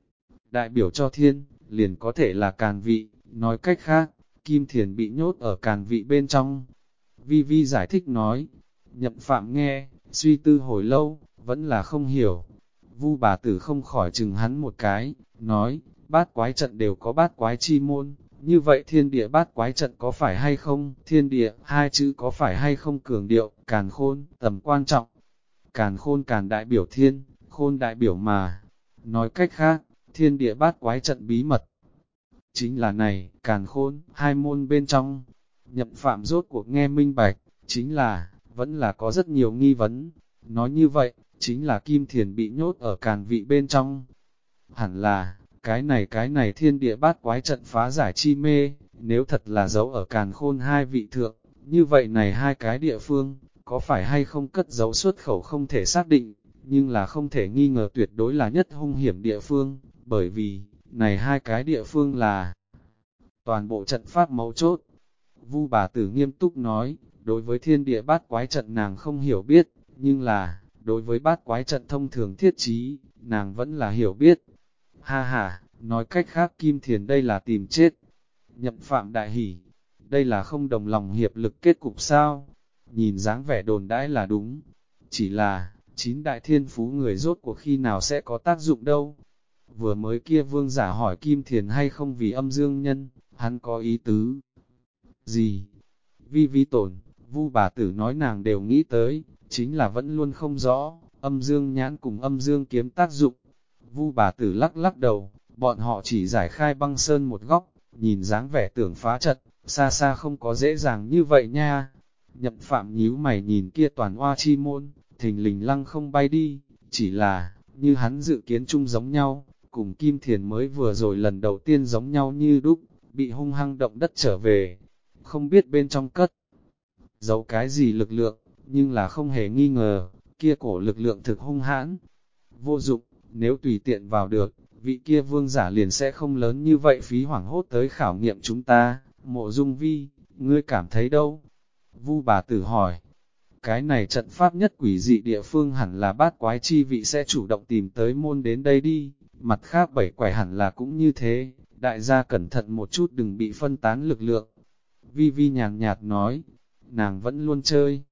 Đại biểu cho thiên, liền có thể là càn vị, nói cách khác, Kim Thiền bị nhốt ở càn vị bên trong. Vi Vi giải thích nói, Nhậm Phạm nghe, suy tư hồi lâu, vẫn là không hiểu. Vu bà tử không khỏi chừng hắn một cái, nói, bát quái trận đều có bát quái chi môn, như vậy thiên địa bát quái trận có phải hay không? Thiên địa, hai chữ có phải hay không cường điệu, càn khôn, tầm quan trọng. Càn khôn càn đại biểu thiên, khôn đại biểu mà. Nói cách khác, thiên địa bát quái trận bí mật. Chính là này, càn khôn, hai môn bên trong. Nhậm Phạm rốt cuộc nghe minh bạch, chính là, vẫn là có rất nhiều nghi vấn. Nói như vậy, chính là Kim Thiền bị nhốt ở càn vị bên trong. Hẳn là, cái này thiên địa bát quái trận phá giải chi mê, nếu thật là giấu ở càn khôn hai vị thượng, như vậy này hai cái địa phương, có phải hay không cất giấu xuất khẩu không thể xác định, nhưng là không thể nghi ngờ tuyệt đối là nhất hung hiểm địa phương, bởi vì, này hai cái địa phương là toàn bộ trận pháp mấu chốt. Vu bà tử nghiêm túc nói, đối với thiên địa bát quái trận nàng không hiểu biết, nhưng là, đối với bát quái trận thông thường thiết trí, nàng vẫn là hiểu biết. Ha ha, nói cách khác Kim Thiền đây là tìm chết. Nhậm Phạm đại hỉ, đây là không đồng lòng hiệp lực kết cục sao? Nhìn dáng vẻ đồn đãi là đúng. Chỉ là, 9 đại thiên phú người rốt cuộc khi nào sẽ có tác dụng đâu? Vừa mới kia vương giả hỏi Kim Thiền hay không vì âm dương nhân, hắn có ý tứ gì? Vi Vi tổn, Vu bà tử nói nàng đều nghĩ tới, chính là vẫn luôn không rõ, âm dương nhãn cùng âm dương kiếm tác dụng. Vu bà tử lắc lắc đầu, bọn họ chỉ giải khai băng sơn một góc, nhìn dáng vẻ tưởng phá trận, xa xa không có dễ dàng như vậy nha. Nhậm Phạm nhíu mày nhìn kia toàn oa chi môn, thình lình lăng không bay đi, chỉ là, như hắn dự kiến chung giống nhau, cùng Kim Thiền mới vừa rồi lần đầu tiên giống nhau như đúc, bị hung hăng động đất trở về, không biết bên trong cất giấu cái gì lực lượng, nhưng là không hề nghi ngờ, kia cổ lực lượng thực hung hãn. Vô dụng, nếu tùy tiện vào được, vị kia vương giả liền sẽ không lớn như vậy phí hoảng hốt tới khảo nghiệm chúng ta. Mộ Dung Vi, ngươi cảm thấy đâu? Vu bà tử hỏi. Cái này trận pháp nhất quỷ dị địa phương hẳn là bát quái chi vị sẽ chủ động tìm tới môn đến đây đi, mặt khác bảy quẻ hẳn là cũng như thế, đại gia cẩn thận một chút đừng bị phân tán lực lượng. Vi Vi nhàn nhạt nói, nàng vẫn luôn chơi.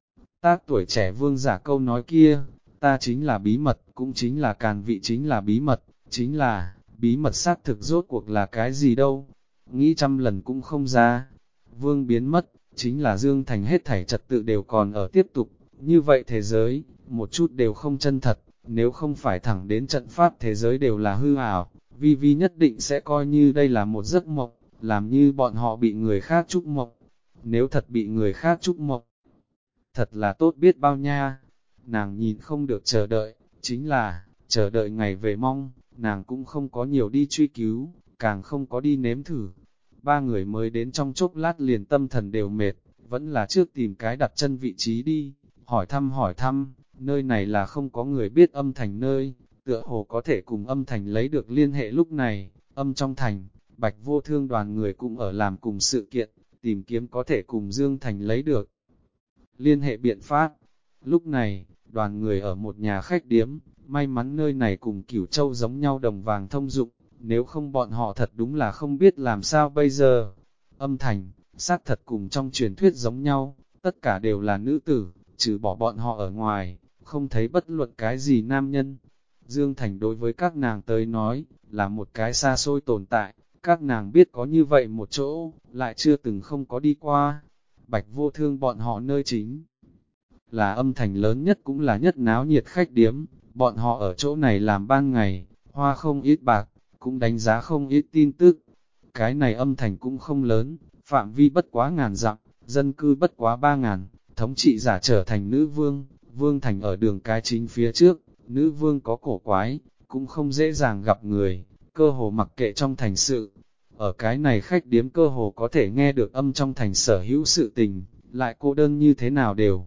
Tác tuổi trẻ vương giả câu nói kia, ta chính là bí mật, cũng chính là càn vị chính là bí mật, chính là, bí mật xác thực rốt cuộc là cái gì đâu, nghĩ trăm lần cũng không ra. Vương biến mất, chính là Dương Thành hết thảy trật tự đều còn ở tiếp tục, như vậy thế giới, một chút đều không chân thật, nếu không phải thẳng đến trận pháp thế giới đều là hư ảo, Vi Vi nhất định sẽ coi như đây là một giấc mộng, làm như bọn họ bị người khác chúc mộng. Nếu thật bị người khác chúc mộng, thật là tốt biết bao nha. Nàng nhìn không được chờ đợi, chính là, chờ đợi ngày về mong, nàng cũng không có nhiều đi truy cứu, càng không có đi nếm thử. Ba người mới đến trong chốc lát liền tâm thần đều mệt, vẫn là trước tìm cái đặt chân vị trí đi, hỏi thăm, nơi này là không có người biết âm thành nơi, tựa hồ có thể cùng âm thành lấy được liên hệ lúc này, âm trong thành, Bạch Vô Thương đoàn người cũng ở làm cùng sự kiện, tìm kiếm có thể cùng Dương Thành lấy được liên hệ biện pháp. Lúc này, đoàn người ở một nhà khách điếm, may mắn nơi này cùng Cửu Châu giống nhau đồng vàng thông dụng, nếu không bọn họ thật đúng là không biết làm sao bây giờ. Âm thành, xác thật cùng trong truyền thuyết giống nhau, tất cả đều là nữ tử, trừ bỏ bọn họ ở ngoài, không thấy bất luận cái gì nam nhân. Dương Thành đối với các nàng tới nói, là một cái xa xôi tồn tại, các nàng biết có như vậy một chỗ, lại chưa từng không có đi qua. Bạch Vô Thương bọn họ nơi chính là âm thành lớn nhất cũng là nhất náo nhiệt khách điếm, bọn họ ở chỗ này làm ban ngày, hoa không ít bạc, cũng đánh giá không ít tin tức. Cái này âm thành cũng không lớn, phạm vi bất quá ngàn dặm, dân cư bất quá 3.000, thống trị giả trở thành nữ vương, vương thành ở đường cái chính phía trước, nữ vương có cổ quái, cũng không dễ dàng gặp người, cơ hồ mặc kệ trong thành sự. Ở cái này khách điếm cơ hồ có thể nghe được âm trong thành sở hữu sự tình, lại cô đơn như thế nào đều.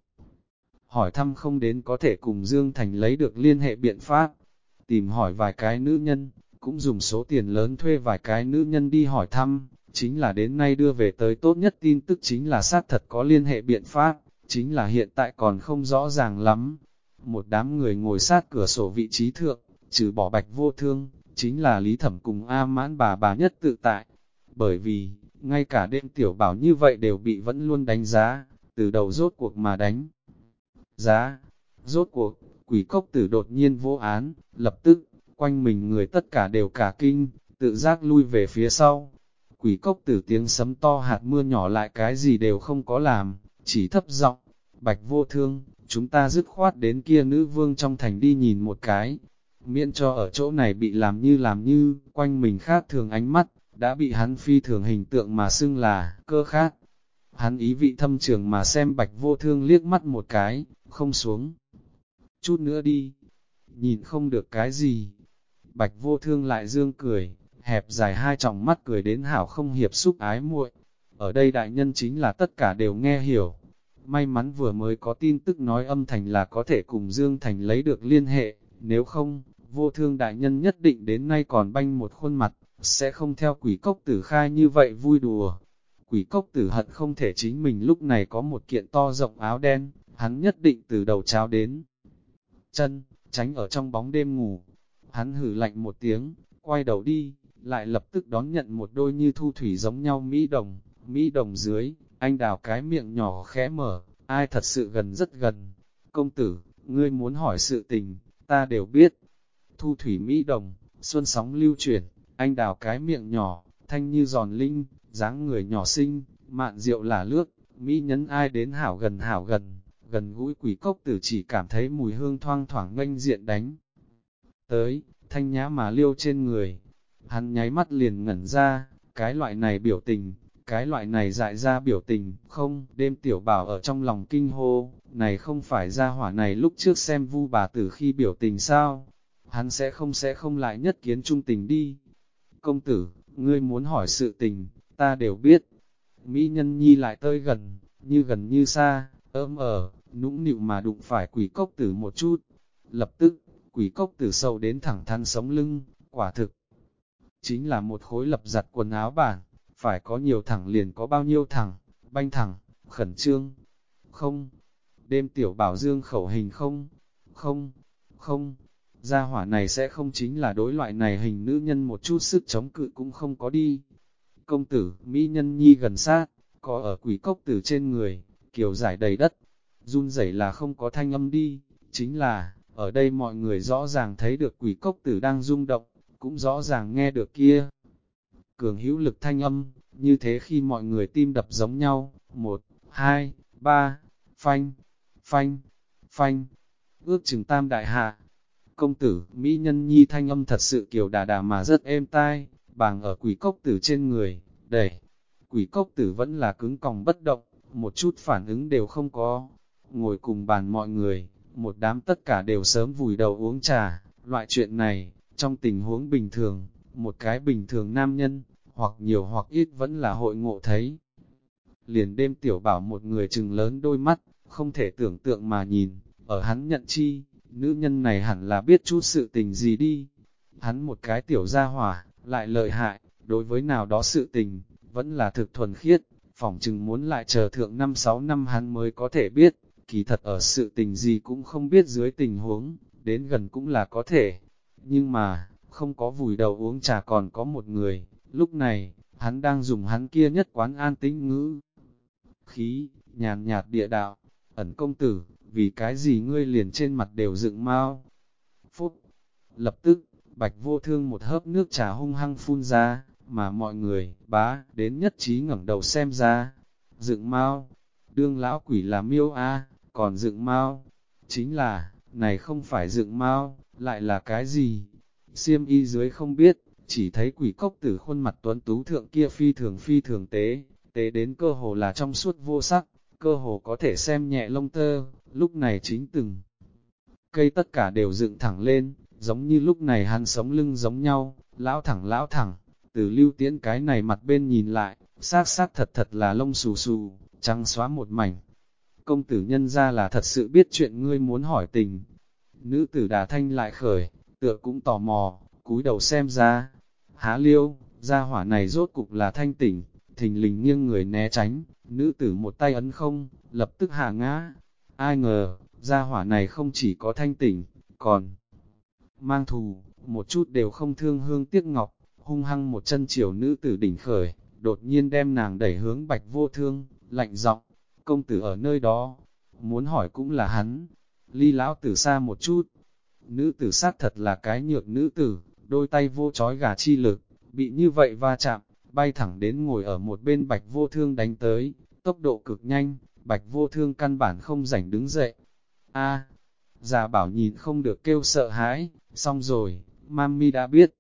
Hỏi thăm không đến có thể cùng Dương Thành lấy được liên hệ biện pháp. Tìm hỏi vài cái nữ nhân, cũng dùng số tiền lớn thuê vài cái nữ nhân đi hỏi thăm, chính là đến nay đưa về tới tốt nhất tin tức chính là xác thật có liên hệ biện pháp, chính là hiện tại còn không rõ ràng lắm. Một đám người ngồi sát cửa sổ vị trí thượng, trừ bỏ Bạch Vô Thương, chính là Lý Thẩm cùng A Mãn bà nhất tự tại. Bởi vì, ngay cả đêm tiểu bảo như vậy đều bị vẫn luôn đánh giá, từ đầu rốt cuộc mà đánh giá. Rốt cuộc, Quỷ Cốc Tử đột nhiên vô án, lập tức, quanh mình người tất cả đều cả kinh, tự giác lui về phía sau. Quỷ Cốc Tử tiếng sấm to hạt mưa nhỏ lại cái gì đều không có làm, chỉ thấp giọng, Bạch Vô Thương, chúng ta dứt khoát đến kia nữ vương trong thành đi nhìn một cái, miễn cho ở chỗ này bị làm như, quanh mình khác thường ánh mắt, đã bị hắn phi thường hình tượng mà xưng là cơ khác. Hắn ý vị thâm trường mà xem Bạch Vô Thương liếc mắt một cái, không xuống. Chút nữa đi, nhìn không được cái gì. Bạch Vô Thương lại dương cười, hẹp dài hai tròng mắt cười đến hảo không hiệp xúc ái muội. Ở đây đại nhân chính là tất cả đều nghe hiểu. May mắn vừa mới có tin tức nói âm thành là có thể cùng Dương Thành lấy được liên hệ, nếu không, Vô Thương đại nhân nhất định đến nay còn banh một khuôn mặt, sẽ không theo Quỷ Cốc Tử khai như vậy vui đùa. Quỷ Cốc Tử hận không thể chính mình lúc này có một kiện to rộng áo đen, hắn nhất định từ đầu cháo đến chân, tránh ở trong bóng đêm ngủ. Hắn hử lạnh một tiếng, quay đầu đi, lại lập tức đón nhận một đôi như thu thủy giống nhau Mỹ đồng dưới, anh đào cái miệng nhỏ khẽ mở, ai thật sự gần rất gần. Công tử, ngươi muốn hỏi sự tình, ta đều biết. Thu thủy Mỹ đồng, xuân sóng lưu chuyển, anh đào cái miệng nhỏ, thanh như giòn linh, dáng người nhỏ xinh, mạn rượu là lướt, Mỹ nhấn ai đến hảo gần, gần gũi Quỷ Cốc Tử chỉ cảm thấy mùi hương thoang thoảng nghênh diện đánh. Tới, thanh nhã mà liêu trên người, hắn nháy mắt liền ngẩn ra, cái loại này biểu tình, cái loại này dại ra biểu tình, không, đêm tiểu bảo ở trong lòng kinh hô, này không phải ra hỏa này lúc trước xem Vu bà tử khi biểu tình sao? hắn sẽ không lại nhất kiến trung tình đi. Công tử, ngươi muốn hỏi sự tình, ta đều biết. Mỹ nhân nhi lại tới gần như xa, nũng nịu mà đụng phải quỷ cốc tử một chút. Lập tức, quỷ cốc tử sâu đến thẳng thắn sống lưng, quả thực. Chính là một khối lập giặt quần áo bản, phải có nhiều thẳng liền có bao nhiêu thẳng, banh thẳng, khẩn trương. Không, đêm tiểu bảo dương khẩu hình không, gia hỏa này sẽ không chính là đối loại này hình nữ nhân một chút sức chống cự cũng không có đi. Công tử, Mỹ nhân nhi gần sát, có ở quỷ cốc tử trên người, kiều giải đầy đất, run rẩy là không có thanh âm đi, chính là, ở đây mọi người rõ ràng thấy được quỷ cốc tử đang rung động, cũng rõ ràng nghe được kia. Cường hữu lực thanh âm, như thế khi mọi người tim đập giống nhau, 1, 2, 3, phanh, phanh, phanh, ước chừng tam đại hạ. Công tử, Mỹ nhân nhi thanh âm thật sự kiều đà đà mà rất êm tai, bàng ở quỷ cốc tử trên người, đẩy. Quỷ cốc tử vẫn là cứng còng bất động, một chút phản ứng đều không có. Ngồi cùng bàn mọi người, một đám tất cả đều sớm vùi đầu uống trà, loại chuyện này, trong tình huống bình thường, một cái bình thường nam nhân, hoặc nhiều hoặc ít vẫn là hội ngộ thấy. Liền đêm tiểu bảo một người trừng lớn đôi mắt, không thể tưởng tượng mà nhìn, ở hắn nhận chi, nữ nhân này hẳn là biết chút sự tình gì đi. Hắn một cái tiểu gia hỏa, lại lợi hại, đối với nào đó sự tình, vẫn là thực thuần khiết, phỏng chừng muốn lại chờ thượng 5-6 năm hắn mới có thể biết, kỳ thật ở sự tình gì cũng không biết dưới tình huống, đến gần cũng là có thể. Nhưng mà, không có vùi đầu uống trà còn có một người, lúc này, hắn đang dùng hắn kia nhất quán an tĩnh ngữ. Khí, nhàn nhạt địa đạo, ẩn công tử, vì cái gì ngươi liền trên mặt đều dựng mau. Phút, lập tức, Bạch Vô Thương một hớp nước trà hung hăng phun ra, mà mọi người, đến nhất trí ngẩng đầu xem ra. Dựng mau, đương lão quỷ là miêu a, còn dựng mau, chính là, này không phải dựng mau, lại là cái gì? Xiêm y dưới không biết, chỉ thấy quỷ cốc tử khuôn mặt tuấn tú thượng kia phi thường tế đến cơ hồ là trong suốt vô sắc, cơ hồ có thể xem nhẹ lông tơ, lúc này chính từng cây tất cả đều dựng thẳng lên, giống như lúc này hắn sống lưng giống nhau, lão thẳng, từ Lưu Tiễn cái này mặt bên nhìn lại, xác thật là lông xù xù, trắng xóa một mảnh. Công tử nhân ra là thật sự biết chuyện ngươi muốn hỏi tình. Nữ tử Đà Thanh lại khởi, tựa cũng tò mò, cúi đầu xem ra. Há Liêu, gia hỏa này rốt cục là thanh tỉnh, thình lình nghiêng người né tránh, nữ tử một tay ấn không, lập tức hạ ngã. Ai ngờ, gia hỏa này không chỉ có thanh tỉnh, còn mang thù, một chút đều không thương hương tiếc ngọc, hung hăng một chân chiều nữ tử đỉnh khởi, đột nhiên đem nàng đẩy hướng Bạch Vô Thương, lạnh giọng, công tử ở nơi đó, muốn hỏi cũng là hắn, ly lão tử xa một chút. Nữ tử xác thật là cái nhược nữ tử, đôi tay vô chói gà chi lực, bị như vậy va chạm, bay thẳng đến ngồi ở một bên Bạch Vô Thương đánh tới, tốc độ cực nhanh, Bạch Vô Thương căn bản không rảnh đứng dậy. A, già bảo nhìn không được kêu sợ hãi, xong rồi, mami đã biết.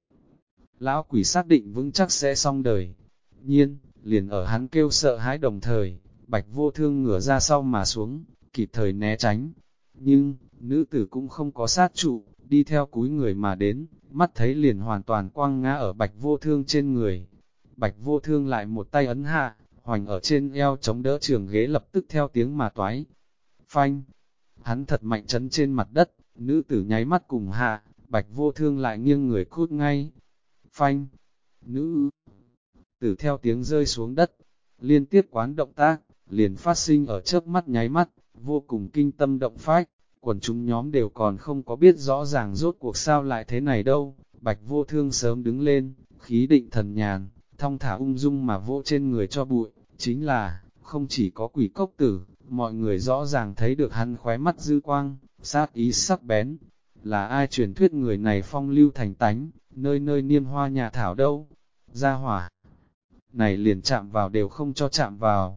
Lão quỷ xác định vững chắc sẽ xong đời. Nhiên, liền ở hắn kêu sợ hãi đồng thời, Bạch Vô Thương ngửa ra sau mà xuống, kịp thời né tránh. Nhưng, nữ tử cũng không có sát trụ, đi theo cúi người mà đến, mắt thấy liền hoàn toàn quăng ngã ở Bạch Vô Thương trên người. Bạch Vô Thương lại một tay ấn hạ, hoành ở trên eo chống đỡ trường ghế lập tức theo tiếng mà toái. Phanh! Hắn thật mạnh chấn trên mặt đất, nữ tử nháy mắt cùng hạ, Bạch Vô Thương lại nghiêng người cút ngay. Phanh! Nữ tử theo tiếng rơi xuống đất, liên tiếp quán động tác, liền phát sinh ở chớp mắt nháy mắt, vô cùng kinh tâm động phách, quần chúng nhóm đều còn không có biết rõ ràng rốt cuộc sao lại thế này đâu. Bạch Vô Thương sớm đứng lên, khí định thần nhàn, thong thả ung dung mà vỗ trên người cho bụi, chính là, không chỉ có quỷ cốc tử, mọi người rõ ràng thấy được hắn khóe mắt dư quang, sát ý sắc bén. Là ai truyền thuyết người này phong lưu thành tánh, nơi nơi niêm hoa nhà thảo đâu? Gia hỏa này liền chạm vào đều không cho chạm vào.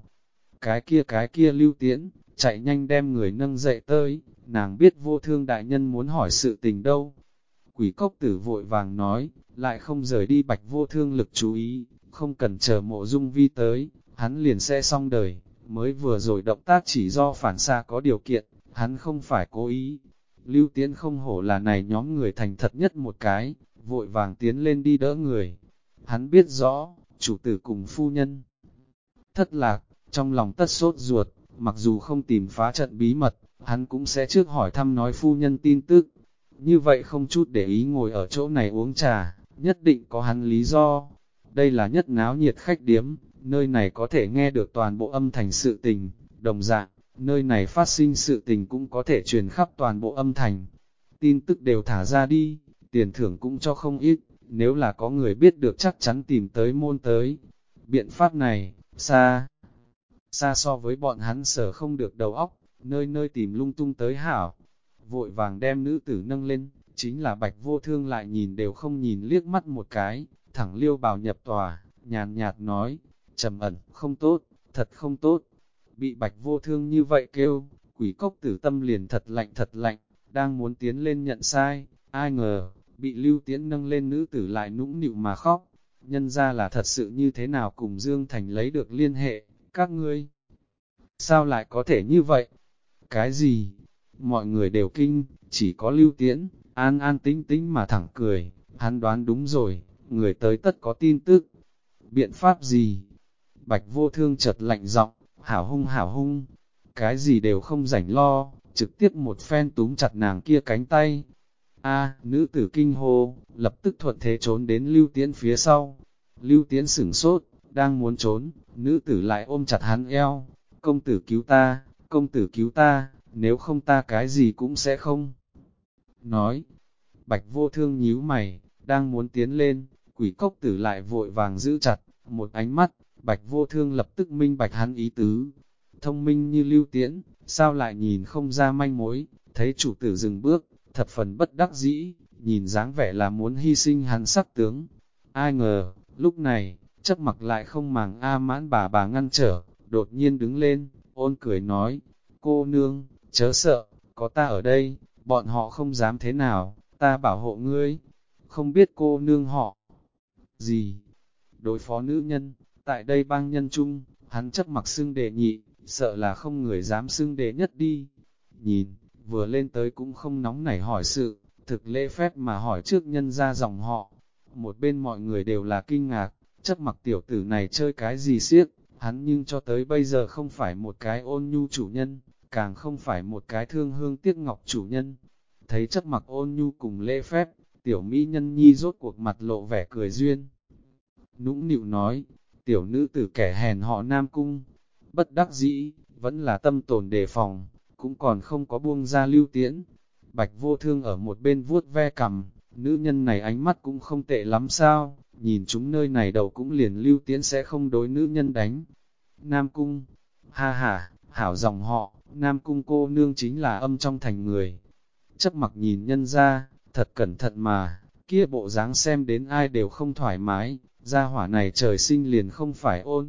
Cái kia Lưu Tiễn, chạy nhanh đem người nâng dậy tới, nàng biết Vô Thương đại nhân muốn hỏi sự tình đâu. Quỷ cốc tử vội vàng nói, lại không rời đi Bạch Vô Thương lực chú ý, không cần chờ Mộ Dung Vi tới, hắn liền sẽ xong đời, mới vừa rồi động tác chỉ do phản xạ có điều kiện, hắn không phải cố ý. Lưu Tiễn không hổ là này nhóm người thành thật nhất một cái, vội vàng tiến lên đi đỡ người. Hắn biết rõ, chủ tử cùng phu nhân thất lạc, trong lòng tất sốt ruột, mặc dù không tìm phá trận bí mật, hắn cũng sẽ trước hỏi thăm nói phu nhân tin tức. Như vậy không chút để ý ngồi ở chỗ này uống trà, nhất định có hắn lý do. Đây là nhất náo nhiệt khách điếm, nơi này có thể nghe được toàn bộ âm thành sự tình, đồng dạng, nơi này phát sinh sự tình cũng có thể truyền khắp toàn bộ âm thành. Tin tức đều thả ra đi, tiền thưởng cũng cho không ít, nếu là có người biết được chắc chắn tìm tới môn tới. Biện pháp này, xa so với bọn hắn sở không được đầu óc, nơi nơi tìm lung tung tới hảo. Vội vàng đem nữ tử nâng lên, chính là Bạch Vô Thương lại nhìn đều không nhìn liếc mắt một cái, thẳng liêu bào nhập tòa, nhàn nhạt nói, trầm ẩn, không tốt, thật không tốt. Bị Bạch Vô Thương như vậy kêu, quỷ cốc tử tâm liền thật lạnh, đang muốn tiến lên nhận sai, ai ngờ, bị Lưu Tiễn nâng lên nữ tử lại nũng nịu mà khóc. Nhân ra là thật sự như thế nào cùng Dương Thành lấy được liên hệ, các ngươi sao lại có thể như vậy? Cái gì? Mọi người đều kinh, chỉ có Lưu Tiễn, an an tĩnh tĩnh mà thẳng cười, hắn đoán đúng rồi, người tới tất có tin tức. Biện pháp gì? Bạch Vô Thương chợt lạnh giọng, hảo hung, cái gì đều không rảnh lo, trực tiếp một phen túm chặt nàng kia cánh tay. A, nữ tử kinh hô, lập tức thuận thế trốn đến Lưu Tiễn phía sau. Lưu Tiễn sửng sốt, đang muốn trốn, nữ tử lại ôm chặt hắn eo. Công tử cứu ta, nếu không ta cái gì cũng sẽ không. Nói, Bạch Vô Thương nhíu mày, đang muốn tiến lên, quỷ cốc tử lại vội vàng giữ chặt, một ánh mắt, Bạch Vô Thương lập tức minh bạch hắn ý tứ. Thông minh như Lưu Tiễn, sao lại nhìn không ra manh mối, thấy chủ tử dừng bước, thập phần bất đắc dĩ, nhìn dáng vẻ là muốn hy sinh hắn sắc tướng. Ai ngờ, lúc này, chấp mặc lại không màng A Mãn bà ngăn trở, đột nhiên đứng lên, ôn cười nói, cô nương, chớ sợ, có ta ở đây, bọn họ không dám thế nào, ta bảo hộ ngươi, không biết cô nương họ gì. Đối phó nữ nhân, tại đây bang nhân chung, hắn chấp mặc xưng đệ nhị, sợ là không người dám xưng đệ nhất đi. Nhìn, vừa lên tới cũng không nóng nảy hỏi sự, thực lễ phép mà hỏi trước nhân ra dòng họ. Một bên mọi người đều là kinh ngạc, chấp mặc tiểu tử này chơi cái gì siếc, hắn nhưng cho tới bây giờ không phải một cái ôn nhu chủ nhân, càng không phải một cái thương hương tiếc ngọc chủ nhân. Thấy chấp mặc ôn nhu cùng lễ phép, tiểu mỹ nhân nhi rốt cuộc mặt lộ vẻ cười duyên. Nũng nịu nói, tiểu nữ tử kẻ hèn họ Nam Cung, bất đắc dĩ, vẫn là tâm tồn đề phòng, cũng còn không có buông ra Lưu Tiễn. Bạch Vô Thương ở một bên vuốt ve cằm, nữ nhân này ánh mắt cũng không tệ lắm sao, nhìn chúng nơi này đầu cũng liền Lưu Tiễn sẽ không đối nữ nhân đánh. Nam Cung, ha ha, hảo dòng họ, Nam Cung cô nương chính là âm trong thành người. Chấp mặc nhìn nhân ra, thật cẩn thận mà, kia bộ dáng xem đến ai đều không thoải mái, gia hỏa này trời sinh liền không phải ôn.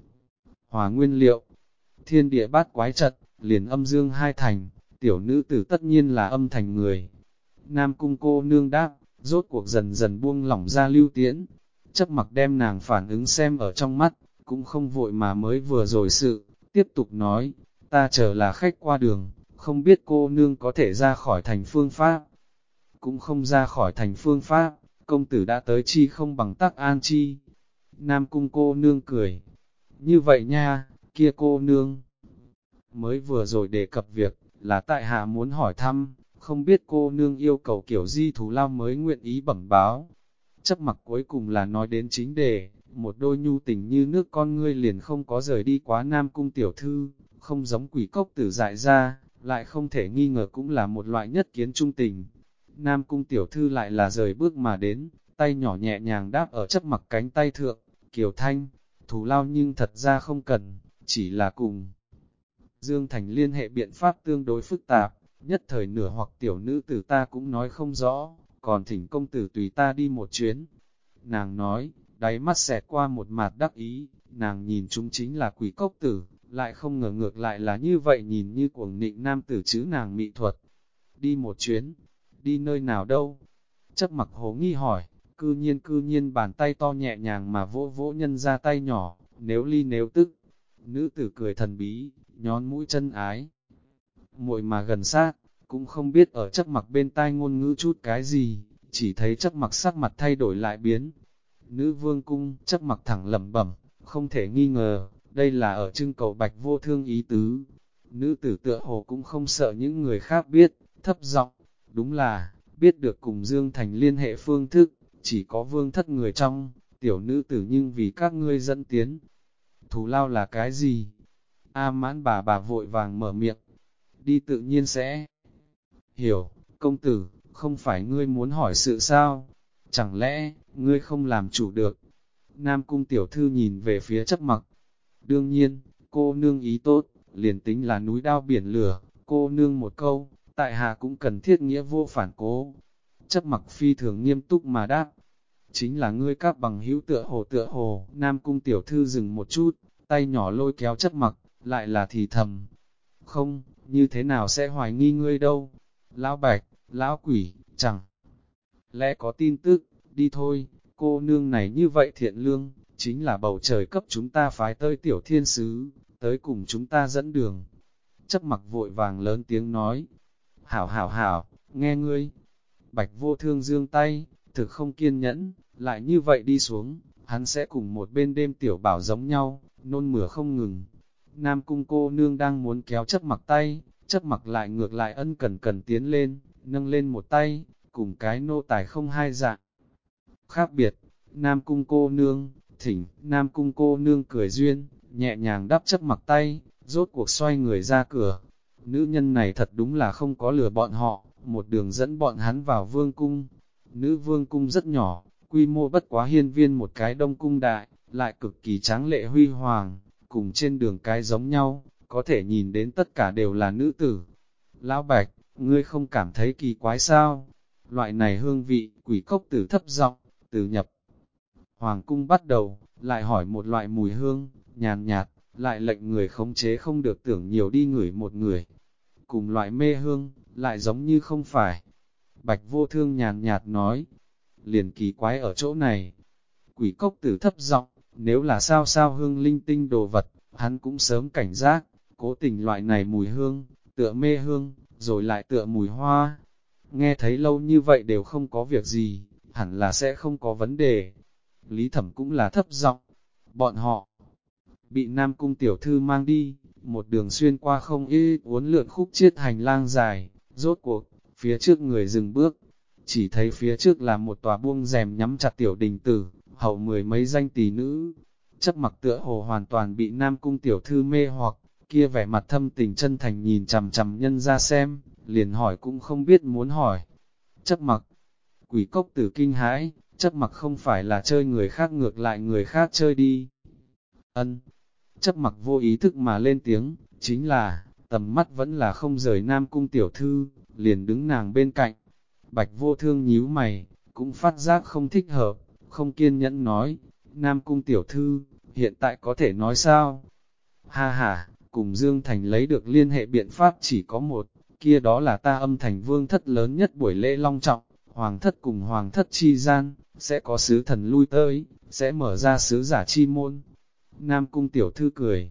Hòa nguyên liệu, thiên địa bát quái trật, liền âm dương hai thành, tiểu nữ tử tất nhiên là âm thành người. Nam Cung cô nương đáp, rốt cuộc dần dần buông lỏng ra Lưu Tiễn, chấp mặc đem nàng phản ứng xem ở trong mắt, cũng không vội mà mới vừa rồi sự, tiếp tục nói, ta chờ là khách qua đường, không biết cô nương có thể ra khỏi thành phương pháp. Cũng không ra khỏi thành phương pháp, công tử đã tới chi không bằng tắc an chi. Nam Cung cô nương cười, như vậy nha, kia cô nương. Mới vừa rồi đề cập việc, là tại hạ muốn hỏi thăm, không biết cô nương yêu cầu kiểu di thú lao mới nguyện ý bẩm báo. Chấp mặc cuối cùng là nói đến chính đề, một đôi nhu tình như nước con ngươi liền không có rời đi quá Nam Cung tiểu thư, không giống quỷ cốc tử dại ra, lại không thể nghi ngờ cũng là một loại nhất kiến trung tình. Nam Cung tiểu thư lại là rời bước mà đến, tay nhỏ nhẹ nhàng đáp ở chấp mặc cánh tay thượng, Kiều Thanh, thù lao nhưng thật ra không cần, chỉ là cùng. Dương Thành liên hệ biện pháp tương đối phức tạp, nhất thời nửa hoặc tiểu nữ tử ta cũng nói không rõ, còn thỉnh công tử tùy ta đi một chuyến. Nàng nói, đáy mắt xẹt qua một mặt đắc ý, nàng nhìn chúng chính là quỷ cốc tử, lại không ngờ ngược lại là như vậy nhìn như cuồng nịnh nam tử chứ nàng mỹ thuật. Đi một chuyến, đi nơi nào đâu? Chấp mặc hồ nghi hỏi, cư nhiên bàn tay to nhẹ nhàng mà vỗ vỗ nhân ra tay nhỏ, nếu ly nếu tức. Nữ tử cười thần bí, nhón mũi chân ái. Muội mà gần sát, cũng không biết ở Chắc Mặc bên tai ngôn ngữ chút cái gì, chỉ thấy Chắc Mặc sắc mặt thay đổi lại biến. Nữ vương cung, Chắc Mặc thẳng lẩm bẩm, không thể nghi ngờ, đây là ở trưng cầu Bạch Vô Thương ý tứ. Nữ tử tựa hồ cũng không sợ những người khác biết, thấp giọng, đúng là, biết được cùng Dương Thành liên hệ phương thức, chỉ có vương thất người trong, tiểu nữ tử nhưng vì các ngươi dẫn tiến. Thù lao là cái gì? A Mãn bà vội vàng mở miệng, đi tự nhiên sẽ hiểu, công tử, không phải ngươi muốn hỏi sự sao? Chẳng lẽ, ngươi không làm chủ được? Nam cung tiểu thư nhìn về phía Chắc Mặc. Đương nhiên, cô nương ý tốt, liền tính là núi đao biển lửa, cô nương một câu, tại hạ cũng cần thiết nghĩa vô phản cố. Chắc Mặc phi thường nghiêm túc mà đáp, chính là ngươi các bằng hữu tựa hồ. Nam cung tiểu thư dừng một chút, tay nhỏ lôi kéo Chắc Mặc, lại là thì thầm. Không, như thế nào sẽ hoài nghi ngươi đâu? Lão Bạch, lão quỷ, chẳng lẽ có tin tức, đi thôi, cô nương này như vậy thiện lương, chính là bầu trời cấp chúng ta phái tới tiểu thiên sứ, tới cùng chúng ta dẫn đường. Chắc Mặc vội vàng lớn tiếng nói, hảo hảo hảo, nghe ngươi. Bạch Vô Thương giương tay, thực không kiên nhẫn, lại như vậy đi xuống, hắn sẽ cùng một bên đêm tiểu bảo giống nhau, nôn mửa không ngừng. Nam cung cô nương đang muốn kéo Chắc Mặc tay, Chắc Mặc lại ngược lại ân cần tiến lên, nâng lên một tay, cùng cái nô tài không hai dạng. Khác biệt, Nam cung cô nương, thỉnh, Nam cung cô nương cười duyên, nhẹ nhàng đắp Chắc Mặc tay, rốt cuộc xoay người ra cửa. Nữ nhân này thật đúng là không có lừa bọn họ, một đường dẫn bọn hắn vào vương cung. Nữ vương cung rất nhỏ, quy mô bất quá hiên viên một cái đông cung đại, lại cực kỳ tráng lệ huy hoàng, cùng trên đường cái giống nhau, có thể nhìn đến tất cả đều là nữ tử. Lão Bạch, ngươi không cảm thấy kỳ quái sao? Loại này hương vị, quỷ cốc tử thấp giọng, từ nhập hoàng cung bắt đầu, lại hỏi một loại mùi hương, nhàn nhạt, lại lệnh người khống chế không được tưởng nhiều đi ngửi một người. Cùng loại mê hương, lại giống như không phải. Bạch Vô Thương nhàn nhạt nói, liền kỳ quái ở chỗ này. Quỷ cốc tử thấp giọng, nếu là sao sao hương linh tinh đồ vật, hắn cũng sớm cảnh giác, cố tình loại này mùi hương, tựa mê hương, rồi lại tựa mùi hoa. Nghe thấy lâu như vậy đều không có việc gì, hẳn là sẽ không có vấn đề. Lý Thẩm cũng là thấp giọng, bọn họ bị Nam Cung tiểu thư mang đi, một đường xuyên qua không ít uốn lượn khúc chiết hành lang dài, rốt cuộc, phía trước người dừng bước, chỉ thấy phía trước là một tòa buông rèm nhắm chặt tiểu đình tử, hậu mười mấy danh tỷ nữ. Chắc Mặc tựa hồ hoàn toàn bị Nam Cung tiểu thư mê hoặc, kia vẻ mặt thâm tình chân thành nhìn chằm chằm nhân ra xem, liền hỏi cũng không biết muốn hỏi. Chắc Mặc, quỷ cốc tử kinh hãi, Chắc Mặc không phải là chơi người khác ngược lại người khác chơi đi. Ân, Chắc Mặc vô ý thức mà lên tiếng, chính là, tầm mắt vẫn là không rời Nam Cung tiểu thư, liền đứng nàng bên cạnh. Bạch Vô Thương nhíu mày, cũng phát giác không thích hợp, không kiên nhẫn nói, Nam Cung tiểu thư, hiện tại có thể nói sao? Ha ha, cùng Dương Thành lấy được liên hệ biện pháp chỉ có một, kia đó là ta Âm Thành vương thất lớn nhất buổi lễ long trọng, hoàng thất cùng hoàng thất chi gian, sẽ có sứ thần lui tới, sẽ mở ra sứ giả chi môn. Nam Cung tiểu thư cười,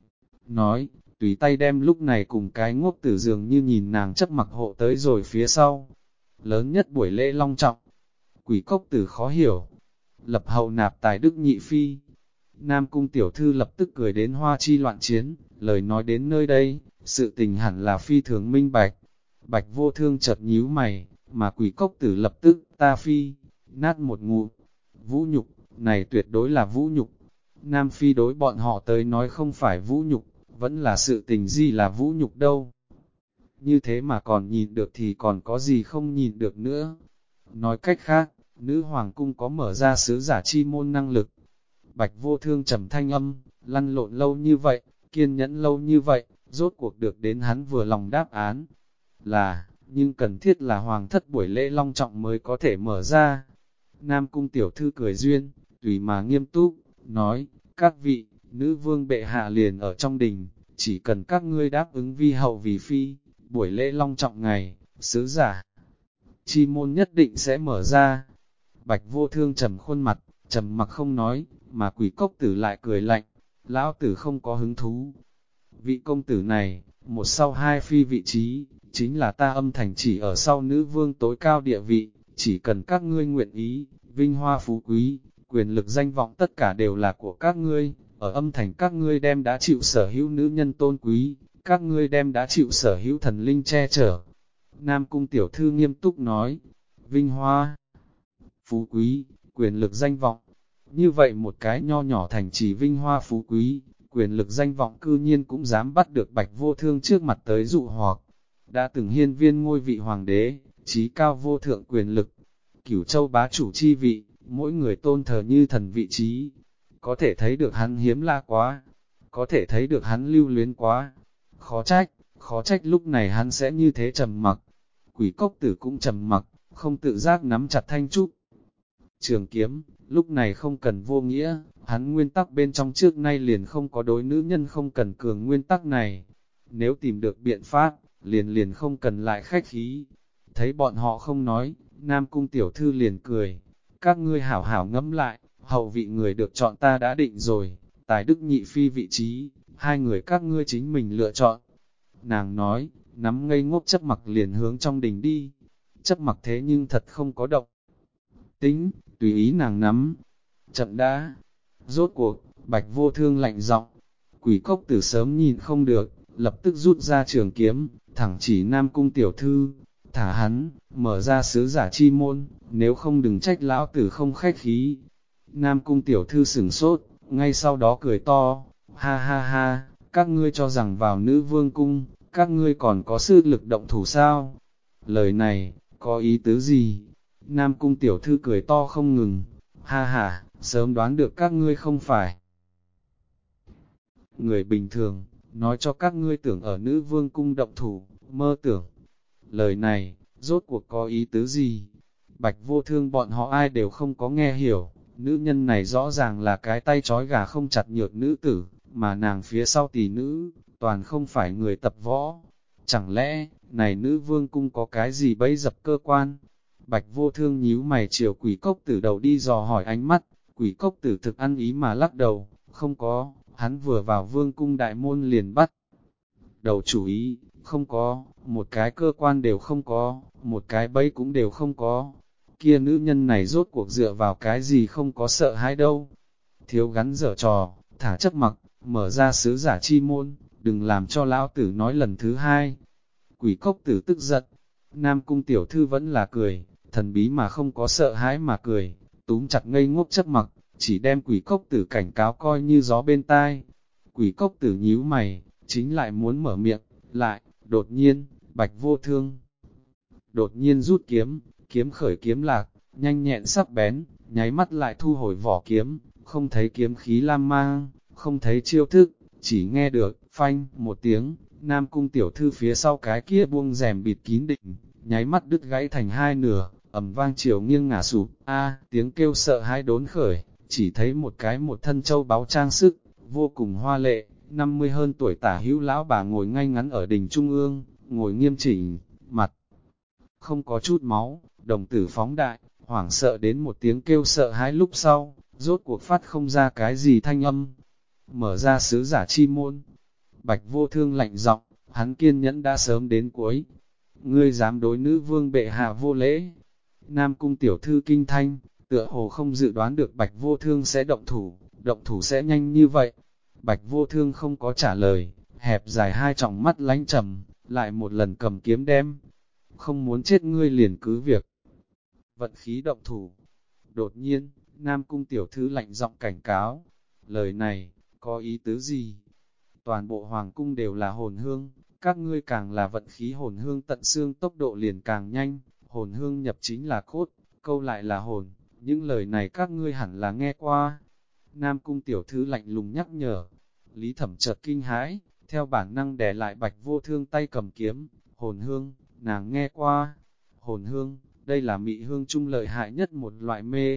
nói, tùy tay đem lúc này cùng cái ngốc tử dường như nhìn nàng Chắc Mặc hộ tới rồi phía sau. Lớn nhất buổi lễ long trọng, quỷ cốc tử khó hiểu, lập hậu nạp tài đức nhị phi. Nam Cung tiểu thư lập tức cười đến hoa chi loạn chiến, lời nói đến nơi đây, sự tình hẳn là phi thường minh bạch. Bạch Vô Thương chợt nhíu mày, mà quỷ cốc tử lập tức, ta phi, nát một ngụm, vũ nhục, này tuyệt đối là vũ nhục. Nam phi đối bọn họ tới nói không phải vũ nhục, vẫn là sự tình gì là vũ nhục đâu. Như thế mà còn nhìn được thì còn có gì không nhìn được nữa. Nói cách khác, nữ hoàng cung có mở ra sứ giả chi môn năng lực. Bạch Vô Thương trầm thanh âm, lăn lộn lâu như vậy, kiên nhẫn lâu như vậy, rốt cuộc được đến hắn vừa lòng đáp án. Là, nhưng cần thiết là hoàng thất buổi lễ long trọng mới có thể mở ra. Nam Cung tiểu thư cười duyên, tùy mà nghiêm túc, nói, các vị, nữ vương bệ hạ liền ở trong đình, chỉ cần các ngươi đáp ứng vi hậu vì phi, buổi lễ long trọng ngày, sứ giả, chi môn nhất định sẽ mở ra. Bạch Vô Thương trầm khuôn mặt, trầm mặc không nói, mà quỷ cốc tử lại cười lạnh, lão tử không có hứng thú. Vị công tử này, một sau hai phi vị trí, chính là ta Âm Thành chỉ ở sau nữ vương tối cao địa vị, chỉ cần các ngươi nguyện ý, vinh hoa phú quý, quyền lực danh vọng tất cả đều là của các ngươi, ở Âm Thành các ngươi đem đã chịu sở hữu nữ nhân tôn quý, các ngươi đem đã chịu sở hữu thần linh che chở. Nam Cung tiểu thư nghiêm túc nói, vinh hoa, phú quý, quyền lực danh vọng. Như vậy một cái nho nhỏ thành trì vinh hoa phú quý, quyền lực danh vọng cư nhiên cũng dám bắt được Bạch Vô Thương trước mặt tới dụ hoặc. Đã từng hiên viên ngôi vị hoàng đế, trí cao vô thượng quyền lực, Cửu Châu bá chủ chi vị, mỗi người tôn thờ như thần vị trí. Có thể thấy được hắn hiếm lạ quá, có thể thấy được hắn lưu luyến quá. Khó trách lúc này hắn sẽ như thế trầm mặc. Quỷ cốc tử cũng trầm mặc, không tự giác nắm chặt thanh trúc. Trường kiếm, lúc này không cần vô nghĩa, hắn nguyên tắc bên trong trước nay liền không có đối nữ nhân không cần cường nguyên tắc này. Nếu tìm được biện pháp, liền không cần lại khách khí. Thấy bọn họ không nói, Nam Cung tiểu thư liền cười. Các ngươi hảo hảo ngẫm lại, hậu vị người được chọn ta đã định rồi, tài đức nhị phi vị trí, hai người các ngươi chính mình lựa chọn. Nàng nói, nắm ngây ngốc Chấp Mặc liền hướng trong đình đi. Chấp Mặc thế nhưng thật không có động tính, tùy ý nàng nắm. Chậm đã, rốt cuộc, Bạch Vô Thương lạnh giọng. Quỷ cốc tử sớm nhìn không được, lập tức rút ra trường kiếm, thẳng chỉ Nam Cung tiểu thư. Thả hắn, mở ra sứ giả chi môn, nếu không đừng trách lão tử không khách khí. Nam Cung tiểu thư sửng sốt, ngay sau đó cười to, ha ha ha, các ngươi cho rằng vào nữ vương cung, các ngươi còn có sức lực động thủ sao? Lời này, có ý tứ gì? Nam Cung tiểu thư cười to không ngừng, ha ha, sớm đoán được các ngươi không phải người bình thường, nói cho các ngươi tưởng ở nữ vương cung động thủ, mơ tưởng. Lời này, rốt cuộc có ý tứ gì? Bạch Vô Thương bọn họ ai đều không có nghe hiểu, nữ nhân này rõ ràng là cái tay trói gà không chặt nhược nữ tử, mà nàng phía sau tỷ nữ, toàn không phải người tập võ. Chẳng lẽ, này nữ vương cung có cái gì bấy dập cơ quan? Bạch Vô Thương nhíu mày chiều quỷ cốc tử đầu đi dò hỏi ánh mắt, quỷ cốc tử thực ăn ý mà lắc đầu, không có, hắn vừa vào vương cung đại môn liền bắt. Đầu chủ ý, không có, một cái cơ quan đều không có, một cái bẫy cũng đều không có. Kia nữ nhân này rốt cuộc dựa vào cái gì không có sợ hãi đâu. Thiếu gắn dở trò, thả Chấp Mặc, mở ra sứ giả chi môn, đừng làm cho lão tử nói lần thứ hai. Quỷ cốc tử tức giận, Nam Cung tiểu thư vẫn là cười, thần bí mà không có sợ hãi mà cười, túm chặt ngây ngốc Chấp Mặc, chỉ đem quỷ cốc tử cảnh cáo coi như gió bên tai. Quỷ cốc tử nhíu mày, chính lại muốn mở miệng, lại, đột nhiên, Bạch Vô Thương đột nhiên rút kiếm, kiếm khởi kiếm lạc, nhanh nhẹn sắc bén, nháy mắt lại thu hồi vỏ kiếm, không thấy kiếm khí lam mang, không thấy chiêu thức, chỉ nghe được, phanh, một tiếng, Nam Cung tiểu thư phía sau cái kia buông rèm bịt kín định, nháy mắt đứt gãy thành hai nửa, ầm vang chiều nghiêng ngả sụp, tiếng kêu sợ hãi đốn khởi, chỉ thấy một cái một thân châu báu trang sức, vô cùng hoa lệ, 50 hơn tuổi tả hữu lão bà ngồi ngay ngắn ở đỉnh trung ương, ngồi nghiêm chỉnh, mặt không có chút máu, đồng tử phóng đại, hoảng sợ đến một tiếng kêu sợ hãi lúc sau, rốt cuộc phát không ra cái gì thanh âm. Mở ra sứ giả chi môn, Bạch Vô Thương lạnh giọng, hắn kiên nhẫn đã sớm đến cuối. Ngươi dám đối nữ vương bệ hạ vô lễ. Nam Cung tiểu thư kinh thanh, tựa hồ không dự đoán được Bạch Vô Thương sẽ động thủ sẽ nhanh như vậy. Bạch Vô Thương không có trả lời, hẹp dài hai tròng mắt lánh trầm, lại một lần cầm kiếm đem. Không muốn chết ngươi liền cứ việc. Vận khí động thủ. Đột nhiên, Nam Cung tiểu thư lạnh giọng cảnh cáo. Lời này, có ý tứ gì? Toàn bộ hoàng cung đều là hồn hương, các ngươi càng là vận khí hồn hương tận xương tốc độ liền càng nhanh, hồn hương nhập chính là cốt, câu lại là hồn, những lời này các ngươi hẳn là nghe qua. Nam Cung tiểu thư lạnh lùng nhắc nhở, Lý Thẩm chợt kinh hãi, theo bản năng đè lại Bạch Vô Thương tay cầm kiếm, hồn hương, nàng nghe qua. Hồn hương, đây là mị hương trung lợi hại nhất một loại mê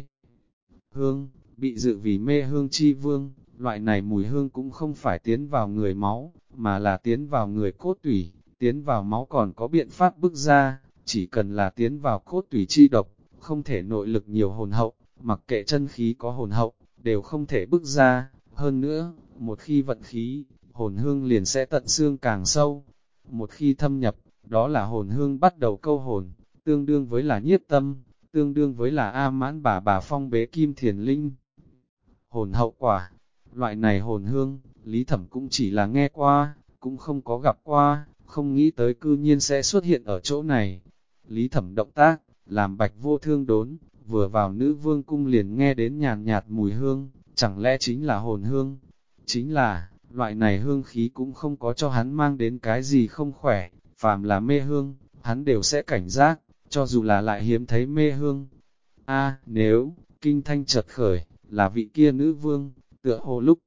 hương, bị dự vì mê hương chi vương. Loại này mùi hương cũng không phải tiến vào người máu, mà là tiến vào người cốt tủy, tiến vào máu còn có biện pháp bức ra, chỉ cần là tiến vào cốt tủy chi độc, không thể nội lực nhiều hồn hậu, mặc kệ chân khí có hồn hậu, đều không thể bức ra. Hơn nữa, một khi vận khí, hồn hương liền sẽ tận xương càng sâu. Một khi thâm nhập, đó là hồn hương bắt đầu câu hồn, tương đương với là nhiếp tâm, tương đương với là A Mãn bà phong bế kim thiền linh. Hồn hậu quả, loại này hồn hương, Lý Thẩm cũng chỉ là nghe qua, cũng không có gặp qua, không nghĩ tới cư nhiên sẽ xuất hiện ở chỗ này. Lý Thẩm động tác, làm Bạch Vô Thương đốn, vừa vào Nữ Vương cung liền nghe đến nhàn nhạt mùi hương, chẳng lẽ chính là hồn hương? Chính là, loại này hương khí cũng không có cho hắn mang đến cái gì không khỏe, phàm là mê hương, hắn đều sẽ cảnh giác, cho dù là lại hiếm thấy mê hương. Nếu, kinh thanh chợt khởi, là vị kia nữ vương, tựa hồ lúc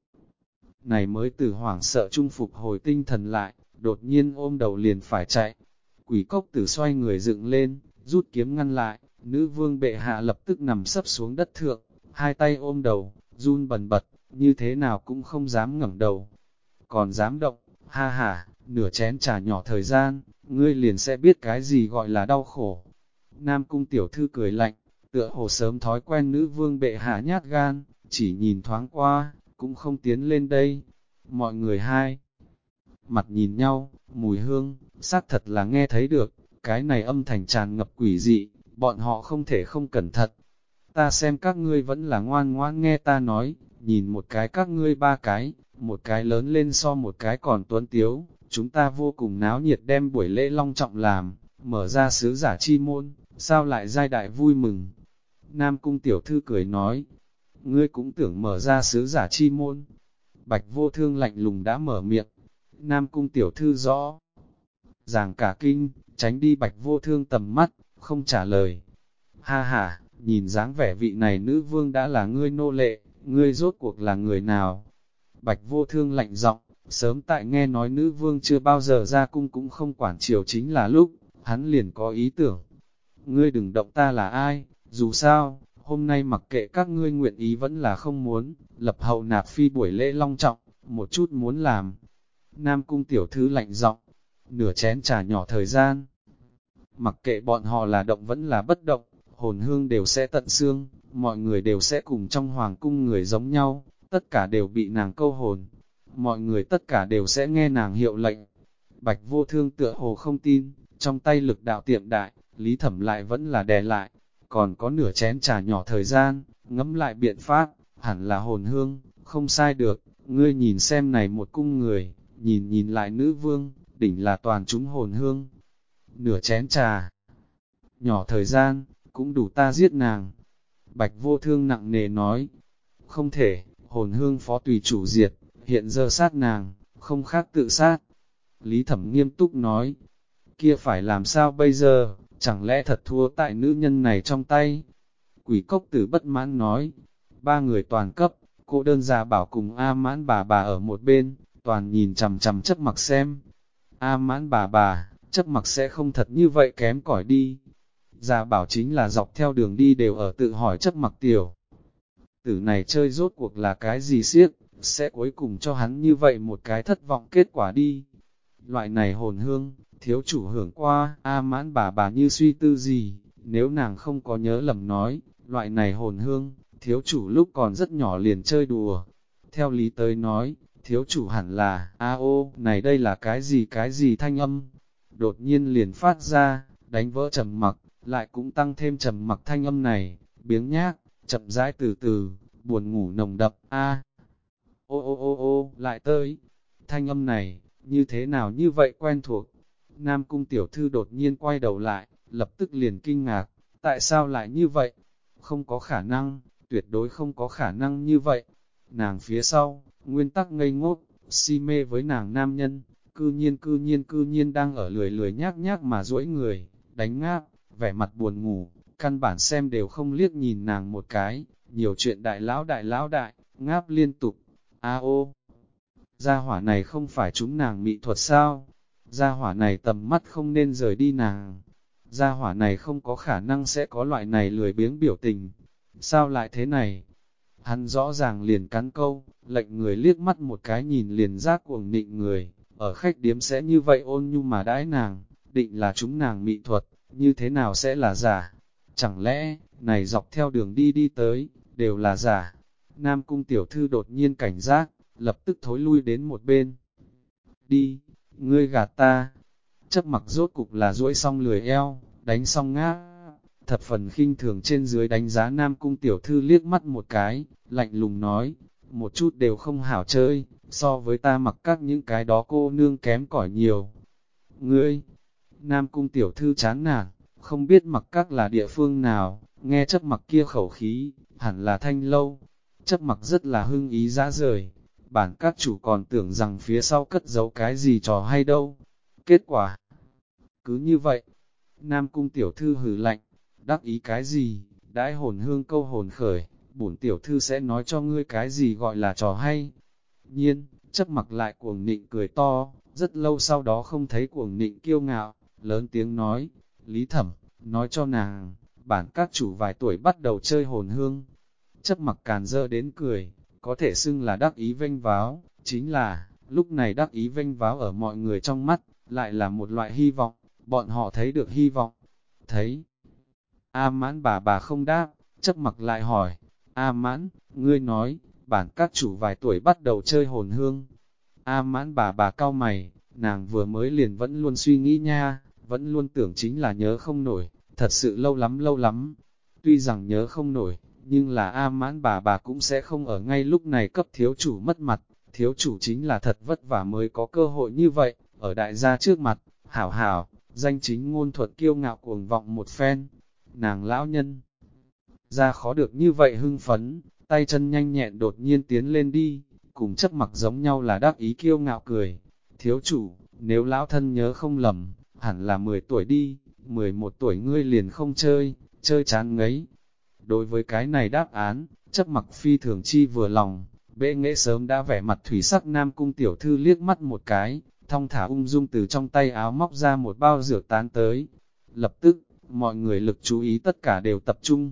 này mới từ hoảng sợ trung phục hồi tinh thần lại, đột nhiên ôm đầu liền phải chạy. Quỷ cốc tử xoay người dựng lên, rút kiếm ngăn lại, nữ vương bệ hạ lập tức nằm sấp xuống đất thượng, hai tay ôm đầu, run bần bật, như thế nào cũng không dám ngẩng đầu. Còn dám động, ha ha, nửa chén trà nhỏ thời gian, ngươi liền sẽ biết cái gì gọi là đau khổ. Nam cung tiểu thư cười lạnh, tựa hồ sớm thói quen nữ vương bệ hạ nhát gan, chỉ nhìn thoáng qua, cũng không tiến lên đây. Mọi người hai mặt nhìn nhau, mùi hương, xác thật là nghe thấy được, cái này âm thanh tràn ngập quỷ dị, bọn họ không thể không cẩn thận. Ta xem các ngươi vẫn là ngoan ngoãn nghe ta nói, nhìn một cái các ngươi ba cái, một cái lớn lên so một cái còn tuấn tiếu, chúng ta vô cùng náo nhiệt đem buổi lễ long trọng làm, mở ra sứ giả chi môn, sao lại giai đại vui mừng. Nam cung tiểu thư cười nói, ngươi cũng tưởng mở ra sứ giả chi môn. Bạch Vô Thương lạnh lùng đã mở miệng, Nam cung tiểu thư rõ ràng cả kinh, tránh đi Bạch Vô Thương tầm mắt, không trả lời. Ha ha, nhìn dáng vẻ vị này nữ vương đã là ngươi nô lệ, ngươi rốt cuộc là người nào? Bạch Vô Thương lạnh giọng, sớm tại nghe nói nữ vương chưa bao giờ ra cung cũng không quản triều chính là lúc, hắn liền có ý tưởng. Ngươi đừng động ta là ai, dù sao, hôm nay mặc kệ các ngươi nguyện ý vẫn là không muốn, lập hậu nạp phi buổi lễ long trọng, một chút muốn làm. Nam cung tiểu thư lạnh giọng, nửa chén trà nhỏ thời gian. Mặc kệ bọn họ là động vẫn là bất động, hồn hương đều sẽ tận xương, mọi người đều sẽ cùng trong hoàng cung người giống nhau, tất cả đều bị nàng câu hồn. Mọi người tất cả đều sẽ nghe nàng hiệu lệnh. Bạch Vô Thương tựa hồ không tin, trong tay lực đạo tiệm đại, Lý Thẩm lại vẫn là đè lại. Còn có nửa chén trà nhỏ thời gian, ngẫm lại biện pháp, hẳn là hồn hương, không sai được. Ngươi nhìn xem này một cung người, nhìn lại nữ vương, đỉnh là toàn chúng hồn hương. Nửa chén trà nhỏ thời gian, cũng đủ ta giết nàng. Bạch Vô Thương nặng nề nói, không thể, hồn hương phó tùy chủ diệt, hiện giờ sát nàng, không khác tự sát. Lý Thẩm nghiêm túc nói, kia phải làm sao bây giờ, chẳng lẽ thật thua tại nữ nhân này trong tay? Quỷ cốc tử bất mãn nói, ba người toàn cấp, cô đơn già bảo cùng A Mãn bà ở một bên, toàn nhìn chằm chằm Chấp Mặc xem. A Mãn bà, Chấp Mặc sẽ không thật như vậy kém cỏi đi. Già bảo chính là dọc theo đường đi đều ở tự hỏi Chấp Mặc tiểu. Tử này chơi rốt cuộc là cái gì siếc, sẽ cuối cùng cho hắn như vậy một cái thất vọng kết quả đi. Loại này hồn hương, thiếu chủ hưởng qua, A Mãn bà như suy tư gì, nếu nàng không có nhớ lầm nói, loại này hồn hương, thiếu chủ lúc còn rất nhỏ liền chơi đùa. Theo lý tới nói, thiếu chủ hẳn là, ô, này đây là cái gì thanh âm, đột nhiên liền phát ra, đánh vỡ trầm mặc, lại cũng tăng thêm trầm mặc thanh âm này, biếng nhác, chậm rãi từ từ, buồn ngủ nồng đậm, ô, lại tới, thanh âm này, như thế nào như vậy quen thuộc. Nam cung tiểu thư đột nhiên quay đầu lại, lập tức liền kinh ngạc, tại sao lại như vậy? Không có khả năng, tuyệt đối không có khả năng như vậy. Nàng phía sau, nguyên tắc ngây ngốc, si mê với nàng nam nhân, cư nhiên đang ở lười nhác mà duỗi người, đánh ngáp, vẻ mặt buồn ngủ, căn bản xem đều không liếc nhìn nàng một cái, nhiều chuyện đại lão đại, ngáp liên tục, ô. Gia hỏa này không phải chúng nàng mị thuật sao? Gia hỏa này tầm mắt không nên rời đi nàng. Gia hỏa này không có khả năng sẽ có loại này lười biếng biểu tình. Sao lại thế này? Hắn rõ ràng liền cắn câu, lệnh người liếc mắt một cái nhìn liền giác cuồng nịnh người. Ở khách điếm sẽ như vậy ôn nhu mà đãi nàng, định là chúng nàng mị thuật, như thế nào sẽ là giả? Chẳng lẽ, này dọc theo đường đi tới, đều là giả? Nam cung tiểu thư đột nhiên cảnh giác, lập tức thối lui đến một bên. Đi, ngươi gạt ta. Chấp mặc rốt cục là duỗi xong lười eo, đánh xong ngã. Thập phần khinh thường trên dưới đánh giá Nam Cung tiểu thư liếc mắt một cái, lạnh lùng nói, một chút đều không hảo chơi, so với ta mặc các những cái đó cô nương kém cỏi nhiều. Ngươi, Nam Cung tiểu thư chán nản, không biết mặc các là địa phương nào, nghe chấp mặc kia khẩu khí, hẳn là Thanh Lâu. Chấp mặc rất là hưng ý dã rời, bản các chủ còn tưởng rằng phía sau cất giấu cái gì trò hay đâu. Kết quả, cứ như vậy, Nam Cung tiểu thư hừ lạnh, đắc ý cái gì, đãi hồn hương câu hồn khởi, bổn tiểu thư sẽ nói cho ngươi cái gì gọi là trò hay. Nhiên, chấp mặc lại cuồng nịnh cười to, rất lâu sau đó không thấy cuồng nịnh kiêu ngạo, lớn tiếng nói, Lý Thẩm, nói cho nàng, bản các chủ vài tuổi bắt đầu chơi hồn hương. Chấp mặc càn dơ đến cười, có thể xưng là đắc ý vênh váo, chính là, lúc này đắc ý vênh váo ở mọi người trong mắt, lại là một loại hy vọng, bọn họ thấy được hy vọng. Thấy, A Mãn bà không đáp, chấp mặc lại hỏi, A Mãn, ngươi nói, bản các chủ vài tuổi bắt đầu chơi hồn hương. A Mãn bà cau mày, nàng vừa mới liền vẫn luôn suy nghĩ nha, vẫn luôn tưởng chính là nhớ không nổi, thật sự lâu lắm. Tuy rằng nhớ không nổi, nhưng là A Mãn bà cũng sẽ không ở ngay lúc này cấp thiếu chủ mất mặt, thiếu chủ chính là thật vất vả mới có cơ hội như vậy, ở đại gia trước mặt, hảo, danh chính ngôn thuận kiêu ngạo cuồng vọng một phen, nàng lão nhân. Ra khó được như vậy hưng phấn, tay chân nhanh nhẹn đột nhiên tiến lên đi, cùng chấp mặc giống nhau là đắc ý kiêu ngạo cười. Thiếu chủ, nếu lão thân nhớ không lầm, hẳn là 10 tuổi đi, 11 tuổi ngươi liền không chơi, chơi chán ngấy. Đối với cái này đáp án, chấp mặc phi thường chi vừa lòng, bệ nghệ sớm đã vẻ mặt thủy sắc Nam Cung tiểu thư liếc mắt một cái, thong thả ung dung từ trong tay áo móc ra một bao dược tán tới. Lập tức, mọi người lực chú ý tất cả đều tập trung.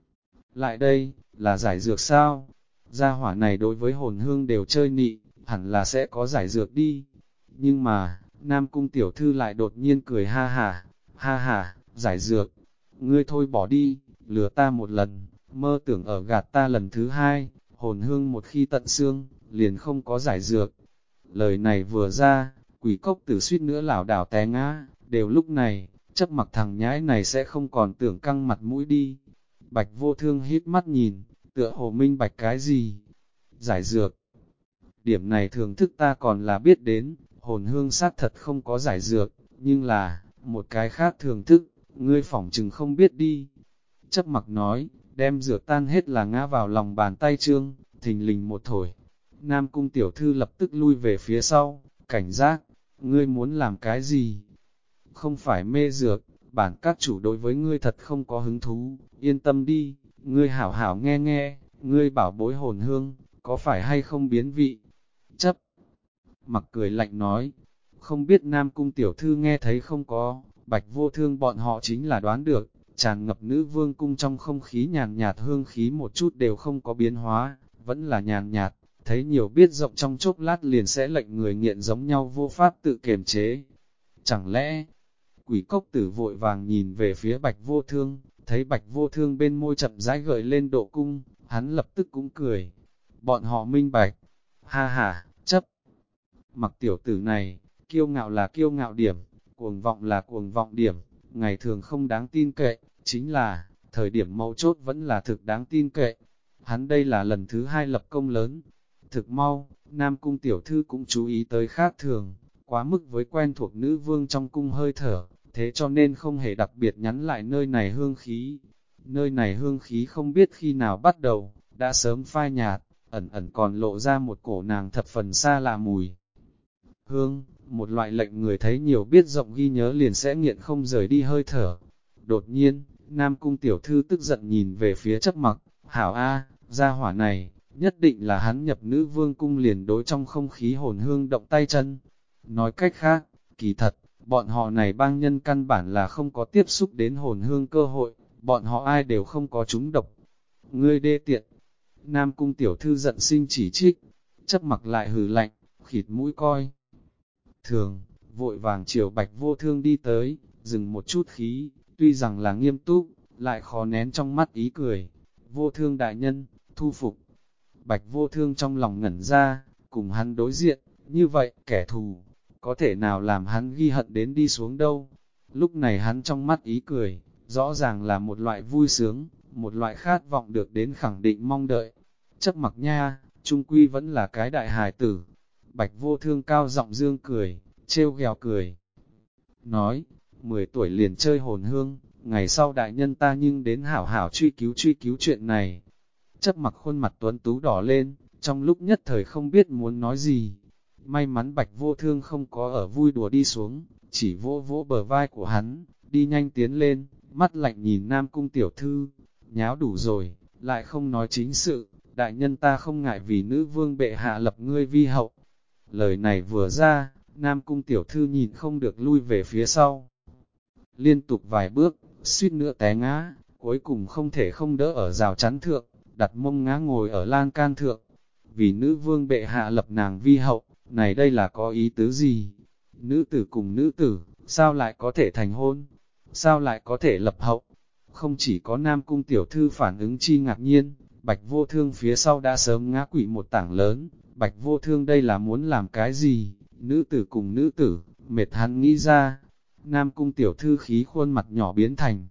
Lại đây, là giải dược sao? Gia hỏa này đối với hồn hương đều chơi nị, hẳn là sẽ có giải dược đi. Nhưng mà, Nam Cung tiểu thư lại đột nhiên cười ha ha, giải dược. Ngươi thôi bỏ đi, lừa ta một lần, mơ tưởng ở gạt ta lần thứ hai, hồn hương một khi tận xương, liền không có giải dược. Lời này vừa ra, quỷ cốc tử suýt nữa lảo đảo té ngã, đều lúc này, chấp mặc thằng nhãi này sẽ không còn tưởng căng mặt mũi đi. Bạch vô thương hít mắt nhìn, tựa hồ minh bạch cái gì? Giải dược. Điểm này thường thức ta còn là biết đến, hồn hương xác thật không có giải dược, nhưng là, một cái khác thường thức, ngươi phỏng chừng không biết đi. Chấp mặc nói, đem dược tan hết là ngã vào lòng bàn tay trương, thình lình một thổi. Nam Cung tiểu thư lập tức lui về phía sau, cảnh giác, ngươi muốn làm cái gì? Không phải mê dược, bản các chủ đối với ngươi thật không có hứng thú, yên tâm đi, ngươi hảo hảo nghe nghe, ngươi bảo bối hồn hương, có phải hay không biến vị? Chấp, mặc cười lạnh nói, không biết Nam Cung tiểu thư nghe thấy không có, Bạch vô thương bọn họ chính là đoán được, tràn ngập nữ vương cung trong không khí nhàn nhạt hương khí một chút đều không có biến hóa, vẫn là nhàn nhạt, thấy nhiều biết rộng trong chốc lát liền sẽ lệnh người nghiện giống nhau vô pháp tự kiềm chế. Chẳng lẽ, quỷ cốc tử vội vàng nhìn về phía Bạch vô thương, thấy Bạch vô thương bên môi chậm rãi gợi lên độ cung, hắn lập tức cũng cười. Bọn họ minh bạch, ha, chấp. Mặc tiểu tử này, kiêu ngạo là kiêu ngạo điểm, cuồng vọng là cuồng vọng điểm, ngày thường không đáng tin cậy, chính là, thời điểm mấu chốt vẫn là thực đáng tin cậy. Hắn đây là lần thứ hai lập công lớn. Thực mau, Nam Cung tiểu thư cũng chú ý tới khác thường, quá mức với quen thuộc nữ vương trong cung hơi thở, thế cho nên không hề đặc biệt nhắn lại nơi này hương khí. Nơi này hương khí không biết khi nào bắt đầu, đã sớm phai nhạt, ẩn còn lộ ra một cổ nàng thập phần xa lạ mùi. Hương, một loại lệnh người thấy nhiều biết rộng ghi nhớ liền sẽ nghiện không rời đi hơi thở. Đột nhiên, Nam Cung tiểu thư tức giận nhìn về phía chấp mặc, hảo a, gia hỏa này, nhất định là hắn nhập nữ vương cung liền đối trong không khí hồn hương động tay chân. Nói cách khác, kỳ thật, bọn họ này bang nhân căn bản là không có tiếp xúc đến hồn hương cơ hội, bọn họ ai đều không có trúng độc. Ngươi đê tiện, Nam Cung tiểu thư giận sinh chỉ trích, chấp mặc lại hừ lạnh, khịt mũi coi. Thường, vội vàng chiều Bạch vô thương đi tới, dừng một chút khí, tuy rằng là nghiêm túc, lại khó nén trong mắt ý cười. Vô thương đại nhân, thu phục. Bạch vô thương trong lòng ngẩn ra, cùng hắn đối diện, như vậy, kẻ thù, có thể nào làm hắn ghi hận đến đi xuống đâu. Lúc này hắn trong mắt ý cười, rõ ràng là một loại vui sướng, một loại khát vọng được đến khẳng định mong đợi. Chấp mặc nha, trung quy vẫn là cái đại hài tử. Bạch Vô Thương cao giọng dương cười, trêu ghẹo cười. Nói, 10 tuổi liền chơi hồn hương, ngày sau đại nhân ta nhưng đến hảo hảo truy cứu chuyện này. Chấp mặc khuôn mặt tuấn tú đỏ lên, trong lúc nhất thời không biết muốn nói gì. May mắn Bạch Vô Thương không có ở vui đùa đi xuống, chỉ vỗ vỗ bờ vai của hắn, đi nhanh tiến lên, mắt lạnh nhìn Nam Cung tiểu thư, nháo đủ rồi, lại không nói chính sự, đại nhân ta không ngại vì nữ vương bệ hạ lập ngươi vi hậu. Lời này vừa ra, Nam Cung tiểu thư nhìn không được lui về phía sau. Liên tục vài bước, suýt nữa té ngã, cuối cùng không thể không đỡ ở rào chắn thượng, đặt mông ngã ngồi ở lan can thượng. Vì nữ vương bệ hạ lập nàng vi hậu, này đây là có ý tứ gì? Nữ tử cùng nữ tử, sao lại có thể thành hôn? Sao lại có thể lập hậu? Không chỉ có Nam Cung tiểu thư phản ứng chi ngạc nhiên, Bạch Vô Thương phía sau đã sớm ngã quỵ một tảng lớn. Bạch Vô Thương đây là muốn làm cái gì? Nữ tử cùng nữ tử, mệt hắn nghĩ ra. Nam Cung tiểu thư khí khuôn mặt nhỏ biến thành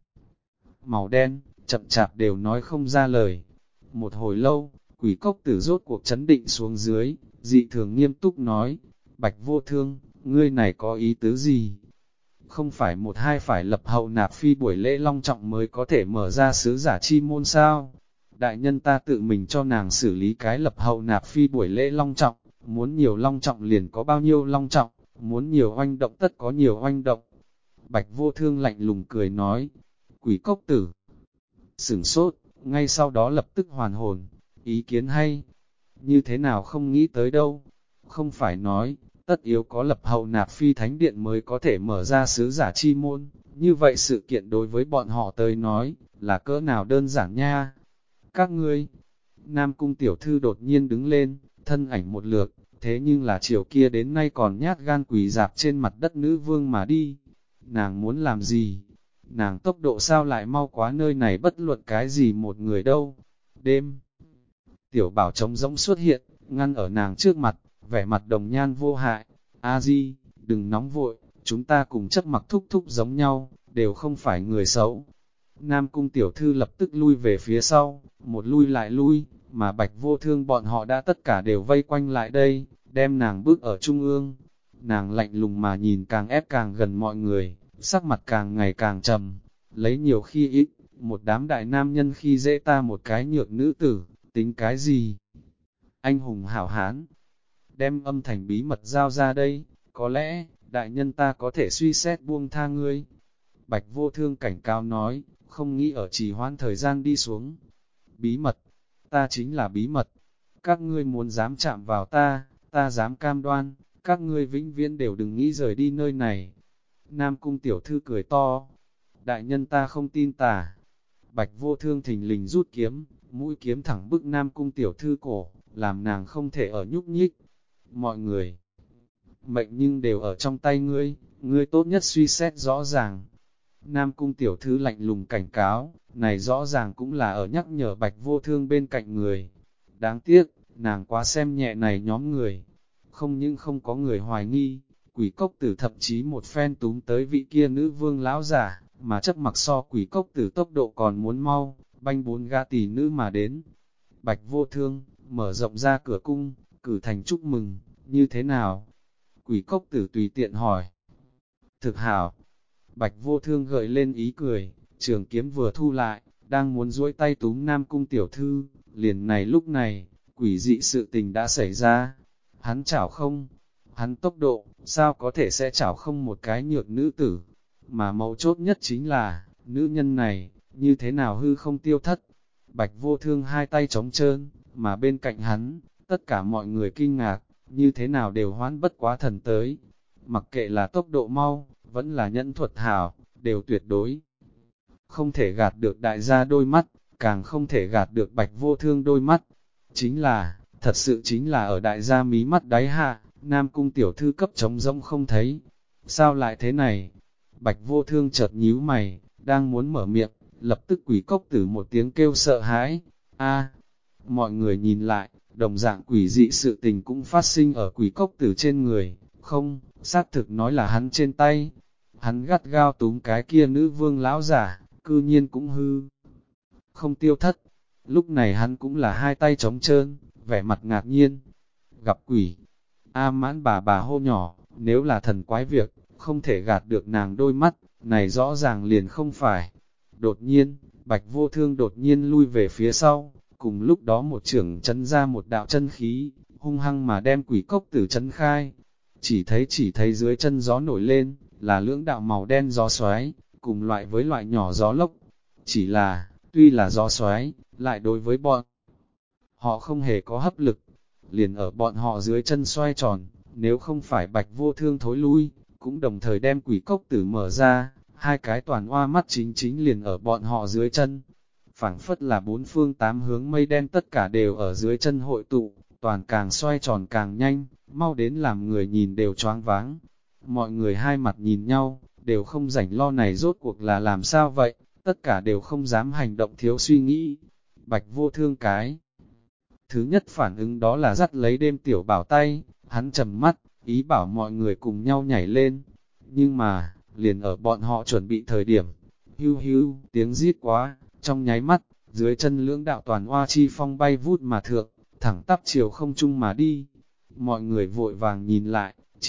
màu đen, chậm chạp đều nói không ra lời. Một hồi lâu, Quỷ Cốc Tử rốt cuộc chấn định xuống dưới, dị thường nghiêm túc nói, Bạch Vô Thương, ngươi này có ý tứ gì? Không phải một hai phải lập hậu nạp phi buổi lễ long trọng mới có thể mở ra sứ giả chi môn sao? Đại nhân ta tự mình cho nàng xử lý cái lập hậu nạp phi buổi lễ long trọng, muốn nhiều long trọng liền có bao nhiêu long trọng, muốn nhiều oanh động tất có nhiều oanh động. Bạch Vô Thương lạnh lùng cười nói, Quỷ Cốc Tử sửng sốt, ngay sau đó lập tức hoàn hồn, ý kiến hay, như thế nào không nghĩ tới đâu, không phải nói, tất yếu có lập hậu nạp phi thánh điện mới có thể mở ra sứ giả chi môn, như vậy sự kiện đối với bọn họ tới nói, là cỡ nào đơn giản nha. Các ngươi, Nam Cung tiểu thư đột nhiên đứng lên, thân ảnh một lượt, thế nhưng là chiều kia đến nay còn nhát gan quỳ dạp trên mặt đất nữ vương mà đi. Nàng muốn làm gì? Nàng tốc độ sao lại mau quá nơi này bất luận cái gì một người đâu. Đêm, tiểu bảo trống rỗng xuất hiện, ngăn ở nàng trước mặt, vẻ mặt đồng nhan vô hại. A-di, đừng nóng vội, chúng ta cùng chấp mặc thúc thúc giống nhau, đều không phải người xấu. Nam Cung tiểu thư lập tức lui về phía sau, một lui lại lui, mà Bạch Vô Thương bọn họ đã tất cả đều vây quanh lại đây, đem nàng bước ở trung ương. Nàng lạnh lùng mà nhìn càng ép càng gần mọi người, sắc mặt càng ngày càng trầm, lấy nhiều khi ít, một đám đại nam nhân khi dễ ta một cái nhược nữ tử, tính cái gì? Anh hùng hảo hán, đem âm thành bí mật giao ra đây, có lẽ, đại nhân ta có thể suy xét buông tha ngươi. Bạch Vô Thương cảnh cáo nói, không nghĩ ở trì hoãn thời gian đi xuống. Bí mật, ta chính là bí mật. Các ngươi muốn dám chạm vào ta dám cam đoan, các ngươi vĩnh viễn đều đừng nghĩ rời đi nơi này. Nam Cung tiểu thư cười to, đại nhân ta không tin tà. Bạch Vô Thương thình lình rút kiếm, mũi kiếm thẳng bức Nam Cung tiểu thư cổ, làm nàng không thể ở nhúc nhích. Mọi người, mệnh nhưng đều ở trong tay ngươi tốt nhất suy xét rõ ràng. Nam Cung tiểu thư lạnh lùng cảnh cáo, này rõ ràng cũng là ở nhắc nhở Bạch Vô Thương bên cạnh người. Đáng tiếc, nàng quá xem nhẹ này nhóm người. Không những không có người hoài nghi, Quỷ Cốc Tử thậm chí một phen túm tới vị kia nữ vương lão giả, mà chấp mặc so Quỷ Cốc Tử tốc độ còn muốn mau, banh 4 gã tỷ nữ mà đến. Bạch Vô Thương, mở rộng ra cửa cung, cử thành chúc mừng, như thế nào? Quỷ Cốc Tử tùy tiện hỏi. Thực hảo. Bạch Vô Thương gợi lên ý cười, trường kiếm vừa thu lại, đang muốn duỗi tay túm Nam Cung tiểu thư, liền này lúc này, quỷ dị sự tình đã xảy ra. Hắn chảo không? Hắn tốc độ, sao có thể sẽ chảo không một cái nhược nữ tử? Mà mấu chốt nhất chính là, nữ nhân này, như thế nào hư không tiêu thất? Bạch Vô Thương hai tay trống trơn, mà bên cạnh hắn, tất cả mọi người kinh ngạc, như thế nào đều hoán bất quá thần tới. Mặc kệ là tốc độ mau, vẫn là nhẫn thuật hảo, đều tuyệt đối. Không thể gạt được đại gia đôi mắt, càng không thể gạt được Bạch Vô Thương đôi mắt. Chính là, thật sự chính là ở đại gia mí mắt đáy hạ, Nam Cung tiểu thư cấp trống rỗng không thấy. Sao lại thế này? Bạch Vô Thương chợt nhíu mày, đang muốn mở miệng, lập tức Quỷ Cốc Tử một tiếng kêu sợ hãi. A! Mọi người nhìn lại, đồng dạng quỷ dị sự tình cũng phát sinh ở Quỷ Cốc Tử trên người. Không, xác thực nói là hắn trên tay. Hắn gắt gao túm cái kia nữ vương lão giả, cư nhiên cũng hư. Không tiêu thất. Lúc này hắn cũng là hai tay trống trơn, vẻ mặt ngạc nhiên. Gặp quỷ. A Mãn bà hô nhỏ, nếu là thần quái việc, không thể gạt được nàng đôi mắt, này rõ ràng liền không phải. Đột nhiên, Bạch Vô Thương đột nhiên lui về phía sau, cùng lúc đó một trưởng chấn ra một đạo chân khí, hung hăng mà đem quỷ cốc tử chấn khai. Chỉ thấy dưới chân gió nổi lên, là lưỡng đạo màu đen gió xoáy, cùng loại với loại nhỏ gió lốc. Chỉ là, tuy là gió xoáy, lại đối với bọn họ không hề có hấp lực, liền ở bọn họ dưới chân xoay tròn, nếu không phải Bạch Vô Thương thối lui, cũng đồng thời đem quỷ cốc tử mở ra, hai cái toàn oa mắt chính liền ở bọn họ dưới chân. Phảng phất là bốn phương tám hướng mây đen tất cả đều ở dưới chân hội tụ, toàn càng xoay tròn càng nhanh, mau đến làm người nhìn đều choáng váng. Mọi người hai mặt nhìn nhau, đều không rảnh lo này rốt cuộc là làm sao vậy, tất cả đều không dám hành động thiếu suy nghĩ. Bạch Vô Thương cái thứ nhất phản ứng đó là dắt lấy đêm tiểu bảo tay, hắn trầm mắt, ý bảo mọi người cùng nhau nhảy lên. Nhưng mà, liền ở bọn họ chuẩn bị thời điểm, hưu hưu, tiếng rít quá, trong nháy mắt, dưới chân lưỡng đạo toàn oa chi phong bay vút mà thượng, thẳng tắp chiều không trung mà đi. Mọi người vội vàng nhìn lại,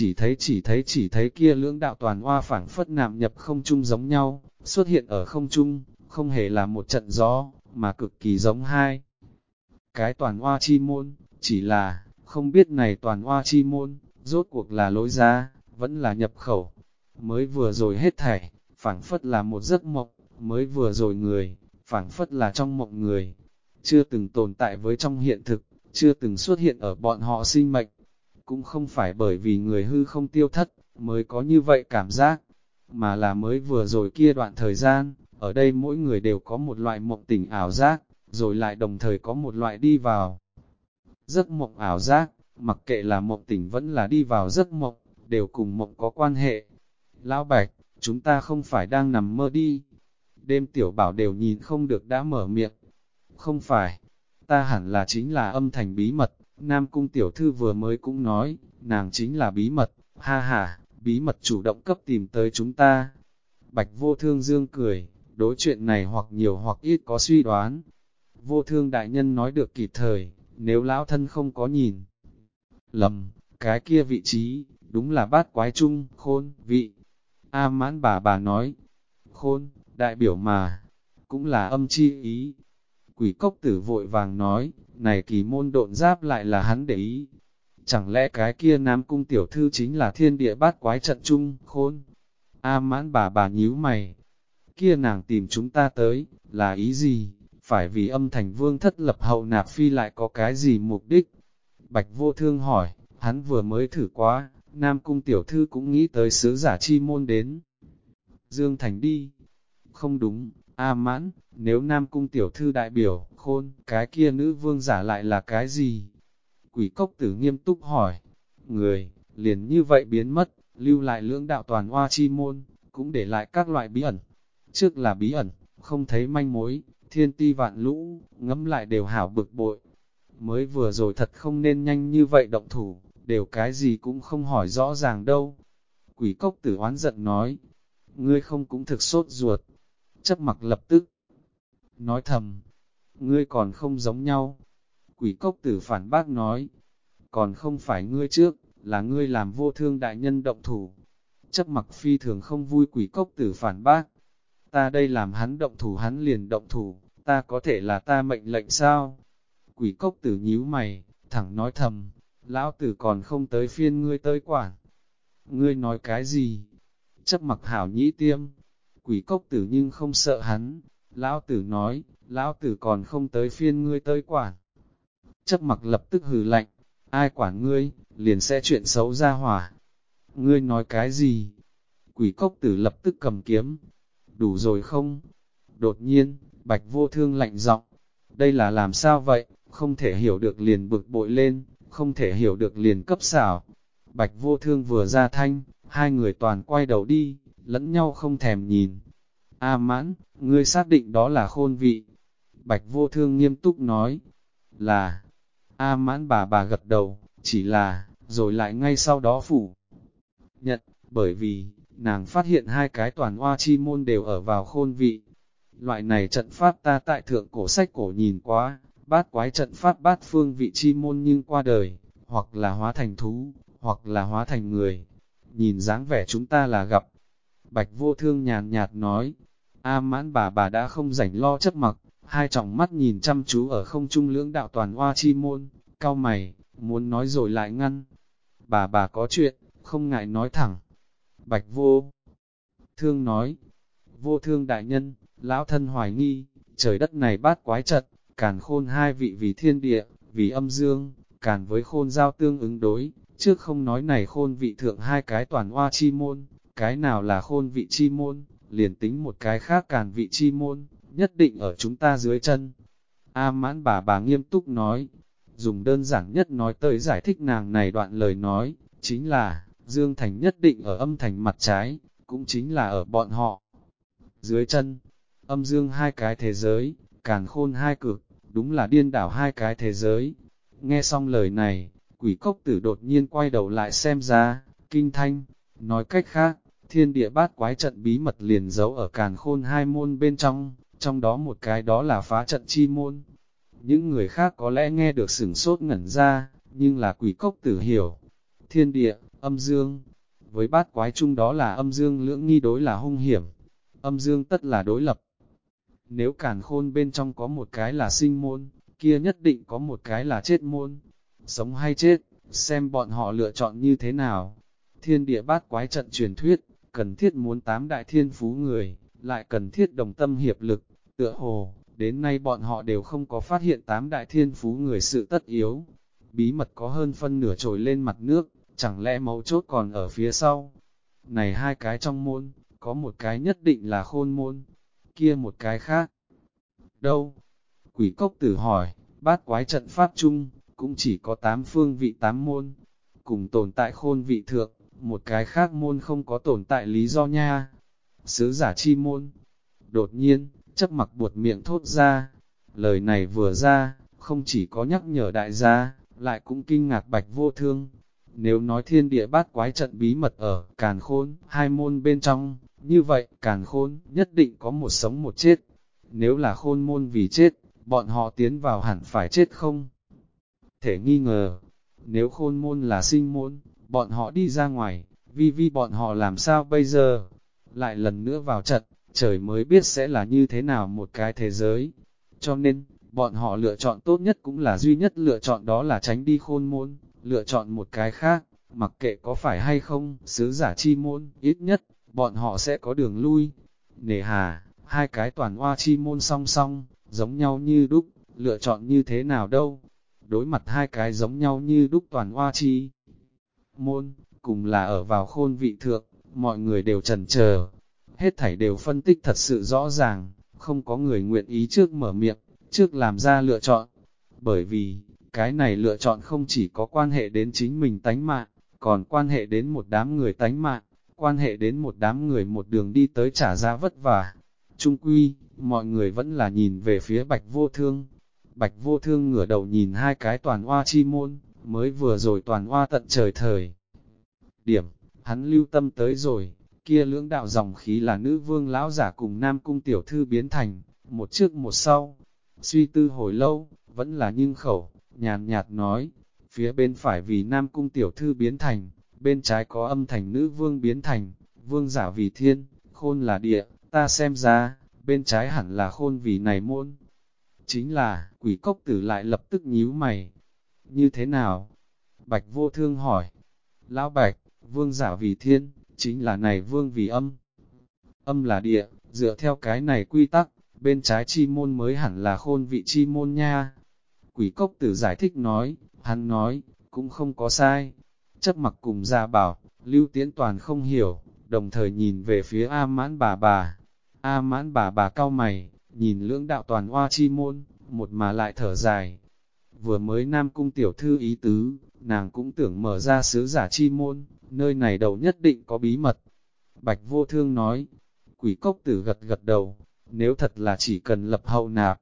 chỉ thấy kia lưỡng đạo toàn oa phảng phất nạm nhập không trung giống nhau, xuất hiện ở không trung, không hề là một trận gió, mà cực kỳ giống hai cái toàn oa chi môn, chỉ là, không biết này toàn oa chi môn, rốt cuộc là lối ra, vẫn là nhập khẩu. Mới vừa rồi hết thảy, phảng phất là một giấc mộng, mới vừa rồi người, phảng phất là trong mộng người, chưa từng tồn tại với trong hiện thực, chưa từng xuất hiện ở bọn họ sinh mệnh. Cũng không phải bởi vì người hư không tiêu thất, mới có như vậy cảm giác, mà là mới vừa rồi kia đoạn thời gian, ở đây mỗi người đều có một loại mộng tỉnh ảo giác, rồi lại đồng thời có một loại đi vào giấc mộng ảo giác, mặc kệ là mộng tỉnh vẫn là đi vào giấc mộng, đều cùng mộng có quan hệ. Lão Bạch, chúng ta không phải đang nằm mơ đi. Đêm tiểu bảo đều nhìn không được đã mở miệng. Không phải, ta hẳn là chính là âm thành bí mật, Nam Cung tiểu thư vừa mới cũng nói, nàng chính là bí mật, ha ha, bí mật chủ động cấp tìm tới chúng ta. Bạch Vô Thương dương cười, đối chuyện này hoặc nhiều hoặc ít có suy đoán. Vô Thương đại nhân nói được kịp thời, nếu lão thân không có nhìn lầm, cái kia vị trí, đúng là bát quái trung, khôn, vị. A Mãn bà nói, khôn, đại biểu mà, cũng là âm chi ý. Quỷ cốc tử vội vàng nói, này kỳ môn độn giáp lại là hắn để ý. Chẳng lẽ cái kia Nam Cung tiểu thư chính là thiên địa bát quái trận trung, khôn. A Mãn bà nhíu mày, kia nàng tìm chúng ta tới, là ý gì? Phải vì âm thành vương thất lập hậu nạp phi lại có cái gì mục đích? Bạch Vô Thương hỏi, hắn vừa mới thử quá, Nam Cung tiểu thư cũng nghĩ tới sứ giả chi môn đến. Dương Thành đi. Không đúng, A Mãn, nếu Nam Cung tiểu thư đại biểu, khôn, cái kia nữ vương giả lại là cái gì? Quỷ cốc tử nghiêm túc hỏi, người, liền như vậy biến mất, lưu lại lưỡng đạo toàn oa chi môn, cũng để lại các loại bí ẩn. Trước là bí ẩn, không thấy manh mối, thiên ti vạn lũ, ngẫm lại đều hảo bực bội. Mới vừa rồi thật không nên nhanh như vậy động thủ, đều cái gì cũng không hỏi rõ ràng đâu. Quỷ cốc tử oán giận nói, ngươi không cũng thực sốt ruột. Chấp mặc lập tức nói thầm, ngươi còn không giống nhau. Quỷ cốc tử phản bác nói, còn không phải ngươi trước, là ngươi làm Vô Thương đại nhân động thủ. Chấp mặc phi thường không vui quỷ cốc tử phản bác. Ta đây làm hắn động thủ hắn liền động thủ, ta có thể là ta mệnh lệnh sao? Quỷ cốc tử nhíu mày, thẳng nói thầm, lão tử còn không tới phiên ngươi tới quản. Ngươi nói cái gì? Chấp mặc hảo nhĩ tiêm. Quỷ cốc tử nhưng không sợ hắn. Lão tử nói, lão tử còn không tới phiên ngươi tới quản. Chấp mặc lập tức hừ lạnh, ai quản ngươi, liền sẽ chuyện xấu ra hỏa. Ngươi nói cái gì? Quỷ cốc tử lập tức cầm kiếm. Đủ rồi không? Đột nhiên, Bạch Vô Thương lạnh giọng, đây là làm sao vậy? Không thể hiểu được liền bực bội lên, không thể hiểu được liền cấp xảo. Bạch Vô Thương vừa ra thanh, hai người toàn quay đầu đi, lẫn nhau không thèm nhìn. A Mãn, ngươi xác định đó là khôn vị. Bạch Vô Thương nghiêm túc nói, là. A Mãn bà gật đầu, chỉ là, rồi lại ngay sau đó phủ nhận, bởi vì, nàng phát hiện hai cái toàn oa chi môn đều ở vào khôn vị. Loại này trận pháp ta tại thượng cổ sách cổ nhìn quá, bát quái trận pháp bát phương vị chi môn nhưng qua đời, hoặc là hóa thành thú, hoặc là hóa thành người. Nhìn dáng vẻ chúng ta là gặp. Bạch Vô Thương nhàn nhạt nói, A Mãn bà đã không rảnh lo chấp mặc, hai tròng mắt nhìn chăm chú ở không trung lưỡng đạo toàn oa chi môn, cau mày, muốn nói rồi lại ngăn. Bà có chuyện, không ngại nói thẳng. Bạch Vô Thương nói, Vô Thương đại nhân, lão thân hoài nghi, trời đất này bát quái trật, càn khôn hai vị vì thiên địa, vì âm dương, càn với khôn giao tương ứng đối, trước không nói này khôn vị thượng hai cái toàn oa chi môn, cái nào là khôn vị chi môn, liền tính một cái khác càn vị chi môn, nhất định ở chúng ta dưới chân. A Mãn bà nghiêm túc nói, dùng đơn giản nhất nói tới giải thích nàng này đoạn lời nói, chính là, Dương Thành nhất định ở âm thành mặt trái, cũng chính là ở bọn họ. Dưới chân, âm dương hai cái thế giới, càn khôn hai cực, đúng là điên đảo hai cái thế giới. Nghe xong lời này, quỷ cốc tử đột nhiên quay đầu lại xem ra, kinh thanh, nói cách khác, thiên địa bát quái trận bí mật liền giấu ở càn khôn hai môn bên trong đó một cái đó là phá trận chi môn. Những người khác có lẽ nghe được sửng sốt ngẩn ra, nhưng là quỷ cốc tử hiểu. Thiên địa, âm dương, với bát quái chung đó là âm dương lưỡng nghi đối là hung hiểm, âm dương tất là đối lập. Nếu càn khôn bên trong có một cái là sinh môn, kia nhất định có một cái là chết môn. Sống hay chết, xem bọn họ lựa chọn như thế nào. Thiên địa bát quái trận truyền thuyết, cần thiết muốn tám đại thiên phú người, lại cần thiết đồng tâm hiệp lực, tựa hồ, đến nay bọn họ đều không có phát hiện tám đại thiên phú người sự tất yếu. Bí mật có hơn phân nửa trồi lên mặt nước, chẳng lẽ mấu chốt còn ở phía sau. Này hai cái trong môn, có một cái nhất định là khôn môn, kia một cái khác. Đâu? Quỷ cốc tử hỏi, bát quái trận pháp chung, cũng chỉ có 8 phương vị 8 môn, cùng tồn tại khôn vị thượng, một cái khác môn không có tồn tại lý do nha. Sứ giả chi môn. Đột nhiên, chấp mặc buột miệng thốt ra. Lời này vừa ra, không chỉ có nhắc nhở đại gia, lại cũng kinh ngạc Bạch Vô Thương. Nếu nói thiên địa bát quái trận bí mật ở càn khôn, hai môn bên trong, như vậy càn khôn nhất định có một sống một chết. Nếu là khôn môn vì chết, bọn họ tiến vào hẳn phải chết không? Thể nghi ngờ, nếu khôn môn là sinh môn, bọn họ đi ra ngoài, vi bọn họ làm sao bây giờ? Lại lần nữa vào trận, trời mới biết sẽ là như thế nào một cái thế giới. Cho nên, bọn họ lựa chọn tốt nhất cũng là duy nhất lựa chọn đó là tránh đi khôn môn, lựa chọn một cái khác, mặc kệ có phải hay không, sứ giả chi môn, ít nhất, bọn họ sẽ có đường lui. Nề hà, hai cái toàn oa chi môn song song, giống nhau như đúc, lựa chọn như thế nào đâu. Đối mặt hai cái giống nhau như đúc toàn oa chi môn, cùng là ở vào khôn vị thượng, mọi người đều chần chờ, hết thảy đều phân tích thật sự rõ ràng, không có người nguyện ý trước mở miệng, trước làm ra lựa chọn. Bởi vì, cái này lựa chọn không chỉ có quan hệ đến chính mình tánh mạng, còn quan hệ đến một đám người tánh mạng, quan hệ đến một đám người một đường đi tới trả giá vất vả. Trung quy, mọi người vẫn là nhìn về phía Bạch Vô Thương. Bạch Vô Thương ngửa đầu nhìn hai cái toàn oa chi môn, mới vừa rồi toàn oa tận trời thời. Điểm, hắn lưu tâm tới rồi, kia lưỡng đạo dòng khí là nữ vương lão giả cùng nam cung tiểu thư biến thành, một trước một sau. Suy tư hồi lâu, vẫn là nhưng khẩu, nhàn nhạt nói, phía bên phải vì nam cung tiểu thư biến thành, bên trái có âm thành nữ vương biến thành, vương giả vì thiên, khôn là địa, ta xem ra, bên trái hẳn là khôn vì này môn. Chính là, quỷ cốc tử lại lập tức nhíu mày. Như thế nào? Bạch Vô Thương hỏi. Lão Bạch, vương giả vì thiên, chính là này vương vì âm. Âm là địa, dựa theo cái này quy tắc, bên trái chi môn mới hẳn là khôn vị chi môn nha. Quỷ cốc tử giải thích nói, hắn nói, cũng không có sai. Chấp mặc cùng ra bảo, Lưu Tiễn toàn không hiểu, đồng thời nhìn về phía A Mãn bà. A Mãn bà cau mày, nhìn lưỡng đạo toàn oa chi môn, một mà lại thở dài. Vừa mới Nam Cung tiểu thư ý tứ, nàng cũng tưởng mở ra sứ giả chi môn, nơi này đầu nhất định có bí mật. Bạch Vô Thương nói, quỷ cốc tử gật gật đầu, nếu thật là chỉ cần lập hậu nạp.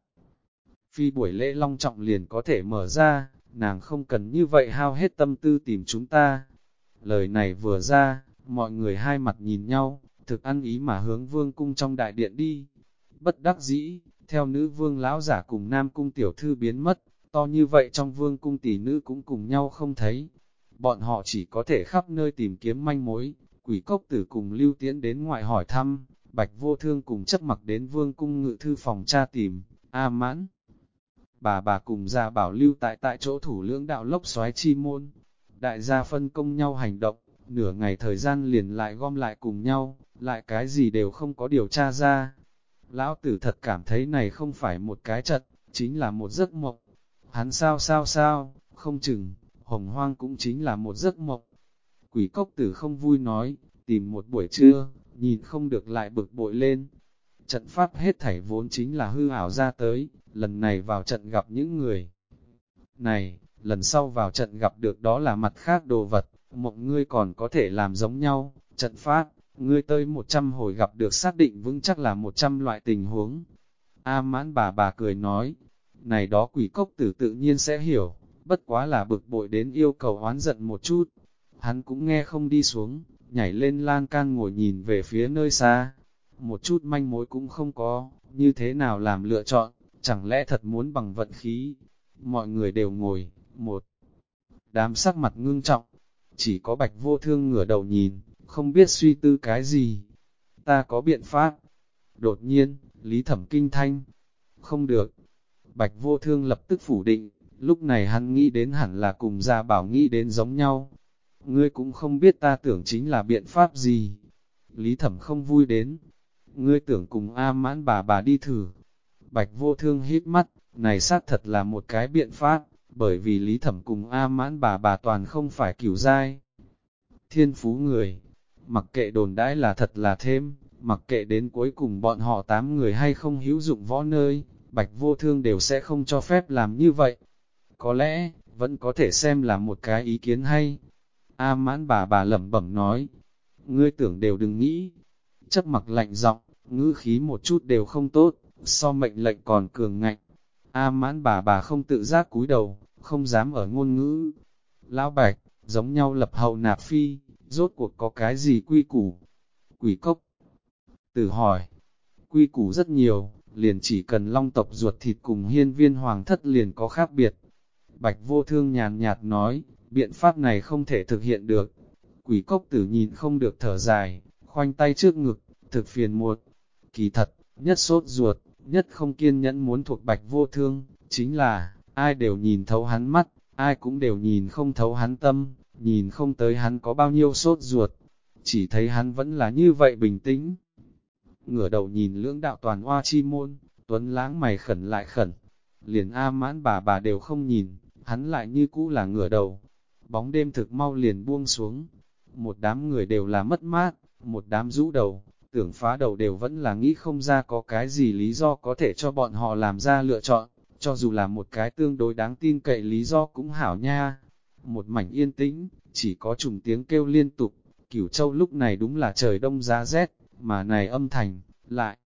Phi buổi lễ long trọng liền có thể mở ra, nàng không cần như vậy hao hết tâm tư tìm chúng ta. Lời này vừa ra, Mọi người hai mặt nhìn nhau, thực ăn ý mà hướng vương cung trong đại điện đi. Bất đắc dĩ, theo nữ vương lão giả cùng nam cung tiểu thư biến mất, to như vậy trong vương cung tỷ nữ cũng cùng nhau không thấy. Bọn họ chỉ có thể khắp nơi tìm kiếm manh mối, Quỷ Cốc Tử cùng Lưu Tiễn đến ngoại hỏi thăm, Bạch Vô Thương cùng Chấp Mặc đến vương cung ngự thư phòng tra tìm, A Mãn. Bà cùng Gia Bảo lưu tại chỗ thủ lưỡng đạo lốc xoáy chi môn. Đại gia phân công nhau hành động, nửa ngày thời gian liền lại gom lại cùng nhau, lại cái gì đều không có điều tra ra. Lão tử thật cảm thấy này không phải một cái trận, chính là một giấc mộng. Hắn sao, không chừng, hồng hoang cũng chính là một giấc mộng. Quỷ Cốc Tử không vui nói, tìm một buổi trưa, nhìn không được lại bực bội lên. Trận pháp hết thảy vốn chính là hư ảo ra tới, lần này vào trận gặp những người này, lần sau vào trận gặp được đó là mặt khác đồ vật, mộng ngươi còn có thể làm giống nhau, trận pháp, ngươi tới 100 hồi gặp được xác định vững chắc là 100 loại tình huống. A Mãn bà cười nói, này đó Quỷ Cốc Tử tự nhiên sẽ hiểu, bất quá là bực bội đến yêu cầu oán giận một chút. Hắn cũng nghe không đi xuống, nhảy lên lan can ngồi nhìn về phía nơi xa. Một chút manh mối cũng không có, như thế nào làm lựa chọn, chẳng lẽ thật muốn bằng vận khí. Mọi người đều ngồi, một đám sắc mặt ngưng trọng, chỉ có Bạch Vô Thương ngửa đầu nhìn, không biết suy tư cái gì. Ta có biện pháp. Đột nhiên, Lý Thẩm kinh thanh. Không được. Bạch Vô Thương lập tức phủ định, lúc này hắn nghĩ đến hẳn là cùng Gia Bảo nghĩ đến giống nhau. Ngươi cũng không biết ta tưởng chính là biện pháp gì. Lý Thẩm không vui đến. Ngươi tưởng cùng A Mãn bà đi thử. Bạch Vô Thương hít mắt, này xác thật là một cái biện pháp, bởi vì Lý Thẩm cùng A Mãn bà toàn không phải cửu giai. Thiên phú người, mặc kệ đồn đãi là thật là thêm, mặc kệ đến cuối cùng bọn họ 8 người hay không hữu dụng võ nơi, Bạch Vô Thương đều sẽ không cho phép làm như vậy. Có lẽ, vẫn có thể xem là một cái ý kiến hay. A Mãn bà lẩm bẩm nói, ngươi tưởng đều đừng nghĩ. Chấp Mặc lạnh giọng, ngữ khí một chút đều không tốt, so mệnh lệnh còn cường ngạnh. A Mãn bà không tự giác cúi đầu, không dám ở ngôn ngữ. Lão Bạch, giống nhau lập hậu nạp phi, rốt cuộc có cái gì quy củ? Quỷ Cốc Tử hỏi, quy củ rất nhiều, liền chỉ cần long tộc ruột thịt cùng hiên viên hoàng thất liền có khác biệt. Bạch Vô Thương nhàn nhạt nói, biện pháp này không thể thực hiện được. Quỷ Cốc Tử nhìn không được thở dài, khoanh tay trước ngực, thực phiền muộn. Kỳ thật, nhất sốt ruột, nhất không kiên nhẫn muốn thuộc Bạch Vô Thương, chính là, ai đều nhìn thấu hắn mắt, ai cũng đều nhìn không thấu hắn tâm, nhìn không tới hắn có bao nhiêu sốt ruột, chỉ thấy hắn vẫn là như vậy bình tĩnh. Ngửa đầu nhìn lưỡng đạo toàn hoa chi môn, Tuấn Lãng mày khẩn lại khẩn, liền A Mãn bà đều không nhìn, hắn lại như cũ là ngửa đầu. Bóng đêm thực mau liền buông xuống, một đám người đều là mất mát, một đám rũ đầu, tưởng phá đầu đều vẫn là nghĩ không ra có cái gì lý do có thể cho bọn họ làm ra lựa chọn, cho dù là một cái tương đối đáng tin cậy lý do cũng hảo nha. Một mảnh yên tĩnh, chỉ có trùng tiếng kêu liên tục, Cửu Châu lúc này đúng là trời đông giá rét, mà này âm thành, lại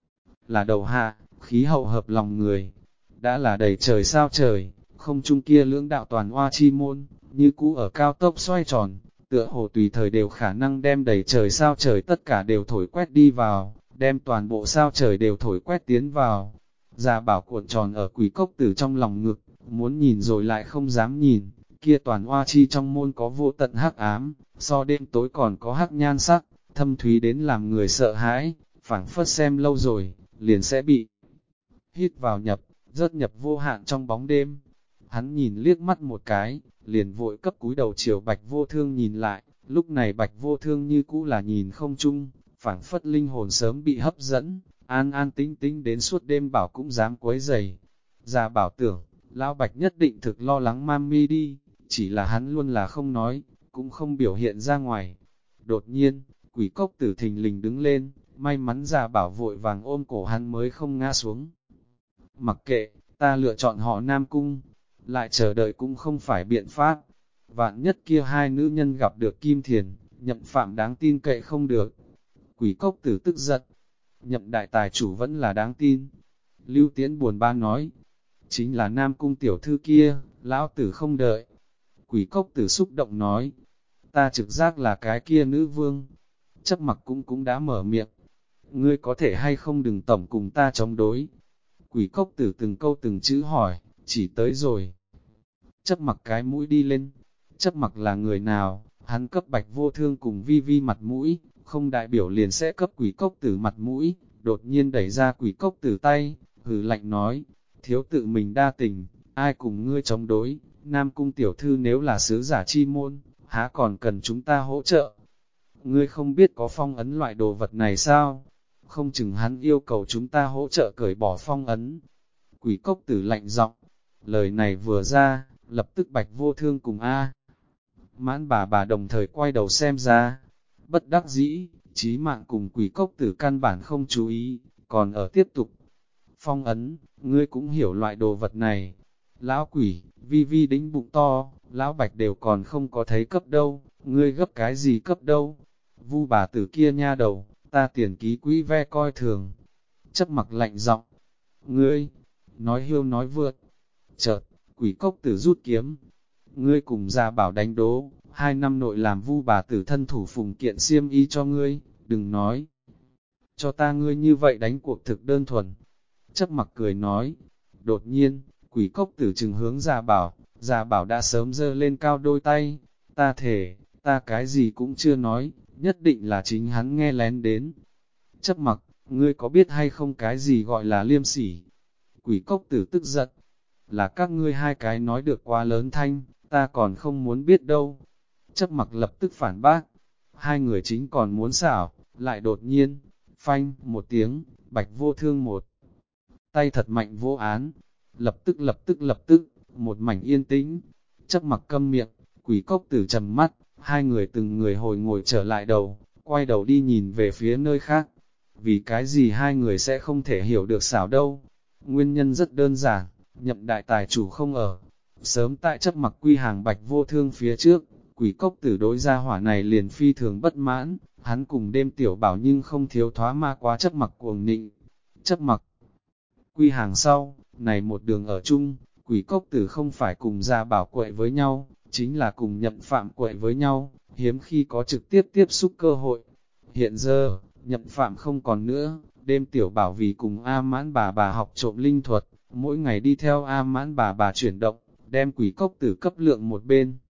là đầu hạ, khí hậu hợp lòng người, đã là đầy trời sao trời, không trung kia lưỡng đạo toàn hoa chi môn, như cũ ở cao tốc xoay tròn, tựa hồ tùy thời đều khả năng đem đầy trời sao trời tất cả đều thổi quét đi vào, đem toàn bộ sao trời đều thổi quét tiến vào. Gia Bảo cuộn tròn ở Quỷ Cốc Tử trong lòng ngực, muốn nhìn rồi lại không dám nhìn, kia toàn hoa chi trong môn có vô tận hắc ám, so đêm tối còn có hắc nhan sắc, thâm thúy đến làm người sợ hãi, phảng phất xem lâu rồi, liền sẽ bị hít vào nhập, rớt nhập vô hạn trong bóng đêm. Hắn nhìn liếc mắt một cái, liền vội cấp cúi đầu chiều Bạch Vô Thương nhìn lại, lúc này Bạch Vô Thương như cũ là nhìn không chung, phảng phất linh hồn sớm bị hấp dẫn, an an tĩnh tĩnh đến suốt đêm bảo cũng dám quấy rầy. Gia Bảo tưởng, Lão Bạch nhất định thực lo lắng Mami đi, chỉ là hắn luôn là không nói, cũng không biểu hiện ra ngoài. Đột nhiên, Quỷ Cốc Tử thình lình đứng lên, may mắn Gia Bảo vội vàng ôm cổ hắn mới không ngã xuống. Mặc kệ, ta lựa chọn họ Nam Cung, lại chờ đợi cũng không phải biện pháp. Vạn nhất kia hai nữ nhân gặp được Kim Thiền, Nhậm Phạm đáng tin cậy không được. Quỷ Cốc Tử tức giận, Nhậm đại tài chủ vẫn là đáng tin. Lưu Tiễn buồn ba nói, chính là Nam Cung tiểu thư kia, lão tử không đợi. Quỷ Cốc Tử xúc động nói, ta trực giác là cái kia nữ vương. Chấp mặc cũng đã mở miệng, ngươi có thể hay không đừng tổng cùng ta chống đối. Quỷ cốc tử từng câu từng chữ hỏi, chỉ tới rồi. Chấp mặc cái mũi đi lên, chấp mặc là người nào, hắn cấp Bạch Vô Thương cùng Vi Vi mặt mũi, không đại biểu liền sẽ cấp quỷ cốc tử mặt mũi, đột nhiên đẩy ra quỷ cốc tử tay, hừ lạnh nói, thiếu tự mình đa tình, ai cùng ngươi chống đối, Nam Cung tiểu thư nếu là sứ giả chi môn, há còn cần chúng ta hỗ trợ. Ngươi không biết có phong ấn loại đồ vật này sao? Không chừng hắn yêu cầu chúng ta hỗ trợ cởi bỏ phong ấn. Quỷ cốc tử lạnh giọng, lời này vừa ra, lập tức Bạch Vô Thương cùng Mãn bà đồng thời quay đầu xem ra. Bất đắc dĩ, chí mạng cùng quỷ cốc tử căn bản không chú ý, còn ở tiếp tục. Phong ấn, ngươi cũng hiểu loại đồ vật này. Lão quỷ, Vi Vi đĩnh bụng to, lão Bạch đều còn không có thấy cấp đâu, ngươi gấp cái gì cấp đâu. Vu bà tử kia nha đầu, ta tiền ký quỹ ve coi thường. Chấp mặc lạnh giọng, ngươi, nói hiêu nói vượt. Chợt, quỷ cốc tử rút kiếm. Ngươi cùng Gia Bảo đánh đố, 2 năm nội làm Vu bà tử thân thủ phùng kiện xiêm y cho ngươi, đừng nói. Cho ta ngươi như vậy đánh cuộc thực đơn thuần. Chấp mặc cười nói. Đột nhiên, quỷ cốc tử trừng hướng Gia Bảo đã sớm giơ lên cao đôi tay. Ta thề, ta cái gì cũng chưa nói, nhất định là chính hắn nghe lén đến. Chấp mặc, ngươi có biết hay không cái gì gọi là liêm sỉ? Quỷ cốc tử tức giận, là các ngươi hai cái nói được quá lớn thanh, ta còn không muốn biết đâu. Chấp mặc lập tức phản bác, hai người chính còn muốn xảo, lại đột nhiên, phanh, một tiếng, Bạch Vô Thương một tay thật mạnh vô án, lập tức, một mảnh yên tĩnh. Chấp mặc câm miệng, quỷ cốc tử trầm mắt, hai người từng người hồi ngồi trở lại đầu, quay đầu đi nhìn về phía nơi khác. Vì cái gì hai người sẽ không thể hiểu được xảo đâu? Nguyên nhân rất đơn giản, Nhậm đại tài chủ không ở. Sớm tại chấp mặc quy hàng Bạch Vô Thương phía trước, quỷ cốc tử đối gia hỏa này liền phi thường bất mãn, hắn cùng đêm tiểu bảo nhưng không thiếu thoá ma quá chấp mặc cuồng nịnh. Chấp mặc quy hàng sau, này một đường ở chung, quỷ cốc tử không phải cùng gia bảo quậy với nhau, chính là cùng Nhậm Phạm quậy với nhau, hiếm khi có trực tiếp tiếp xúc cơ hội. Hiện giờ, Nhậm Phạm không còn nữa, đêm tiểu bảo vì cùng A Mãn bà học trộm linh thuật, mỗi ngày đi theo A Mãn bà chuyển động, đem quỷ cốc tử cấp lượng một bên.